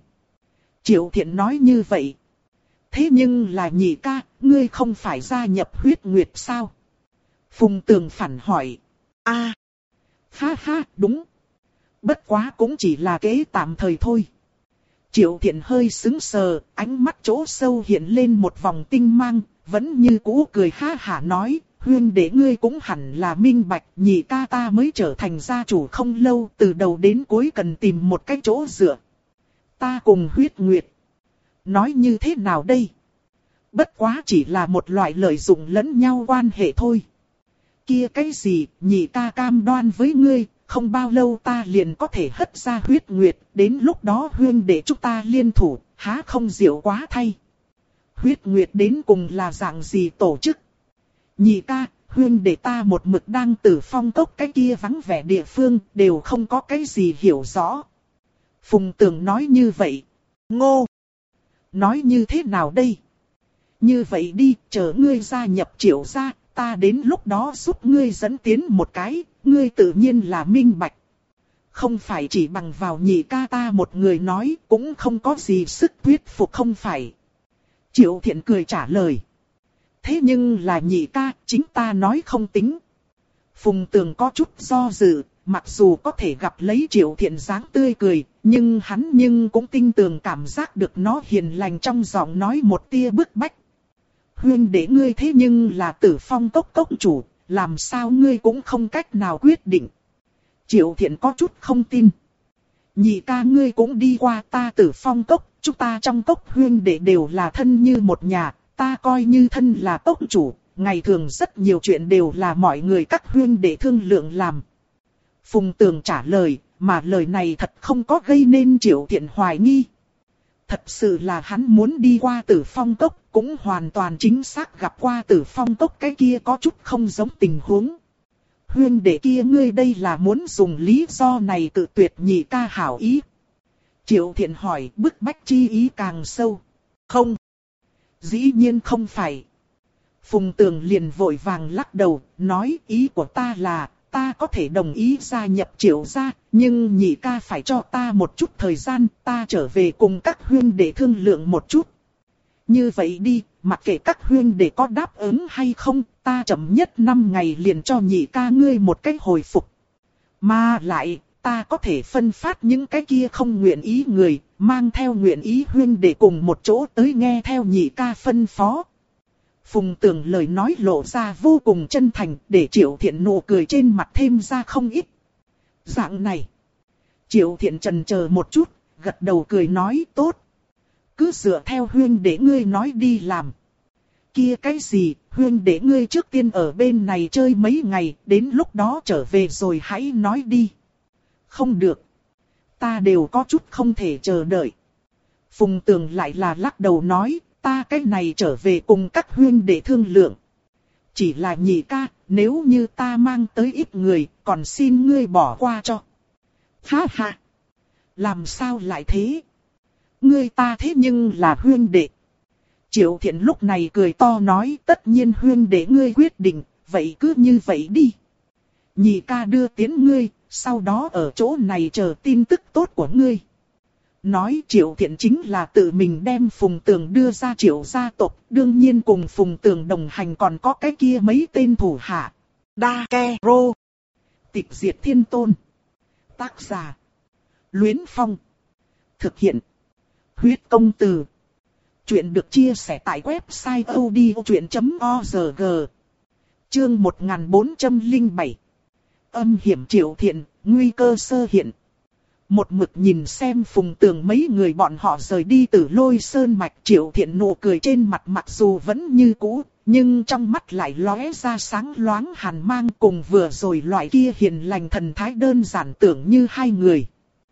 Triệu Thiện nói như vậy. Thế nhưng là nhị ca, ngươi không phải gia nhập huyết nguyệt sao? Phùng Tường phản hỏi. A, à, ha ha, đúng. Bất quá cũng chỉ là kế tạm thời thôi. Triệu Thiện hơi sững sờ, ánh mắt chỗ sâu hiện lên một vòng tinh mang, vẫn như cũ cười ha hả nói, huynh đệ ngươi cũng hẳn là minh bạch, nhị ca ta mới trở thành gia chủ không lâu, từ đầu đến cuối cần tìm một cái chỗ dựa. Ta cùng huyết nguyệt. Nói như thế nào đây? Bất quá chỉ là một loại lợi dụng lẫn nhau quan hệ thôi. Kia cái gì, nhị ca cam đoan với ngươi, không bao lâu ta liền có thể hất ra huyết nguyệt, đến lúc đó huynh đệ chúng ta liên thủ, há không diệu quá thay. Huyết nguyệt đến cùng là dạng gì tổ chức? Nhị ca, huynh đệ ta một mực đang Tử Phong cốc cái kia vắng vẻ địa phương, đều không có cái gì hiểu rõ. Phùng Tường nói như vậy. Ngô! Nói như thế nào đây? Như vậy đi, chờ ngươi gia nhập Triệu gia, ta đến lúc đó giúp ngươi dẫn tiến một cái, ngươi tự nhiên là minh bạch. Không phải chỉ bằng vào nhị ca ta một người nói, cũng không có gì sức thuyết phục không phải. Triệu Thiện cười trả lời. Thế nhưng là nhị ca, chính ta nói không tính. Phùng Tường có chút do dự, mặc dù có thể gặp lấy Triệu Thiện dáng tươi cười, nhưng hắn nhưng cũng tinh tường cảm giác được nó hiền lành trong giọng nói một tia bức bách. Huynh đệ ngươi thế nhưng là Tử Phong cốc cốc chủ, làm sao ngươi cũng không cách nào quyết định. Triệu Thiện có chút không tin. Nhị ca ngươi cũng đi qua ta Tử Phong cốc, chúng ta trong cốc huynh đệ đều là thân như một nhà, ta coi như thân là cốc chủ, ngày thường rất nhiều chuyện đều là mọi người các huynh đệ thương lượng làm. Phùng Tường trả lời, mà lời này thật không có gây nên Triệu Thiện hoài nghi. Thật sự là hắn muốn đi qua Tử Phong cốc, cũng hoàn toàn chính xác gặp qua Tử Phong cốc, cái kia có chút không giống tình huống. Huynh đệ kia ngươi đây là muốn dùng lý do này tự tuyệt nhị ca hảo ý. Triệu Thiện hỏi, bức bách chi ý càng sâu. Không. Dĩ nhiên không phải. Phùng Tường liền vội vàng lắc đầu, nói ý của ta là, ta có thể đồng ý gia nhập Triệu gia, nhưng nhị ca phải cho ta một chút thời gian, ta trở về cùng các huynh đệ thương lượng một chút. Như vậy đi, mặc kệ các huynh đệ có đáp ứng hay không, ta chậm nhất năm ngày liền cho nhị ca ngươi một cái hồi phục. Mà lại, ta có thể phân phát những cái kia không nguyện ý người, mang theo nguyện ý huynh đệ cùng một chỗ tới nghe theo nhị ca phân phó. Phùng Tường lời nói lộ ra vô cùng chân thành, để Triệu Thiện nụ cười trên mặt thêm ra không ít. Dạng này. Triệu Thiện chần chờ một chút, gật đầu cười nói tốt. Cứ dựa theo huynh đệ ngươi nói đi làm. Kia cái gì, huynh đệ ngươi trước tiên ở bên này chơi mấy ngày, đến lúc đó trở về rồi hãy nói đi. Không được. Ta đều có chút không thể chờ đợi. Phùng Tường lại là lắc đầu nói, ta cái này trở về cùng các huynh đệ thương lượng. Chỉ là nhị ca, nếu như ta mang tới ít người, còn xin ngươi bỏ qua cho. Ha ha. Làm sao lại thế? Ngươi ta thế nhưng là huynh đệ. Triệu Thiện lúc này cười to nói, tất nhiên huynh đệ ngươi quyết định, vậy cứ như vậy đi. Nhị ca đưa tiến ngươi, sau đó ở chỗ này chờ tin tức tốt của ngươi. Nói Triệu Thiện chính là tự mình đem Phùng Tường đưa ra Triệu gia tộc, đương nhiên cùng Phùng Tường đồng hành còn có cái kia mấy tên thủ hạ. Đa Ke Rô. Tịch diệt thiên tôn. Tác giả. Luyến Phong. Thực hiện. Huyết công từ. Chuyện được chia sẻ tại website odchuyện chấm org. Chương một nghìn bốn trăm lẻ bảy. Âm hiểm Triệu Thiện, nguy cơ sơ hiện. Một mực nhìn xem Phùng Tường mấy người bọn họ rời đi từ Lôi Sơn Mạch, Triệu Thiện nụ cười trên mặt mặc dù vẫn như cũ, nhưng trong mắt lại lóe ra sáng loáng hàn mang, cùng vừa rồi loại kia hiền lành thần thái đơn giản tưởng như hai người.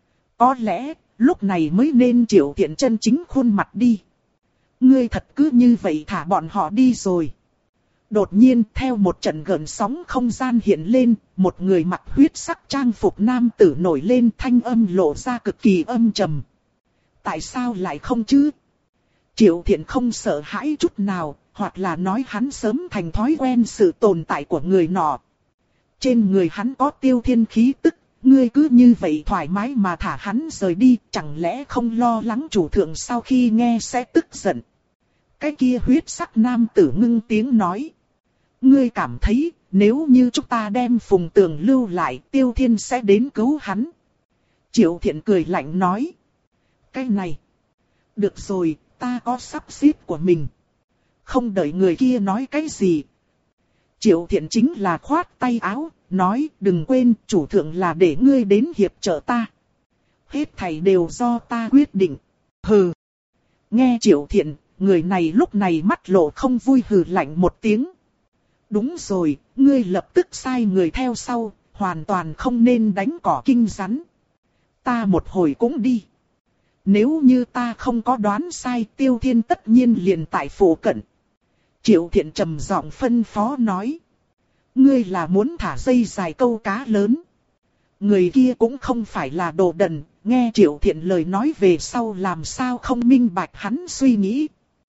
Có lẽ, lúc này mới nên Triệu Thiện chân chính khuôn mặt đi. Ngươi thật cứ như vậy thả bọn họ đi rồi. Đột nhiên theo một trận gợn sóng không gian hiện lên, một người mặc huyết sắc trang phục nam tử nổi lên, thanh âm lộ ra cực kỳ âm trầm. Tại sao lại không chứ? Triệu Thiện không sợ hãi chút nào, hoặc là nói hắn sớm thành thói quen sự tồn tại của người nọ. Trên người hắn có tiêu thiên khí tức, ngươi cứ như vậy thoải mái mà thả hắn rời đi, chẳng lẽ không lo lắng chủ thượng sau khi nghe sẽ tức giận? Cái kia huyết sắc nam tử ngưng tiếng nói. Ngươi cảm thấy, nếu như chúng ta đem Phùng Tường lưu lại, Tiêu Thiên sẽ đến cứu hắn. Triệu Thiện cười lạnh nói. Cái này. Được rồi, ta có sắp xếp của mình. Không đợi người kia nói cái gì. Triệu Thiện chính là khoát tay áo, nói đừng quên chủ thượng là để ngươi đến hiệp trợ ta. Hết thảy đều do ta quyết định. Hừ. Nghe Triệu Thiện, người này lúc này mắt lộ không vui hừ lạnh một tiếng. Đúng rồi, ngươi lập tức sai người theo sau, hoàn toàn không nên đánh cỏ kinh rắn. Ta một hồi cũng đi. Nếu như ta không có đoán sai, Tiêu Thiên tất nhiên liền tại phủ cận. Triệu Thiện trầm giọng phân phó nói. Ngươi là muốn thả dây dài câu cá lớn. Người kia cũng không phải là đồ đần, nghe Triệu Thiện lời nói về sau làm sao không minh bạch hắn suy nghĩ.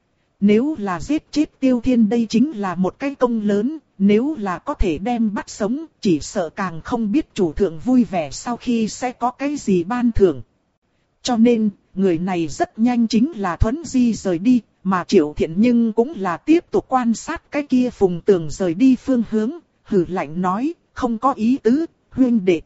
Nếu là giết chết Tiêu Thiên đây chính là một cái công lớn, nếu là có thể đem bắt sống, chỉ sợ càng không biết chủ thượng vui vẻ sau khi sẽ có cái gì ban thưởng. Cho nên, người này rất nhanh chính là thuấn di rời đi, mà Triệu Thiện nhưng cũng là tiếp tục quan sát cái kia Phùng Tường rời đi phương hướng, hừ lạnh nói, không có ý tứ, huynh đệ.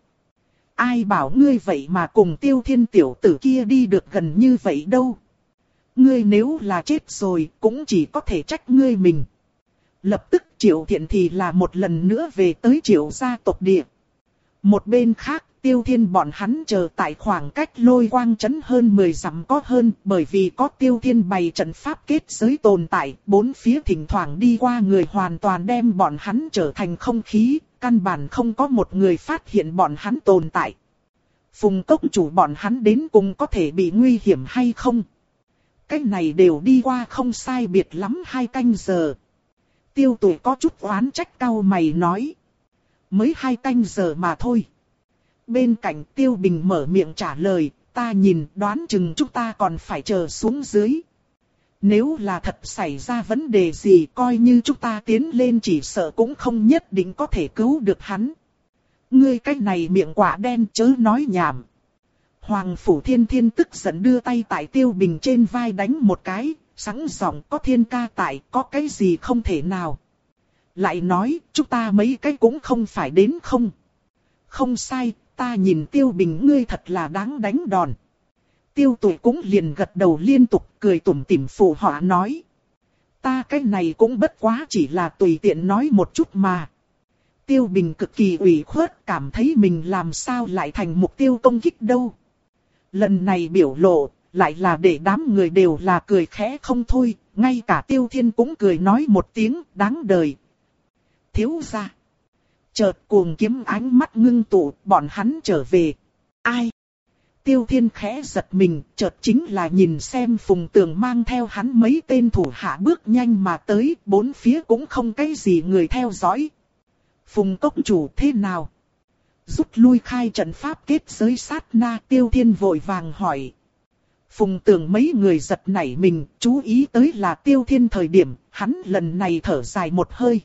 Ai bảo ngươi vậy mà cùng Tiêu Thiên tiểu tử kia đi được gần như vậy đâu. Ngươi nếu là chết rồi, cũng chỉ có thể trách ngươi mình. Lập tức Triệu Thiện thì là một lần nữa về tới Triệu gia tộc địa. Một bên khác, Tiêu Thiên bọn hắn chờ tại khoảng cách Lôi Quang trấn hơn mười dặm có hơn, bởi vì có Tiêu Thiên bày trận pháp kết giới tồn tại, bốn phía thỉnh thoảng đi qua người hoàn toàn đem bọn hắn trở thành không khí, căn bản không có một người phát hiện bọn hắn tồn tại. Phùng Cốc chủ bọn hắn đến cùng có thể bị nguy hiểm hay không? Cái này đều đi qua không sai biệt lắm hai canh giờ. Tiêu Tuổi có chút oán trách cau mày nói. Mới hai canh giờ mà thôi. Bên cạnh Tiêu Bình mở miệng trả lời, ta nhìn đoán chừng chúng ta còn phải chờ xuống dưới. Nếu là thật xảy ra vấn đề gì coi như chúng ta tiến lên chỉ sợ cũng không nhất định có thể cứu được hắn. Ngươi cái này miệng quả đen chớ nói nhảm. Hoàng Phủ Thiên Thiên tức giận đưa tay tại Tiêu Bình trên vai đánh một cái, sẵn giọng có thiên ca tại, có cái gì không thể nào. Lại nói, chúng ta mấy cái cũng không phải đến không. Không sai, ta nhìn Tiêu Bình ngươi thật là đáng đánh đòn. Tiêu Tụy cũng liền gật đầu liên tục cười tủm tỉm phụ họa nói. Ta cái này cũng bất quá chỉ là tùy tiện nói một chút mà. Tiêu Bình cực kỳ ủy khuất cảm thấy mình làm sao lại thành mục tiêu công kích đâu. Lần này biểu lộ lại là để đám người đều là cười khẽ không thôi, ngay cả Tiêu Thiên cũng cười nói một tiếng đáng đời. Thiếu gia. Chợt cuồng kiếm ánh mắt ngưng tụ, bọn hắn trở về. Ai? Tiêu Thiên khẽ giật mình, chợt chính là nhìn xem Phùng Tường mang theo hắn mấy tên thủ hạ bước nhanh mà tới, bốn phía cũng không cái gì người theo dõi. Phùng cốc chủ thế nào? Rút lui khai trận pháp kết giới sát na, Tiêu Thiên vội vàng hỏi. Phùng Tường mấy người giật nảy mình, chú ý tới là Tiêu Thiên thời điểm, hắn lần này thở dài một hơi.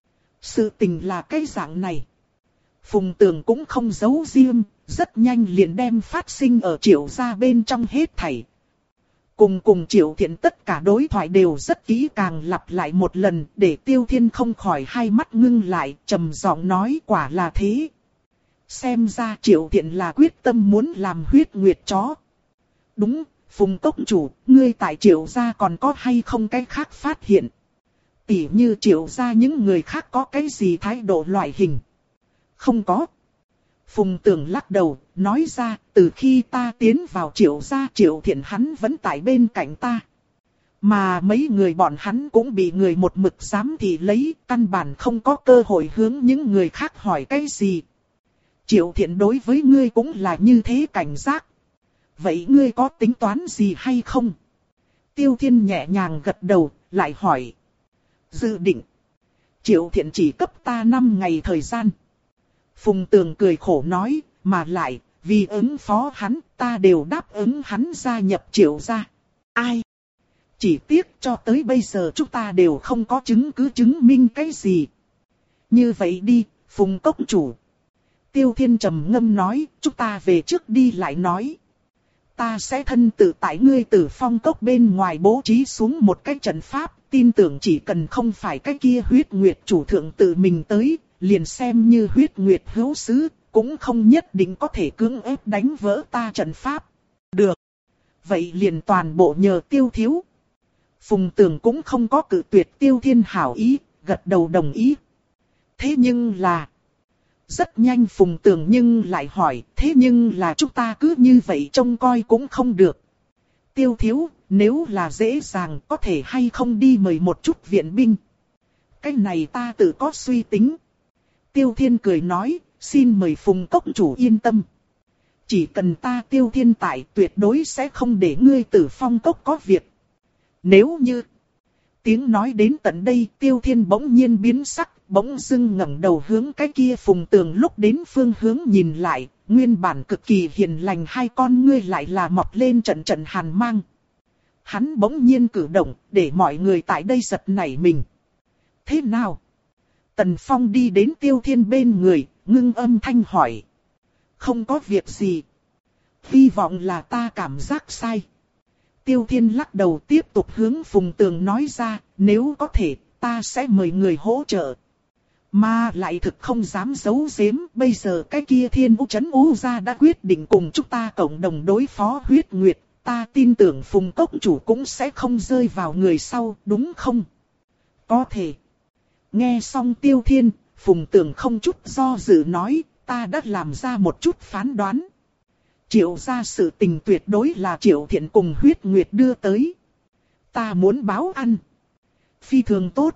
Sự tình là cái dạng này. Phùng Tường cũng không giấu riêng, rất nhanh liền đem phát sinh ở Triệu gia bên trong hết thảy. Cùng cùng Triệu Thiện tất cả đối thoại đều rất kỹ càng lặp lại một lần, để Tiêu Thiên không khỏi hai mắt ngưng lại, trầm giọng nói quả là thế. Xem ra Triệu Thiện là quyết tâm muốn làm huyết nguyệt chó. Đúng, Phùng cốc chủ, ngươi tại Triệu gia còn có hay không cái khác phát hiện? Tỉ như Triệu gia những người khác có cái gì thái độ loại hình? Không có. Phùng Tường lắc đầu, nói ra, từ khi ta tiến vào Triệu gia, Triệu Thiện hắn vẫn tại bên cạnh ta. Mà mấy người bọn hắn cũng bị người một mực giám thị lấy, căn bản không có cơ hội hướng những người khác hỏi cái gì. Triệu Thiện đối với ngươi cũng là như thế cảnh giác. Vậy ngươi có tính toán gì hay không? Tiêu Thiên nhẹ nhàng gật đầu, lại hỏi. Dự định. Triệu Thiện chỉ cấp ta năm ngày thời gian. Phùng Tường cười khổ nói, mà lại, vì ứng phó hắn, ta đều đáp ứng hắn gia nhập Triệu gia. Ai? Chỉ tiếc cho tới bây giờ chúng ta đều không có chứng cứ chứng minh cái gì. Như vậy đi, Phùng cốc chủ. Tiêu Thiên trầm ngâm nói, chúng ta về trước đi lại nói. Ta sẽ thân tự tại ngươi Tử Phong cốc bên ngoài bố trí xuống một cái trận pháp, tin tưởng chỉ cần không phải cái kia huyết nguyệt chủ thượng tự mình tới, liền xem như huyết nguyệt hữu sứ, cũng không nhất định có thể cưỡng ép đánh vỡ ta trận pháp. Được. Vậy liền toàn bộ nhờ Tiêu thiếu. Phùng Tường cũng không có cự tuyệt Tiêu Thiên hảo ý, gật đầu đồng ý. Thế nhưng là... Rất nhanh Phùng Tường nhưng lại hỏi, thế nhưng là chúng ta cứ như vậy trông coi cũng không được. Tiêu thiếu, nếu là dễ dàng có thể hay không đi mời một chút viện binh. Cái này ta tự có suy tính. Tiêu Thiên cười nói, xin mời Phùng cốc chủ yên tâm. Chỉ cần ta Tiêu Thiên tại tuyệt đối sẽ không để ngươi Tử Phong cốc có việc. Nếu như... Tiếng nói đến tận đây Tiêu Thiên bỗng nhiên biến sắc, bỗng dưng ngẩng đầu hướng cái kia Phùng Tường lúc đến phương hướng nhìn lại, nguyên bản cực kỳ hiền lành hai con ngươi lại là mọc lên trận trận hàn mang. Hắn bỗng nhiên cử động, để mọi người tại đây giật nảy mình. Thế nào? Tần Phong đi đến Tiêu Thiên bên người, ngưng âm thanh hỏi. Không có việc gì. Hy vọng là ta cảm giác sai. Tiêu Thiên lắc đầu tiếp tục hướng Phùng Tường nói ra, nếu có thể, ta sẽ mời người hỗ trợ. Mà lại thực không dám giấu giếm, bây giờ cái kia Thiên U Trấn U gia đã quyết định cùng chúng ta cộng đồng đối phó huyết nguyệt, ta tin tưởng Phùng cốc chủ cũng sẽ không rơi vào người sau, đúng không? Có thể. Nghe xong Tiêu Thiên, Phùng Tường không chút do dự nói, ta đã làm ra một chút phán đoán. Triệu gia sự tình tuyệt đối là Triệu Thiện cùng huyết nguyệt đưa tới. Ta muốn báo ăn. Phi thường tốt.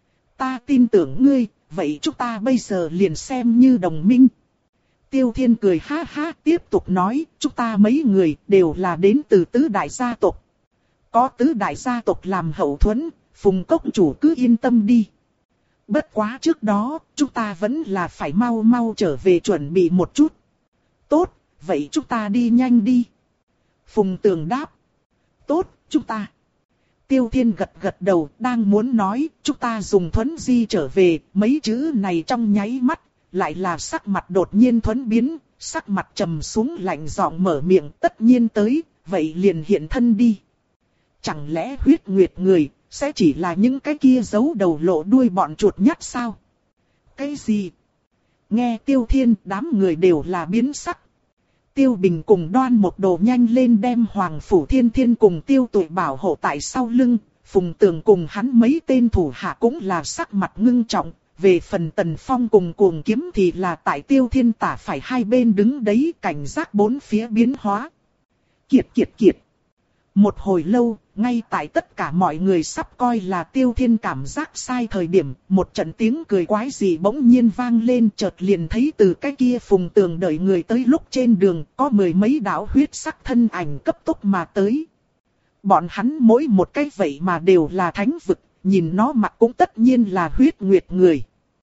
Ta tin tưởng ngươi, vậy chúng ta bây giờ liền xem như đồng minh. Tiêu Thiên cười ha ha tiếp tục nói, chúng ta mấy người đều là đến từ tứ đại gia tộc. Có tứ đại gia tộc làm hậu thuẫn, Phùng cốc chủ cứ yên tâm đi. Bất quá trước đó, chúng ta vẫn là phải mau mau trở về chuẩn bị một chút. Tốt, vậy chúng ta đi nhanh đi. Phùng Tường đáp. Tốt, chúng ta. Tiêu Thiên gật gật đầu, đang muốn nói, chúng ta dùng thuấn di trở về, mấy chữ này trong nháy mắt, lại là sắc mặt đột nhiên thuấn biến, sắc mặt trầm xuống lạnh giọng mở miệng, tất nhiên tới, vậy liền hiện thân đi. Chẳng lẽ huyết nguyệt người, sẽ chỉ là những cái kia giấu đầu lộ đuôi bọn chuột nhắt sao? Cái gì? Nghe Tiêu Thiên, đám người đều là biến sắc. Tiêu Bình cùng Đoan Một Đồ nhanh lên đem Hoàng Phủ Thiên Thiên cùng Tiêu Tụi bảo hộ tại sau lưng. Phùng Tường cùng hắn mấy tên thủ hạ cũng là sắc mặt ngưng trọng. Về phần Tần Phong cùng Cuồng Kiếm thì là tại Tiêu Thiên tả phải hai bên đứng đấy, cảnh giác bốn phía biến hóa. Kiệt kiệt kiệt. Một hồi lâu, ngay tại tất cả mọi người sắp coi là Tiêu Thiên cảm giác sai thời điểm, một trận tiếng cười quái dị bỗng nhiên vang lên, chợt liền thấy từ cái kia Phùng Tường đợi người tới lúc trên đường, có mười mấy đạo huyết sắc thân ảnh cấp tốc mà tới. Bọn hắn mỗi một cái vậy mà đều là thánh vực, nhìn nó mặt cũng tất nhiên là huyết nguyệt người.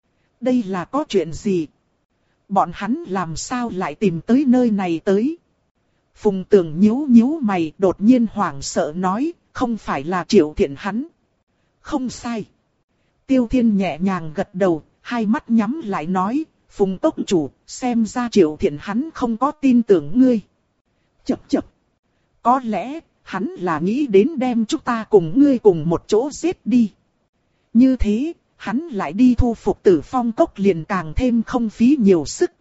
Đây là có chuyện gì? Bọn hắn làm sao lại tìm tới nơi này tới? Phùng Tường nhíu nhíu mày, đột nhiên hoảng sợ nói, không phải là Triệu Thiện hắn. Không sai. Tiêu Thiên nhẹ nhàng gật đầu, hai mắt nhắm lại nói, Phùng Tốc Chủ, xem ra Triệu Thiện hắn không có tin tưởng ngươi. Chậc chậc. Có lẽ, hắn là nghĩ đến đem chúng ta cùng ngươi cùng một chỗ giết đi. Như thế, hắn lại đi thu phục Tử Phong Cốc liền càng thêm không phí nhiều sức.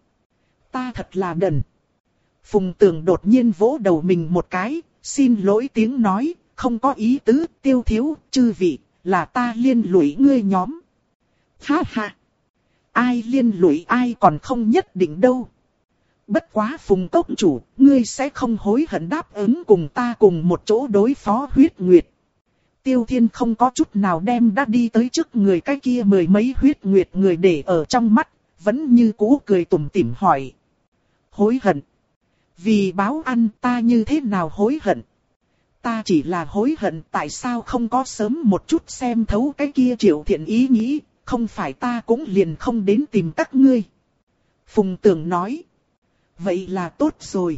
Ta thật là đần. Phùng Tường đột nhiên vỗ đầu mình một cái, xin lỗi tiếng nói, không có ý tứ, Tiêu thiếu, chư vị, là ta liên lụy ngươi nhóm. Ha ha! Ai liên lụy ai còn không nhất định đâu. Bất quá Phùng Cốc Chủ, ngươi sẽ không hối hận đáp ứng cùng ta cùng một chỗ đối phó huyết nguyệt. Tiêu Thiên không có chút nào đem đã đi tới trước người cái kia mười mấy huyết nguyệt người để ở trong mắt, vẫn như cũ cười tủm tỉm hỏi. Hối hận? Vì báo ăn ta như thế nào hối hận? Ta chỉ là hối hận tại sao không có sớm một chút xem thấu cái kia Triệu Thiện ý nghĩ, không phải ta cũng liền không đến tìm các ngươi. Phùng Tường nói. Vậy là tốt rồi.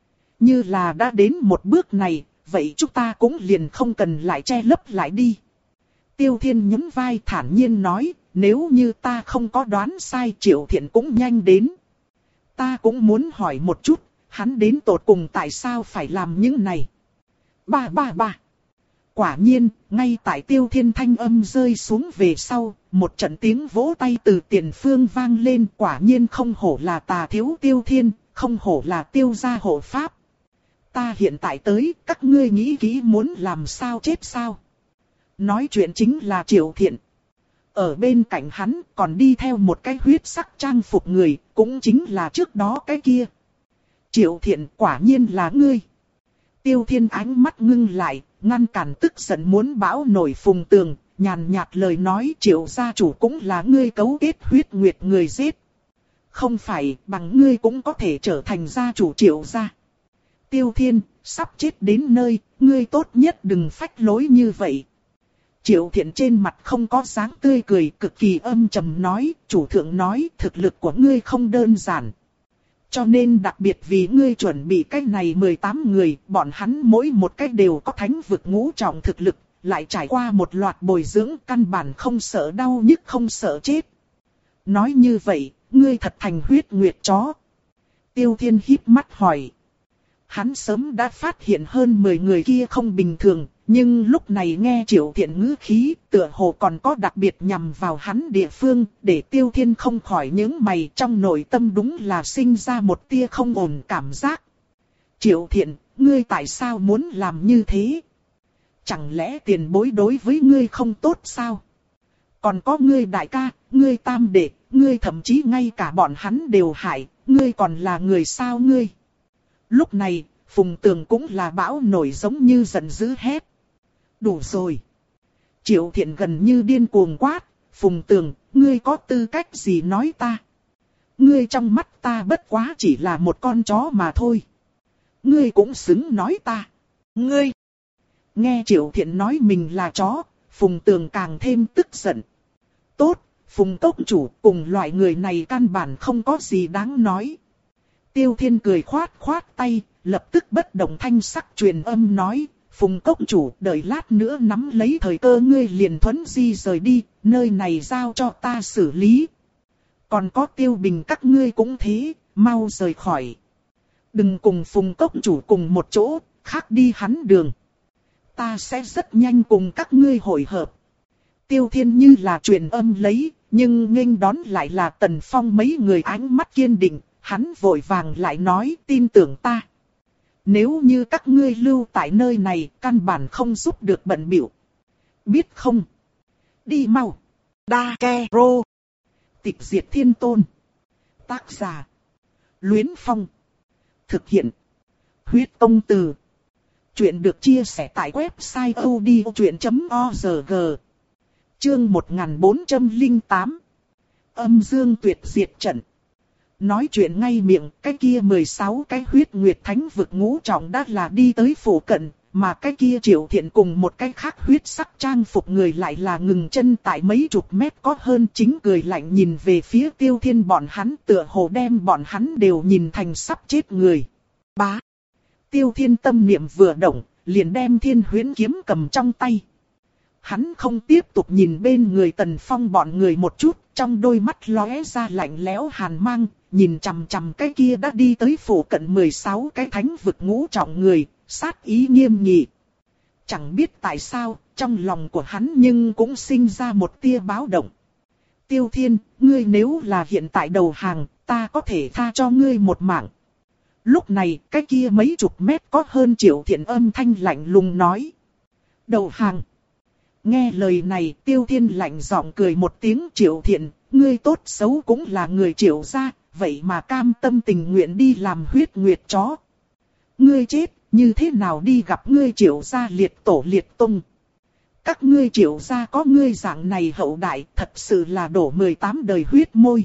Như là đã đến một bước này, vậy chúng ta cũng liền không cần lại che lấp lại đi. Tiêu Thiên nhún vai thản nhiên nói, nếu như ta không có đoán sai Triệu Thiện cũng nhanh đến. Ta cũng muốn hỏi một chút, hắn đến tột cùng tại sao phải làm những này. Ba ba ba. Quả nhiên, ngay tại Tiêu Thiên thanh âm rơi xuống về sau, một trận tiếng vỗ tay từ tiền phương vang lên, quả nhiên không hổ là tà thiếu Tiêu Thiên, không hổ là Tiêu gia hộ pháp. Ta hiện tại tới, các ngươi nghĩ kỹ muốn làm sao chết sao? Nói chuyện chính là Triệu Thiện. Ở bên cạnh hắn còn đi theo một cái huyết sắc trang phục người, cũng chính là trước đó cái kia. Triệu Thiện, quả nhiên là ngươi. Tiêu Thiên ánh mắt ngưng lại, ngăn cản tức giận muốn bão nổi Phùng Tường, nhàn nhạt lời nói Triệu gia chủ cũng là ngươi cấu kết huyết nguyệt người giết. Không phải, bằng ngươi cũng có thể trở thành gia chủ Triệu gia. Tiêu Thiên, sắp chết đến nơi, ngươi tốt nhất đừng phách lối như vậy. Triệu Thiện trên mặt không có dáng tươi cười, cực kỳ âm trầm nói, chủ thượng nói thực lực của ngươi không đơn giản. Cho nên đặc biệt vì ngươi chuẩn bị cách này mười tám người, bọn hắn mỗi một cách đều có thánh vực ngũ trọng thực lực, lại trải qua một loạt bồi dưỡng căn bản không sợ đau nhức không sợ chết. Nói như vậy, ngươi thật thành huyết nguyệt chó. Tiêu Thiên híp mắt hỏi. Hắn sớm đã phát hiện hơn mười người kia không bình thường, nhưng lúc này nghe Triệu Thiện ngữ khí, tựa hồ còn có đặc biệt nhằm vào hắn địa phương, để Tiêu Thiên không khỏi những mày, trong nội tâm đúng là sinh ra một tia không ổn cảm giác. Triệu Thiện, ngươi tại sao muốn làm như thế? Chẳng lẽ tiền bối đối với ngươi không tốt sao? Còn có ngươi đại ca, ngươi tam đệ, ngươi thậm chí ngay cả bọn hắn đều hại, ngươi còn là người sao ngươi? Lúc này, Phùng Tường cũng là bão nổi giống như giận dữ hét. Đủ rồi. Triệu Thiện gần như điên cuồng quát, Phùng Tường, ngươi có tư cách gì nói ta? Ngươi trong mắt ta bất quá chỉ là một con chó mà thôi. Ngươi cũng xứng nói ta. Ngươi. Nghe Triệu Thiện nói mình là chó, Phùng Tường càng thêm tức giận. Tốt, Phùng Tốc Chủ, cùng loại người này căn bản không có gì đáng nói. Tiêu Thiên cười khoát khoát tay, lập tức bất động thanh sắc truyền âm nói, Phùng cốc chủ đợi lát nữa nắm lấy thời cơ ngươi liền thuấn di rời đi, nơi này giao cho ta xử lý. Còn có Tiêu Bình các ngươi cũng thế, mau rời khỏi. Đừng cùng Phùng cốc chủ cùng một chỗ, khác đi hắn đường. Ta sẽ rất nhanh cùng các ngươi hội hợp. Tiêu Thiên như là truyền âm lấy, nhưng nghênh đón lại là Tần Phong mấy người ánh mắt kiên định, hắn vội vàng lại nói tin tưởng ta. Nếu như các ngươi lưu tại nơi này, căn bản không giúp được bận bịu. Biết không? Đi mau. Đa Ke Rô. Tịch diệt thiên tôn. Tác giả. Luyến Phong. Thực hiện. Huyết Công Từ. Chuyện được chia sẻ tại website odchuyện chấm org. Chương một nghìn bốn trăm lẻ tám. Âm dương tuyệt diệt trận. Nói chuyện ngay miệng, cái kia mười sáu cái huyết nguyệt thánh vực ngũ trọng đã là đi tới phủ cận, mà cái kia Triệu Thiện cùng một cái khác huyết sắc trang phục người lại là ngừng chân tại mấy chục mét có hơn, chính cười lạnh nhìn về phía Tiêu Thiên bọn hắn, tựa hồ đem bọn hắn đều nhìn thành sắp chết người. Bá! Tiêu Thiên tâm niệm vừa động, liền đem Thiên Huyễn kiếm cầm trong tay. Hắn không tiếp tục nhìn bên người Tần Phong bọn người một chút, trong đôi mắt lóe ra lạnh lẽo hàn mang, nhìn chằm chằm cái kia đã đi tới phủ cận mười sáu cái thánh vực ngũ trọng người, sát ý nghiêm nghị. Chẳng biết tại sao, trong lòng của hắn nhưng cũng sinh ra một tia báo động. Tiêu Thiên, ngươi nếu là hiện tại đầu hàng, ta có thể tha cho ngươi một mạng. Lúc này, cái kia mấy chục mét có hơn Triệu Thiện âm thanh lạnh lùng nói. Đầu hàng. Nghe lời này, Tiêu Thiên lạnh giọng cười một tiếng, Triệu Thiện, ngươi tốt xấu cũng là người Triệu gia, vậy mà cam tâm tình nguyện đi làm huyết nguyệt chó. Ngươi chết, như thế nào đi gặp ngươi Triệu gia liệt tổ liệt tung. Các ngươi Triệu gia có ngươi dạng này hậu đại, thật sự là đổ mười tám đời huyết môi.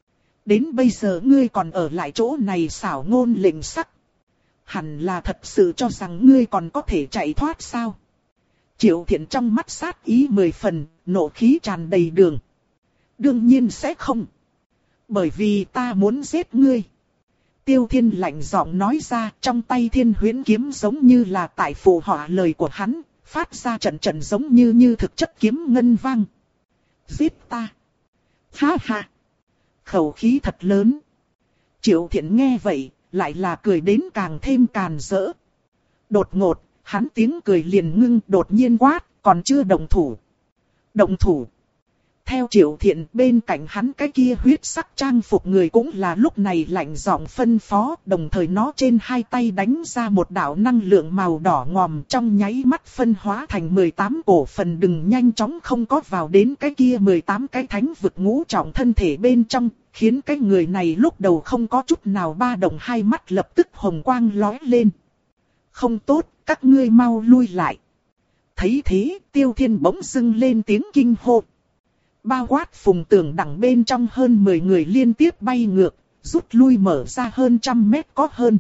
Đến bây giờ ngươi còn ở lại chỗ này xảo ngôn lệnh sắc. Hẳn là thật sự cho rằng ngươi còn có thể chạy thoát sao? Triệu Thiện trong mắt sát ý mười phần, nộ khí tràn đầy đường. Đương nhiên sẽ không. Bởi vì ta muốn giết ngươi. Tiêu Thiên lạnh giọng nói ra, trong tay Thiên Huyễn kiếm giống như là tại phụ họa lời của hắn, phát ra trận trận giống như như thực chất kiếm ngân vang. Giết ta. Ha ha. Khẩu khí thật lớn. Triệu Thiện nghe vậy, lại là cười đến càng thêm càn rỡ. Đột ngột, hắn tiếng cười liền ngưng, đột nhiên quát, còn chưa động thủ. Động thủ. Theo Triệu Thiện, bên cạnh hắn cái kia huyết sắc trang phục người cũng là lúc này lạnh giọng phân phó, đồng thời nó trên hai tay đánh ra một đạo năng lượng màu đỏ ngòm, trong nháy mắt phân hóa thành mười tám cổ phần, đừng nhanh chóng không có vào đến cái kia mười tám cái thánh vực ngũ trọng thân thể bên trong, khiến cái người này lúc đầu không có chút nào ba động, hai mắt lập tức hồng quang lóe lên. Không tốt, các ngươi mau lui lại. Thấy thế, Tiêu Thiên bỗng dưng lên tiếng kinh hô. Bao quát Phùng Tưởng đằng bên trong hơn mười người liên tiếp bay ngược, rút lui mở ra hơn trăm mét có hơn.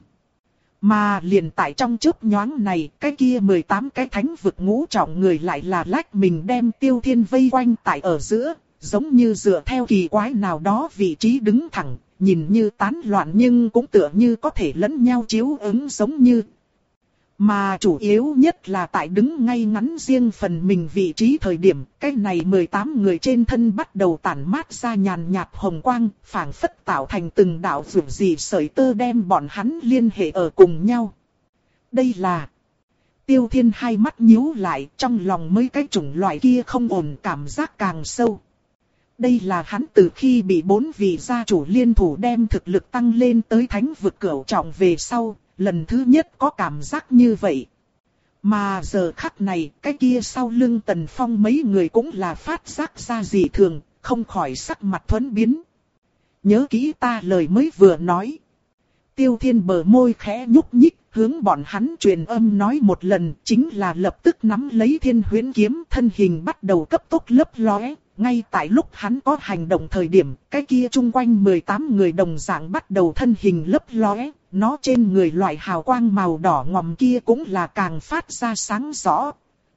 Mà liền tại trong chớp nhoáng này, cái kia mười tám cái thánh vực ngũ trọng người lại là lách mình đem Tiêu Thiên vây quanh tại ở giữa, giống như dựa theo kỳ quái nào đó vị trí đứng thẳng, nhìn như tán loạn nhưng cũng tựa như có thể lẫn nhau chiếu ứng giống như. Mà chủ yếu nhất là tại đứng ngay ngắn riêng phần mình vị trí thời điểm, cái này mười tám người trên thân bắt đầu tản mát ra nhàn nhạt hồng quang, phảng phất tạo thành từng đạo rủ gì sợi tơ đem bọn hắn liên hệ ở cùng nhau. Đây là... Tiêu Thiên hai mắt nhíu lại, trong lòng mấy cái chủng loại kia không ổn cảm giác càng sâu. Đây là hắn từ khi bị bốn vị gia chủ liên thủ đem thực lực tăng lên tới thánh vực cửu trọng về sau, lần thứ nhất có cảm giác như vậy. Mà giờ khắc này, cái kia sau lưng Tần Phong mấy người cũng là phát giác ra dị thường, không khỏi sắc mặt thuẫn biến. Nhớ kỹ ta lời mới vừa nói. Tiêu Thiên bờ môi khẽ nhúc nhích, hướng bọn hắn truyền âm nói một lần, chính là lập tức nắm lấy Thiên Huyễn kiếm, thân hình bắt đầu cấp tốc lấp lóe. Ngay tại lúc hắn có hành động thời điểm, cái kia chung quanh mười tám người đồng dạng bắt đầu thân hình lấp lóe, nó trên người loại hào quang màu đỏ ngòm kia cũng là càng phát ra sáng rõ.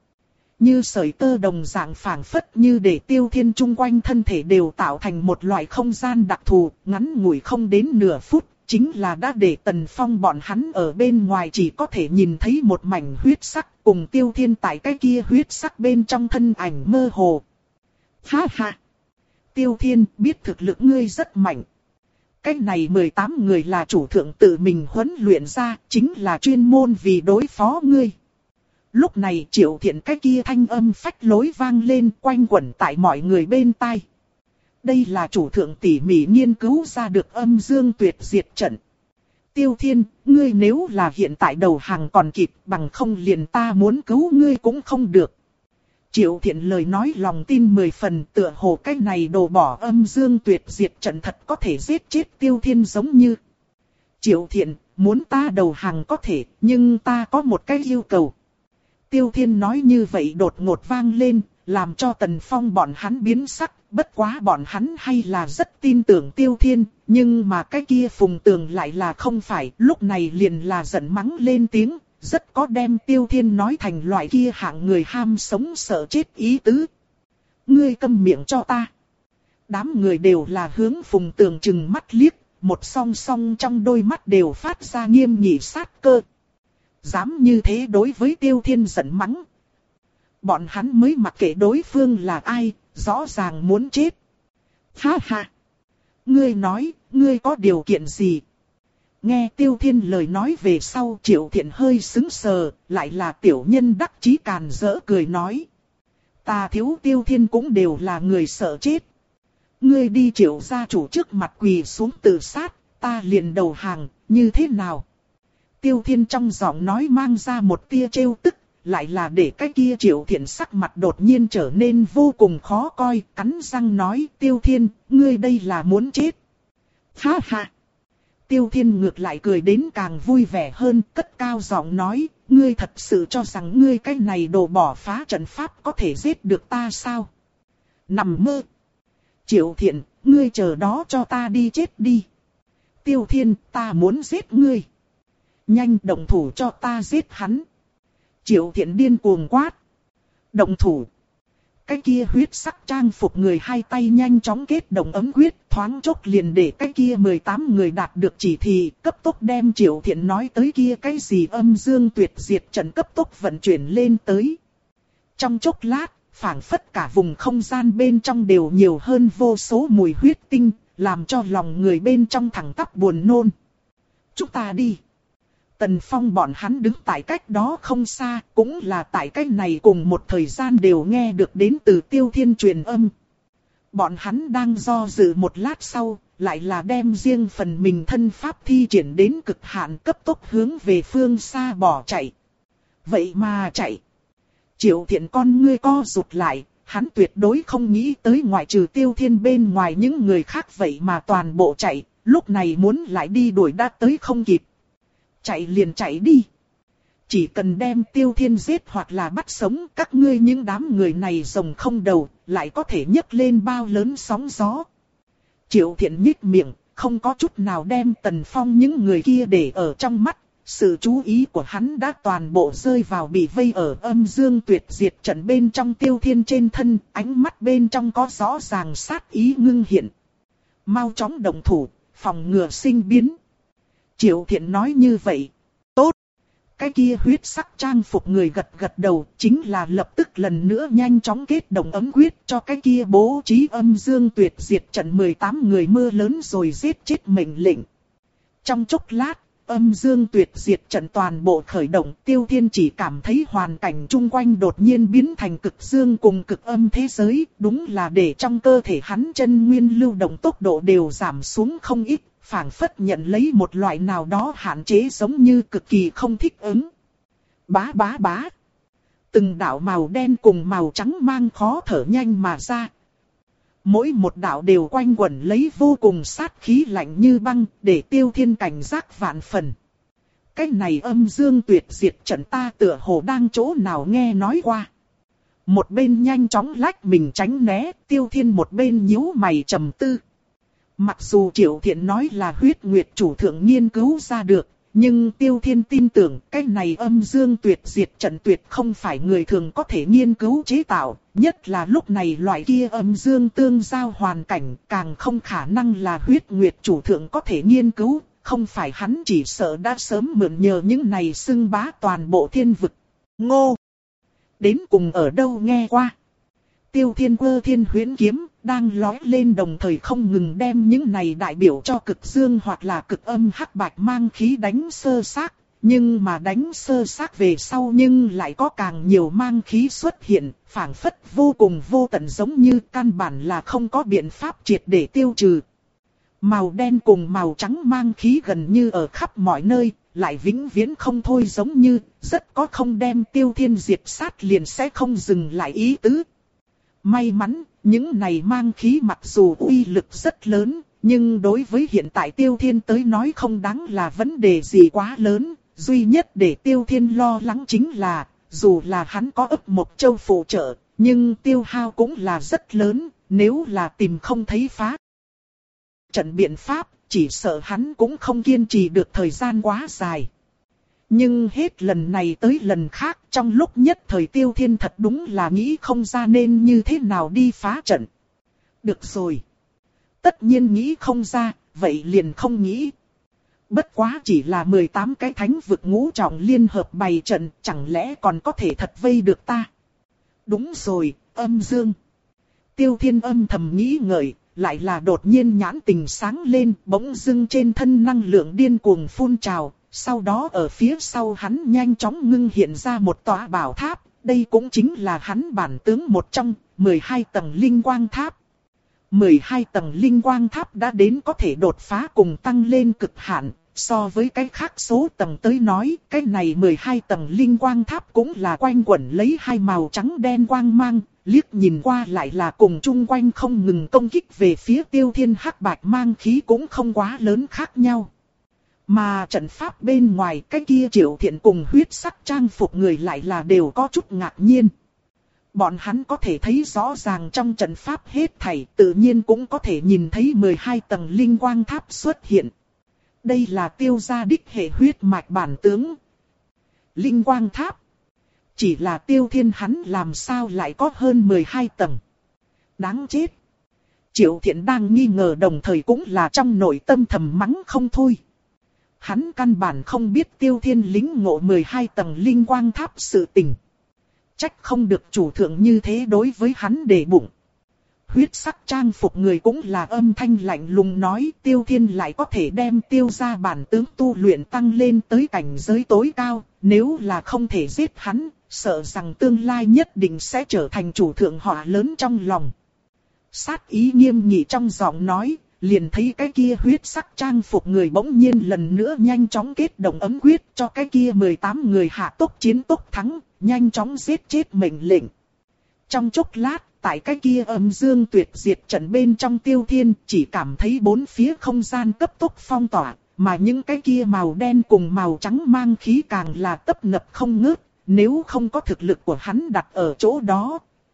Như sợi tơ đồng dạng phảng phất như để Tiêu Thiên chung quanh thân thể đều tạo thành một loại không gian đặc thù, ngắn ngủi không đến nửa phút, chính là đã để Tần Phong bọn hắn ở bên ngoài chỉ có thể nhìn thấy một mảnh huyết sắc, cùng Tiêu Thiên tại cái kia huyết sắc bên trong thân ảnh mơ hồ. Ha ha! Tiêu Thiên, biết thực lực ngươi rất mạnh. Cái này mười tám người là chủ thượng tự mình huấn luyện ra, chính là chuyên môn vì đối phó ngươi. Lúc này Triệu Thiện cái kia thanh âm phách lối vang lên, quanh quẩn tại mọi người bên tai. Đây là chủ thượng tỉ mỉ nghiên cứu ra được âm dương tuyệt diệt trận. Tiêu Thiên, ngươi nếu là hiện tại đầu hàng còn kịp, bằng không liền ta muốn cứu ngươi cũng không được. Triệu Thiện lời nói lòng tin mười phần, tựa hồ cái này đồ bỏ âm dương tuyệt diệt trận thật có thể giết chết Tiêu Thiên giống như. Triệu Thiện, muốn ta đầu hàng có thể, nhưng ta có một cái yêu cầu. Tiêu Thiên nói như vậy đột ngột vang lên, làm cho Tần Phong bọn hắn biến sắc, bất quá bọn hắn hay là rất tin tưởng Tiêu Thiên, nhưng mà cái kia Phùng Tường lại là không phải, lúc này liền là giận mắng lên tiếng, rất có đem Tiêu Thiên nói thành loại kia hạng người ham sống sợ chết ý tứ. Ngươi câm miệng cho ta. Đám người đều là hướng Phùng Tường chừng mắt liếc, một song song trong đôi mắt đều phát ra nghiêm nghị sát cơ. Dám như thế đối với Tiêu Thiên giận mắng. Bọn hắn mới mặc kệ đối phương là ai, rõ ràng muốn chết. Ha ha! Ngươi nói, ngươi có điều kiện gì? Nghe Tiêu Thiên lời nói về sau, Triệu Thiện hơi sững sờ, lại là tiểu nhân đắc chí càn rỡ cười nói. Ta thiếu Tiêu Thiên cũng đều là người sợ chết. Ngươi đi Triệu gia chủ trước mặt quỳ xuống tự sát, ta liền đầu hàng, như thế nào? Tiêu Thiên trong giọng nói mang ra một tia trêu tức, lại là để cái kia Triệu Thiện sắc mặt đột nhiên trở nên vô cùng khó coi, cắn răng nói, Tiêu Thiên, ngươi đây là muốn chết. Ha ha! Tiêu Thiên ngược lại cười đến càng vui vẻ hơn, cất cao giọng nói, ngươi thật sự cho rằng ngươi cái này đồ bỏ phá trận pháp có thể giết được ta sao? Nằm mơ! Triệu Thiện, ngươi chờ đó cho ta đi chết đi. Tiêu Thiên, ta muốn giết ngươi. Nhanh động thủ cho ta giết hắn. Triệu Thiện điên cuồng quát. Động thủ. Cái kia huyết sắc trang phục người hai tay nhanh chóng kết đồng ấm quyết, thoáng chốc liền để cái kia mười tám người đạt được chỉ thị, cấp tốc đem Triệu Thiện nói tới kia cái gì âm dương tuyệt diệt trận cấp tốc vận chuyển lên tới. Trong chốc lát, phảng phất cả vùng không gian bên trong đều nhiều hơn vô số mùi huyết tinh, làm cho lòng người bên trong thẳng tắp buồn nôn. Chúng ta đi. Tần Phong bọn hắn đứng tại cách đó không xa, cũng là tại cách này cùng một thời gian đều nghe được đến từ Tiêu Thiên truyền âm. Bọn hắn đang do dự một lát sau, lại là đem riêng phần mình thân pháp thi triển đến cực hạn, cấp tốc hướng về phương xa bỏ chạy. Vậy mà chạy. Triệu Thiện con ngươi co rụt lại, hắn tuyệt đối không nghĩ tới ngoại trừ Tiêu Thiên bên ngoài những người khác vậy mà toàn bộ chạy, lúc này muốn lại đi đuổi đã tới không kịp. Chạy liền chạy đi. Chỉ cần đem Tiêu Thiên giết hoặc là bắt sống, các ngươi những đám người này rồng không đầu, lại có thể nhấc lên bao lớn sóng gió. Triệu Thiện nhích miệng, không có chút nào đem Tần Phong những người kia để ở trong mắt. Sự chú ý của hắn đã toàn bộ rơi vào bị vây ở âm dương tuyệt diệt trận bên trong Tiêu Thiên trên thân, ánh mắt bên trong có rõ ràng sát ý ngưng hiện. Mau chóng động thủ, phòng ngừa sinh biến. Triệu Thiện nói như vậy. Tốt. Cái kia huyết sắc trang phục người gật gật đầu, chính là lập tức lần nữa nhanh chóng kết đồng ấm quyết cho cái kia bố trí âm dương tuyệt diệt trận mười tám người mưa lớn rồi giết chết mệnh lệnh. Trong chốc lát, âm dương tuyệt diệt trận toàn bộ khởi động, Tiêu Thiên chỉ cảm thấy hoàn cảnh chung quanh đột nhiên biến thành cực dương cùng cực âm thế giới, đúng là để trong cơ thể hắn chân nguyên lưu động tốc độ đều giảm xuống không ít. Phảng phất nhận lấy một loại nào đó hạn chế giống như cực kỳ không thích ứng. Bá bá bá. Từng đạo màu đen cùng màu trắng mang khó thở nhanh mà ra. Mỗi một đạo đều quanh quẩn lấy vô cùng sát khí lạnh như băng, để Tiêu Thiên cảnh giác vạn phần. Cái này âm dương tuyệt diệt trận ta tựa hồ đang chỗ nào nghe nói qua. Một bên nhanh chóng lách mình tránh né, Tiêu Thiên một bên nhíu mày trầm tư. Mặc dù Triệu Thiện nói là huyết nguyệt chủ thượng nghiên cứu ra được, nhưng Tiêu Thiên tin tưởng cái này âm dương tuyệt diệt trận tuyệt không phải người thường có thể nghiên cứu chế tạo, nhất là lúc này loại kia âm dương tương giao hoàn cảnh càng không khả năng là huyết nguyệt chủ thượng có thể nghiên cứu, không phải hắn chỉ sợ đã sớm mượn nhờ những này xưng bá toàn bộ thiên vực. Ngô! Đến cùng ở đâu nghe qua? Tiêu Thiên Quơ Thiên Huyễn Kiếm đang lói lên, đồng thời không ngừng đem những này đại biểu cho cực dương hoặc là cực âm hắc bạch mang khí đánh sơ xác. Nhưng mà đánh sơ xác về sau nhưng lại có càng nhiều mang khí xuất hiện, phảng phất vô cùng vô tận, giống như căn bản là không có biện pháp triệt để tiêu trừ. Màu đen cùng màu trắng mang khí gần như ở khắp mọi nơi, lại vĩnh viễn không thôi, giống như rất có không đem Tiêu Thiên diệt sát liền sẽ không dừng lại ý tứ. May mắn, những này mang khí mặc dù uy lực rất lớn, nhưng đối với hiện tại Tiêu Thiên tới nói không đáng là vấn đề gì quá lớn. Duy nhất để Tiêu Thiên lo lắng chính là, dù là hắn có ấp một châu phụ trợ, nhưng tiêu hao cũng là rất lớn, nếu là tìm không thấy phá trận biện pháp, chỉ sợ hắn cũng không kiên trì được thời gian quá dài. Nhưng hết lần này tới lần khác, trong lúc nhất thời Tiêu Thiên thật đúng là nghĩ không ra nên như thế nào đi phá trận. Được rồi. Tất nhiên nghĩ không ra, vậy liền không nghĩ. Bất quá chỉ là mười tám cái thánh vực ngũ trọng liên hợp bày trận, chẳng lẽ còn có thể thật vây được ta? Đúng rồi, âm dương. Tiêu Thiên âm thầm nghĩ ngợi, lại là đột nhiên nhãn tình sáng lên, bỗng dưng trên thân năng lượng điên cuồng phun trào, sau đó ở phía sau hắn nhanh chóng ngưng hiện ra một tòa bảo tháp, đây cũng chính là hắn bản tướng một trong, mười hai tầng linh quang tháp. mười hai tầng linh quang tháp đã đến có thể đột phá cùng tăng lên cực hạn. So với cái khác số tầng tới nói, cái này mười hai tầng linh quang tháp cũng là quanh quẩn lấy hai màu trắng đen quang mang, liếc nhìn qua lại là cùng chung quanh không ngừng công kích về phía Tiêu Thiên hắc bạch mang khí cũng không quá lớn khác nhau. Mà trận pháp bên ngoài cái kia Triệu Thiện cùng huyết sắc trang phục người lại là đều có chút ngạc nhiên. Bọn hắn có thể thấy rõ ràng trong trận pháp hết thảy, tự nhiên cũng có thể nhìn thấy mười hai tầng linh quang tháp xuất hiện. Đây là Tiêu gia đích hệ huyết mạch bản tướng. Linh quang tháp. Chỉ là Tiêu Thiên hắn làm sao lại có hơn mười hai tầng. Đáng chết. Triệu Thiện đang nghi ngờ, đồng thời cũng là trong nội tâm thầm mắng không thôi. Hắn căn bản không biết Tiêu Thiên lĩnh ngộ mười hai tầng linh quang tháp sự tình. Trách không được chủ thượng như thế đối với hắn để bụng. Huyết sắc trang phục người cũng là âm thanh lạnh lùng nói, Tiêu Thiên lại có thể đem Tiêu gia bản tướng tu luyện tăng lên tới cảnh giới tối cao, nếu là không thể giết hắn, sợ rằng tương lai nhất định sẽ trở thành chủ thượng họa lớn trong lòng. Sát ý nghiêm nghị trong giọng nói, liền thấy cái kia huyết sắc trang phục người bỗng nhiên lần nữa nhanh chóng kết động ấm quyết cho cái kia mười tám người hạ tốc chiến tốc thắng, nhanh chóng giết chết mệnh lệnh. Trong chốc lát, tại cái kia âm dương tuyệt diệt trận bên trong Tiêu Thiên chỉ cảm thấy bốn phía không gian cấp tốc phong tỏa, mà những cái kia màu đen cùng màu trắng mang khí càng là tấp nập không ngớt, nếu không có thực lực của hắn đặt ở chỗ đó.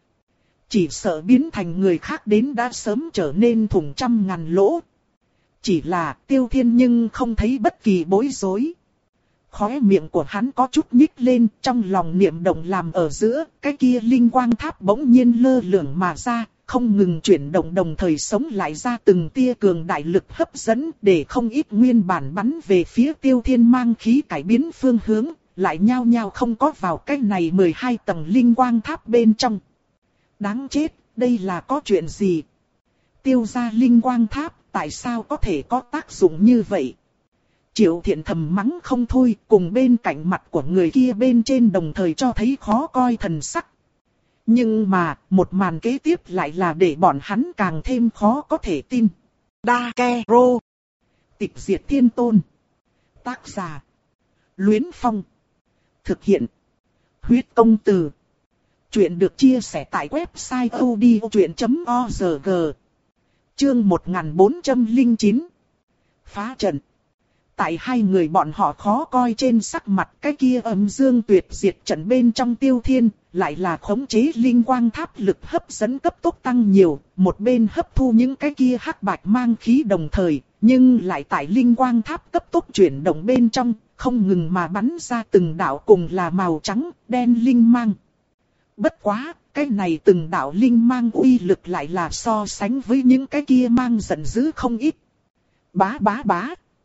Chỉ sợ biến thành người khác đến đã sớm trở nên thủng trăm ngàn lỗ. Chỉ là Tiêu Thiên nhưng không thấy bất kỳ bối rối. Khóe miệng của hắn có chút nhích lên, trong lòng niệm động làm ở giữa, cái kia linh quang tháp bỗng nhiên lơ lửng mà ra, không ngừng chuyển động, đồng thời sống lại ra từng tia cường đại lực hấp dẫn, để không ít nguyên bản bắn về phía Tiêu Thiên mang khí cải biến phương hướng, lại nhao nhao không có vào cái này mười hai tầng linh quang tháp bên trong. Đáng chết, đây là có chuyện gì? Tiêu gia linh quang tháp, tại sao có thể có tác dụng như vậy? Triệu Thiện thầm mắng không thôi, cùng bên cạnh mặt của người kia bên trên đồng thời cho thấy khó coi thần sắc. Nhưng mà, một màn kế tiếp lại là để bọn hắn càng thêm khó có thể tin. Dakero. Tịch diệt thiên tôn. Tác giả. Luyến Phong. Thực hiện. Huyết công từ. Chuyện được chia sẻ tại website odchuyện chấm org. Chương một nghìn bốn trăm lẻ chín. Phá trận. Tại hai người bọn họ khó coi trên sắc mặt, cái kia âm dương tuyệt diệt trận bên trong Tiêu Thiên, lại là khống chế linh quang tháp lực hấp dẫn cấp tốc tăng nhiều, một bên hấp thu những cái kia hắc bạch mang khí đồng thời, nhưng lại tại linh quang tháp cấp tốc chuyển động bên trong, không ngừng mà bắn ra từng đạo cùng là màu trắng, đen linh mang. Bất quá, cái này từng đạo linh mang uy lực lại là so sánh với những cái kia mang giận dữ không ít. Bá bá bá.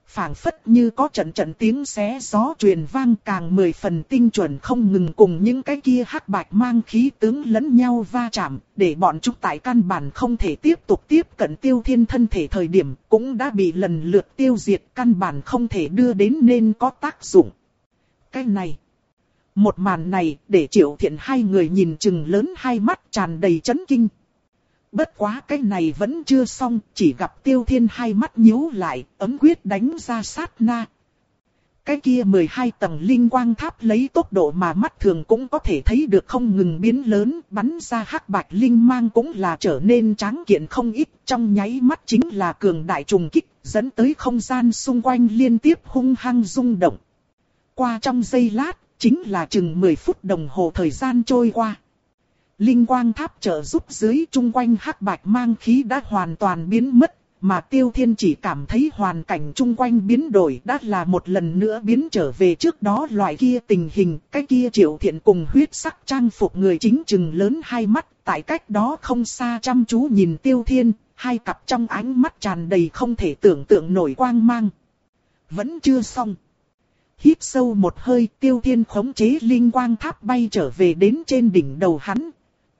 phảng phất như có trận trận tiếng xé gió truyền vang, càng mười phần tinh chuẩn, không ngừng cùng những cái kia hắc bạch mang khí tướng lẫn nhau va chạm, để bọn chúng tại căn bản không thể tiếp tục tiếp cận Tiêu Thiên thân thể thời điểm, cũng đã bị lần lượt tiêu diệt, căn bản không thể đưa đến nên có tác dụng. Cái này, một màn này để Triệu Thiện hai người nhìn chừng lớn hai mắt tràn đầy chấn kinh. Bất quá cái này vẫn chưa xong, chỉ gặp Tiêu Thiên hai mắt nhíu lại, ấm quyết đánh ra sát na. Cái kia mười hai tầng linh quang tháp lấy tốc độ mà mắt thường cũng có thể thấy được không ngừng biến lớn, bắn ra hắc bạch linh mang cũng là trở nên tráng kiện không ít, trong nháy mắt chính là cường đại trùng kích, dẫn tới không gian xung quanh liên tiếp hung hăng rung động. Qua trong giây lát, chính là chừng mười phút đồng hồ thời gian trôi qua. Linh quang tháp trợ giúp dưới chung quanh hắc bạch mang khí đã hoàn toàn biến mất, mà Tiêu Thiên chỉ cảm thấy hoàn cảnh chung quanh biến đổi đã là một lần nữa biến trở về trước đó loại kia tình hình. Cái kia Triệu Thiện cùng huyết sắc trang phục người chính chừng lớn hai mắt, tại cách đó không xa chăm chú nhìn Tiêu Thiên, hai cặp trong ánh mắt tràn đầy không thể tưởng tượng nổi quang mang. Vẫn chưa xong. Hít sâu một hơi, Tiêu Thiên khống chế linh quang tháp bay trở về đến trên đỉnh đầu hắn.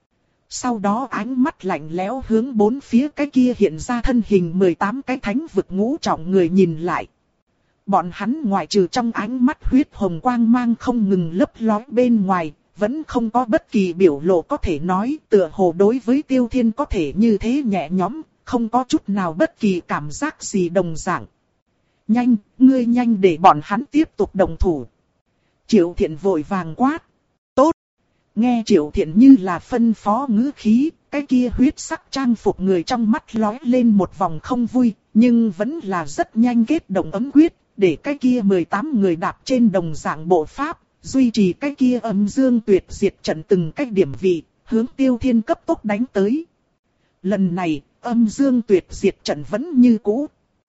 Sau đó ánh mắt lạnh lẽo hướng bốn phía cái kia hiện ra thân hình mười tám cái thánh vực ngũ trọng người nhìn lại. Bọn hắn ngoại trừ trong ánh mắt huyết hồng quang mang không ngừng lấp lóe bên ngoài, vẫn không có bất kỳ biểu lộ có thể nói, tựa hồ đối với Tiêu Thiên có thể như thế nhẹ nhõm, không có chút nào bất kỳ cảm giác gì đồng dạng. Nhanh, ngươi nhanh để bọn hắn tiếp tục đồng thủ. Triệu Thiện vội vàng quát. Tốt. Nghe Triệu Thiện như là phân phó ngữ khí, cái kia huyết sắc trang phục người trong mắt lóe lên một vòng không vui, nhưng vẫn là rất nhanh kết động ấm quyết, để cái kia mười tám người đạp trên đồng dạng bộ pháp, duy trì cái kia âm dương tuyệt diệt trận từng cách điểm vị, hướng Tiêu Thiên cấp tốc đánh tới. Lần này, âm dương tuyệt diệt trận vẫn như cũ.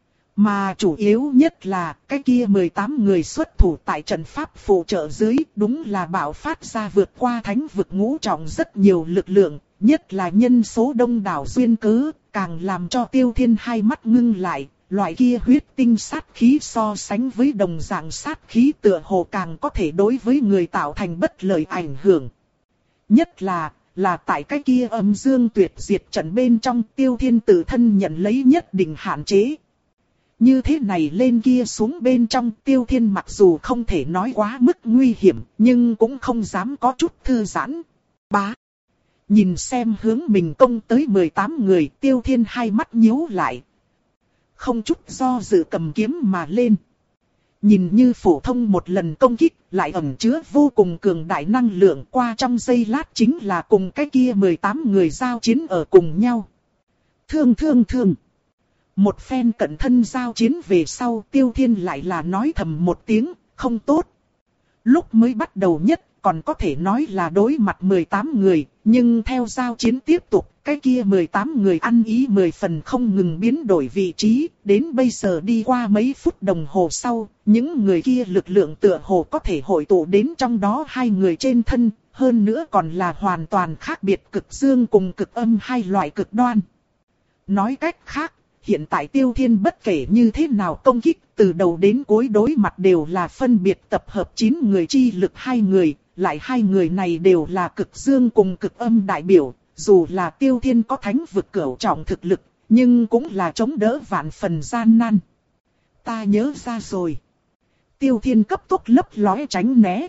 Mà chủ yếu nhất là cái kia mười tám người xuất thủ tại trận pháp phụ trợ dưới, đúng là bạo phát ra vượt qua thánh vực ngũ trọng rất nhiều lực lượng, nhất là nhân số đông đảo duyên cớ, càng làm cho Tiêu Thiên hai mắt ngưng lại, loại kia huyết tinh sát khí so sánh với đồng dạng sát khí tựa hồ càng có thể đối với người tạo thành bất lợi ảnh hưởng. Nhất là, là tại cái kia âm dương tuyệt diệt trận bên trong Tiêu Thiên tự thân nhận lấy nhất định hạn chế. Như thế này lên kia xuống bên trong Tiêu Thiên mặc dù không thể nói quá mức nguy hiểm, nhưng cũng không dám có chút thư giãn. Bá. Nhìn xem hướng mình công tới mười tám người, Tiêu Thiên hai mắt nhíu lại. Không chút do dự cầm kiếm mà lên. Nhìn như phổ thông một lần công kích, lại ẩn chứa vô cùng cường đại năng lượng, qua trong giây lát chính là cùng cái kia mười tám người giao chiến ở cùng nhau. Thương thương thương. Một phen cận thân giao chiến về sau, Tiêu Thiên lại là nói thầm một tiếng, không tốt. Lúc mới bắt đầu nhất, còn có thể nói là đối mặt mười tám người, nhưng theo giao chiến tiếp tục, cái kia mười tám người ăn ý mười phần không ngừng biến đổi vị trí, đến bây giờ đi qua mấy phút đồng hồ sau, những người kia lực lượng tựa hồ có thể hội tụ đến trong đó hai người trên thân, hơn nữa còn là hoàn toàn khác biệt cực dương cùng cực âm hai loại cực đoan. Nói cách khác, hiện tại Tiêu Thiên bất kể như thế nào công kích, từ đầu đến cuối đối mặt đều là phân biệt tập hợp chín người chi lực hai người, lại hai người này đều là cực dương cùng cực âm đại biểu, dù là Tiêu Thiên có thánh vực cửu trọng thực lực, nhưng cũng là chống đỡ vạn phần gian nan. Ta nhớ ra rồi. Tiêu Thiên cấp tốc lấp lóe tránh né.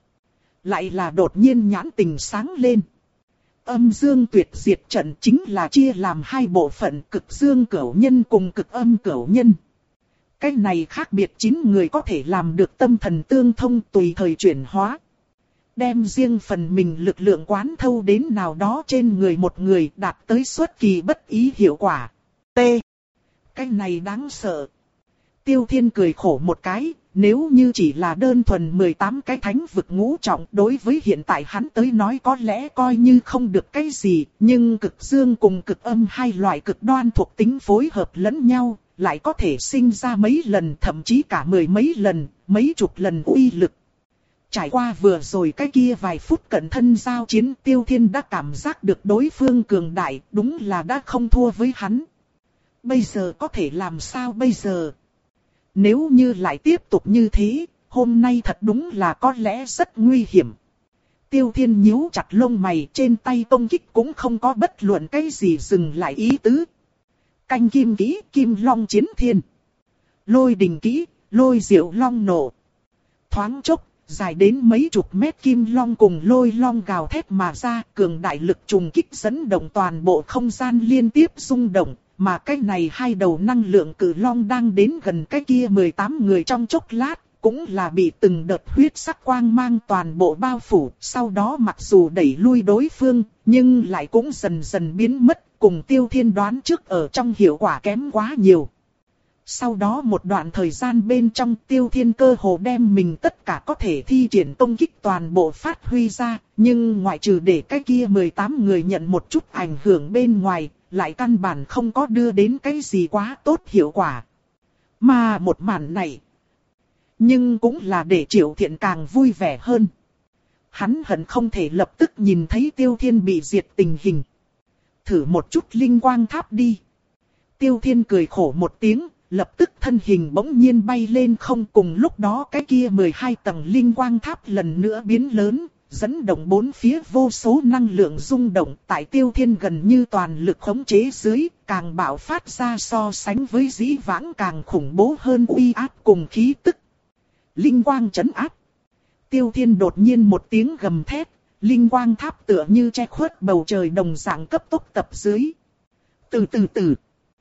Lại là đột nhiên nhãn tình sáng lên. Âm dương tuyệt diệt trận chính là chia làm hai bộ phận, cực dương cửu nhân cùng cực âm cửu nhân. Cái này khác biệt chín người có thể làm được tâm thần tương thông tùy thời chuyển hóa. Đem riêng phần mình lực lượng quán thâu đến nào đó trên người một người đạt tới xuất kỳ bất ý hiệu quả. T. Cái này đáng sợ. Tiêu Thiên cười khổ một cái, nếu như chỉ là đơn thuần mười tám cái thánh vực ngũ trọng đối với hiện tại hắn tới nói có lẽ coi như không được cái gì, nhưng cực dương cùng cực âm hai loại cực đoan thuộc tính phối hợp lẫn nhau, lại có thể sinh ra mấy lần thậm chí cả mười mấy lần, mấy chục lần uy lực. Trải qua vừa rồi cái kia vài phút cận thân giao chiến, Tiêu Thiên đã cảm giác được đối phương cường đại, đúng là đã không thua với hắn. Bây giờ có thể làm sao bây giờ? Nếu như lại tiếp tục như thế, hôm nay thật đúng là có lẽ rất nguy hiểm. Tiêu Thiên nhíu chặt lông mày, trên tay công kích cũng không có bất luận cái gì dừng lại ý tứ. Canh kim kỹ, kim long chiến thiên. Lôi đình kỹ, lôi diệu long nổ. Thoáng chốc, dài đến mấy chục mét kim long cùng lôi long gào thét mà ra, cường đại lực trùng kích dẫn động toàn bộ không gian liên tiếp rung động, mà cái này hai đầu năng lượng cử long đang đến gần cái kia mười tám người trong chốc lát, cũng là bị từng đợt huyết sắc quang mang toàn bộ bao phủ, sau đó mặc dù đẩy lui đối phương, nhưng lại cũng dần dần biến mất, cùng Tiêu Thiên đoán trước ở trong hiệu quả kém quá nhiều. Sau đó một đoạn thời gian bên trong, Tiêu Thiên cơ hồ đem mình tất cả có thể thi triển công kích toàn bộ phát huy ra, nhưng ngoại trừ để cái kia mười tám người nhận một chút ảnh hưởng bên ngoài, lại căn bản không có đưa đến cái gì quá tốt hiệu quả. Mà một màn này, nhưng cũng là để Triệu Thiện càng vui vẻ hơn. Hắn hận không thể lập tức nhìn thấy Tiêu Thiên bị diệt tình hình. Thử một chút linh quang tháp đi. Tiêu Thiên cười khổ một tiếng, lập tức thân hình bỗng nhiên bay lên không, cùng lúc đó cái kia mười hai tầng linh quang tháp lần nữa biến lớn, dẫn động bốn phía vô số năng lượng rung động, tại Tiêu Thiên gần như toàn lực khống chế dưới, càng bạo phát ra so sánh với dĩ vãng càng khủng bố hơn uy áp cùng khí tức. Linh quang trấn áp. Tiêu Thiên đột nhiên một tiếng gầm thét, linh quang tháp tựa như che khuất bầu trời đồng dạng cấp tốc tập dưới. Từ từ từ.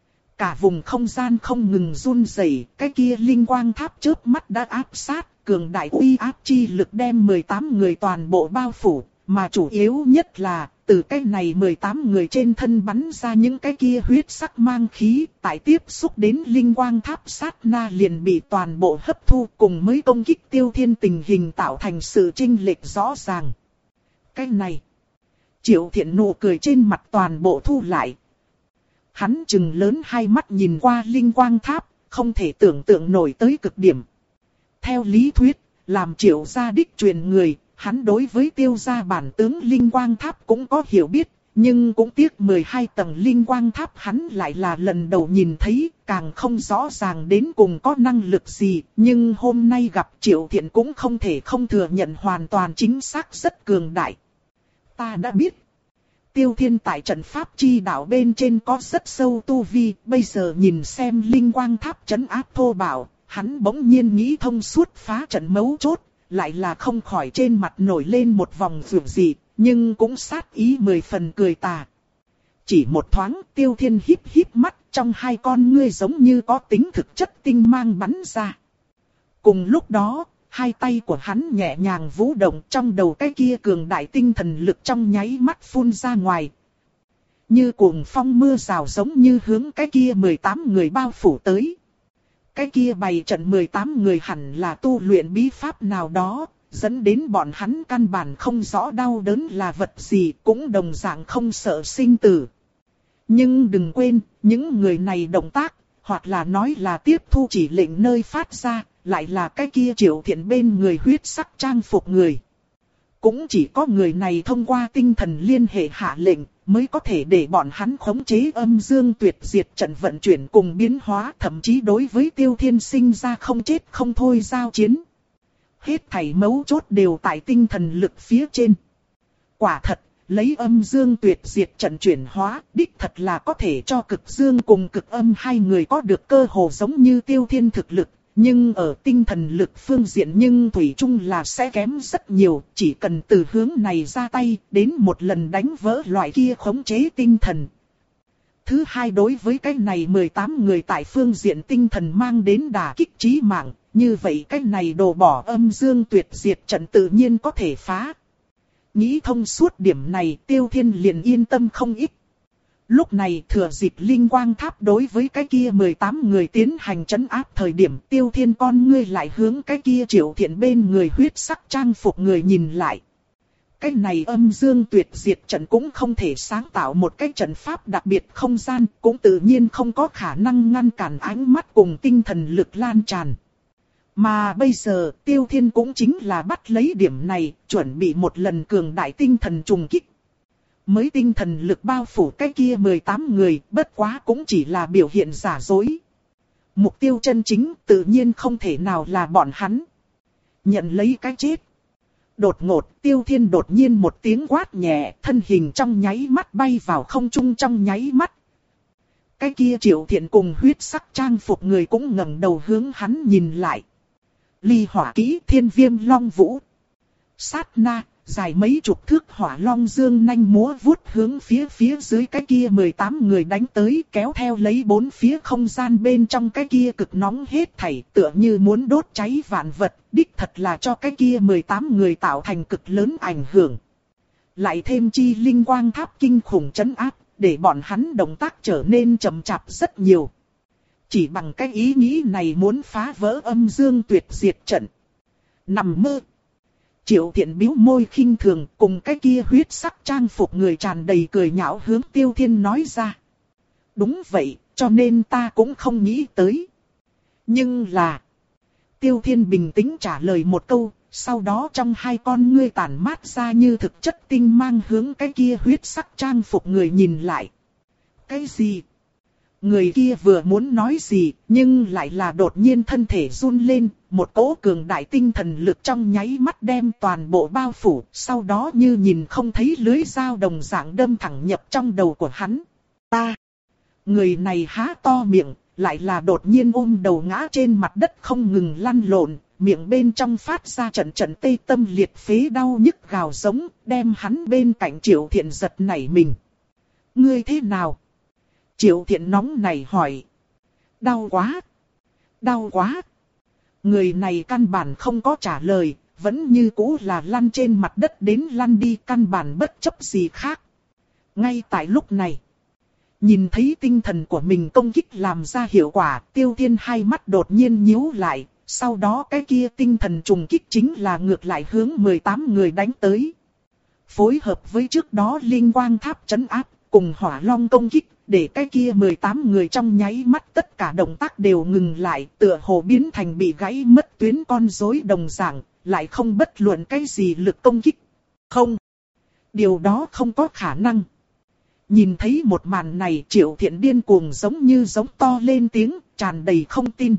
Cả vùng không gian không ngừng run rẩy, cái kia linh quang tháp chớp mắt đã áp sát, cường đại uy áp chi lực đem mười tám người toàn bộ bao phủ, mà chủ yếu nhất là, từ cái này mười tám người trên thân bắn ra những cái kia huyết sắc mang khí, tại tiếp xúc đến linh quang tháp sát na liền bị toàn bộ hấp thu, cùng mới công kích Tiêu Thiên tình hình tạo thành sự chênh lệch rõ ràng. Cái này, Triệu Thiện nụ cười trên mặt toàn bộ thu lại. Hắn trừng lớn hai mắt nhìn qua linh quang tháp, không thể tưởng tượng nổi tới cực điểm. Theo lý thuyết, làm Triệu gia đích truyền người, hắn đối với Tiêu gia bản tướng linh quang tháp cũng có hiểu biết, nhưng cũng tiếc mười hai tầng linh quang tháp hắn lại là lần đầu nhìn thấy, càng không rõ ràng đến cùng có năng lực gì, nhưng hôm nay gặp Triệu Thiện cũng không thể không thừa nhận hoàn toàn chính xác rất cường đại. Ta đã biết. Tiêu Thiên tại trận pháp chi đạo bên trên có rất sâu tu vi, bây giờ nhìn xem linh quang tháp trấn áp thô bạo, hắn bỗng nhiên nghĩ thông suốt phá trận mấu chốt, lại là không khỏi trên mặt nổi lên một vòng rượu dị, nhưng cũng sát ý mười phần cười tà. Chỉ một thoáng, Tiêu Thiên híp híp mắt, trong hai con ngươi giống như có tính thực chất tinh mang bắn ra. Cùng lúc đó, hai tay của hắn nhẹ nhàng vũ động, trong đầu cái kia cường đại tinh thần lực trong nháy mắt phun ra ngoài. Như cuồng phong mưa rào giống như hướng cái kia mười tám người bao phủ tới. Cái kia bày trận mười tám người hẳn là tu luyện bí pháp nào đó, dẫn đến bọn hắn căn bản không rõ đau đớn là vật gì, cũng đồng dạng không sợ sinh tử. Nhưng đừng quên, những người này động tác, hoặc là nói là tiếp thu chỉ lệnh nơi phát ra, lại là cái kia Triệu Thiện bên người huyết sắc trang phục người. Cũng chỉ có người này thông qua tinh thần liên hệ hạ lệnh, mới có thể để bọn hắn khống chế âm dương tuyệt diệt trận vận chuyển cùng biến hóa, thậm chí đối với Tiêu Thiên sinh ra không chết không thôi giao chiến. Hết thảy mấu chốt đều tại tinh thần lực phía trên. Quả thật, lấy âm dương tuyệt diệt trận chuyển hóa, đích thật là có thể cho cực dương cùng cực âm hai người có được cơ hồ giống như Tiêu Thiên thực lực. Nhưng ở tinh thần lực phương diện nhưng thủy chung là sẽ kém rất nhiều, chỉ cần từ hướng này ra tay, đến một lần đánh vỡ loại kia khống chế tinh thần. Thứ hai, đối với cái này mười tám người tại phương diện tinh thần mang đến đả kích chí mạng, như vậy cái này đổ bỏ âm dương tuyệt diệt trận tự nhiên có thể phá. Nghĩ thông suốt điểm này, Tiêu Thiên liền yên tâm không ít. Lúc này thừa dịp linh quang tháp đối với cái kia mười tám người tiến hành trấn áp thời điểm, Tiêu Thiên con ngươi lại hướng cái kia Triệu Thiện bên người huyết sắc trang phục người nhìn lại. Cái này âm dương tuyệt diệt trận cũng không thể sáng tạo một cái trận pháp đặc biệt không gian, cũng tự nhiên không có khả năng ngăn cản ánh mắt cùng tinh thần lực lan tràn. Mà bây giờ Tiêu Thiên cũng chính là bắt lấy điểm này, chuẩn bị một lần cường đại tinh thần trùng kích. Mới tinh thần lực bao phủ cái kia mười tám người, bất quá cũng chỉ là biểu hiện giả dối. Mục tiêu chân chính tự nhiên không thể nào là bọn hắn. Nhận lấy cái chết. Đột ngột, Tiêu Thiên đột nhiên một tiếng quát nhẹ, thân hình trong nháy mắt bay vào không trung trong nháy mắt. Cái kia Triệu Thiện cùng huyết sắc trang phục người cũng ngẩng đầu hướng hắn nhìn lại. Ly hỏa kỹ Thiên Viêm Long Vũ. Sát na, dài mấy chục thước hỏa long dương nanh múa vuốt hướng phía phía dưới cái kia mười tám người đánh tới, kéo theo lấy bốn phía không gian bên trong cái kia cực nóng hết thảy, tựa như muốn đốt cháy vạn vật, đích thật là cho cái kia mười tám người tạo thành cực lớn ảnh hưởng. Lại thêm chi linh quang tháp kinh khủng trấn áp, để bọn hắn động tác trở nên chậm chạp rất nhiều. Chỉ bằng cái ý nghĩ này muốn phá vỡ âm dương tuyệt diệt trận. Nằm mơ. Triệu Thiện bĩu môi khinh thường, cùng cái kia huyết sắc trang phục người tràn đầy cười nhạo hướng Tiêu Thiên nói ra. Đúng vậy, cho nên ta cũng không nghĩ tới. Nhưng là... Tiêu Thiên bình tĩnh trả lời một câu, sau đó trong hai con ngươi tản mát ra như thực chất tinh mang hướng cái kia huyết sắc trang phục người nhìn lại. Cái gì? Người kia vừa muốn nói gì, nhưng lại là đột nhiên thân thể run lên, một cỗ cường đại tinh thần lực trong nháy mắt đem toàn bộ bao phủ, sau đó như nhìn không thấy lưới dao đồng dạng đâm thẳng nhập trong đầu của hắn. Ta! Người này há to miệng, lại là đột nhiên ôm đầu ngã trên mặt đất không ngừng lăn lộn, miệng bên trong phát ra trận trận tê tâm liệt phế đau nhức gào giống, đem hắn bên cạnh Triệu Thiện giật nảy mình. Ngươi thế nào? Triệu Thiện nóng này hỏi. Đau quá! Đau quá! Người này căn bản không có trả lời, vẫn như cũ là lăn trên mặt đất đến lăn đi, căn bản bất chấp gì khác. Ngay tại lúc này, nhìn thấy tinh thần của mình công kích làm ra hiệu quả, Tiêu Thiên hai mắt đột nhiên nhíu lại, sau đó cái kia tinh thần trùng kích chính là ngược lại hướng mười tám người đánh tới. Phối hợp với trước đó linh quang tháp trấn áp, cùng hỏa long công kích, để cái kia mười tám người trong nháy mắt tất cả động tác đều ngừng lại, tựa hồ biến thành bị gãy mất tuyến con rối đồng dạng, lại không bất luận cái gì lực công kích. Không, điều đó không có khả năng. Nhìn thấy một màn này, Triệu Thiện điên cuồng giống như giống to lên tiếng, tràn đầy không tin.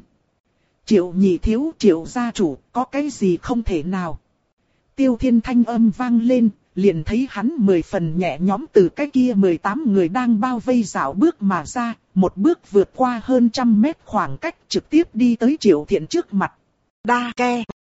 Triệu nhị thiếu, Triệu gia chủ, có cái gì không thể nào? Tiêu Thiên thanh âm vang lên, liền thấy hắn mười phần nhẹ nhõm từ cái kia mười tám người đang bao vây dạo bước mà ra, một bước vượt qua hơn trăm mét khoảng cách trực tiếp đi tới Triệu Thiện trước mặt. Đa ke.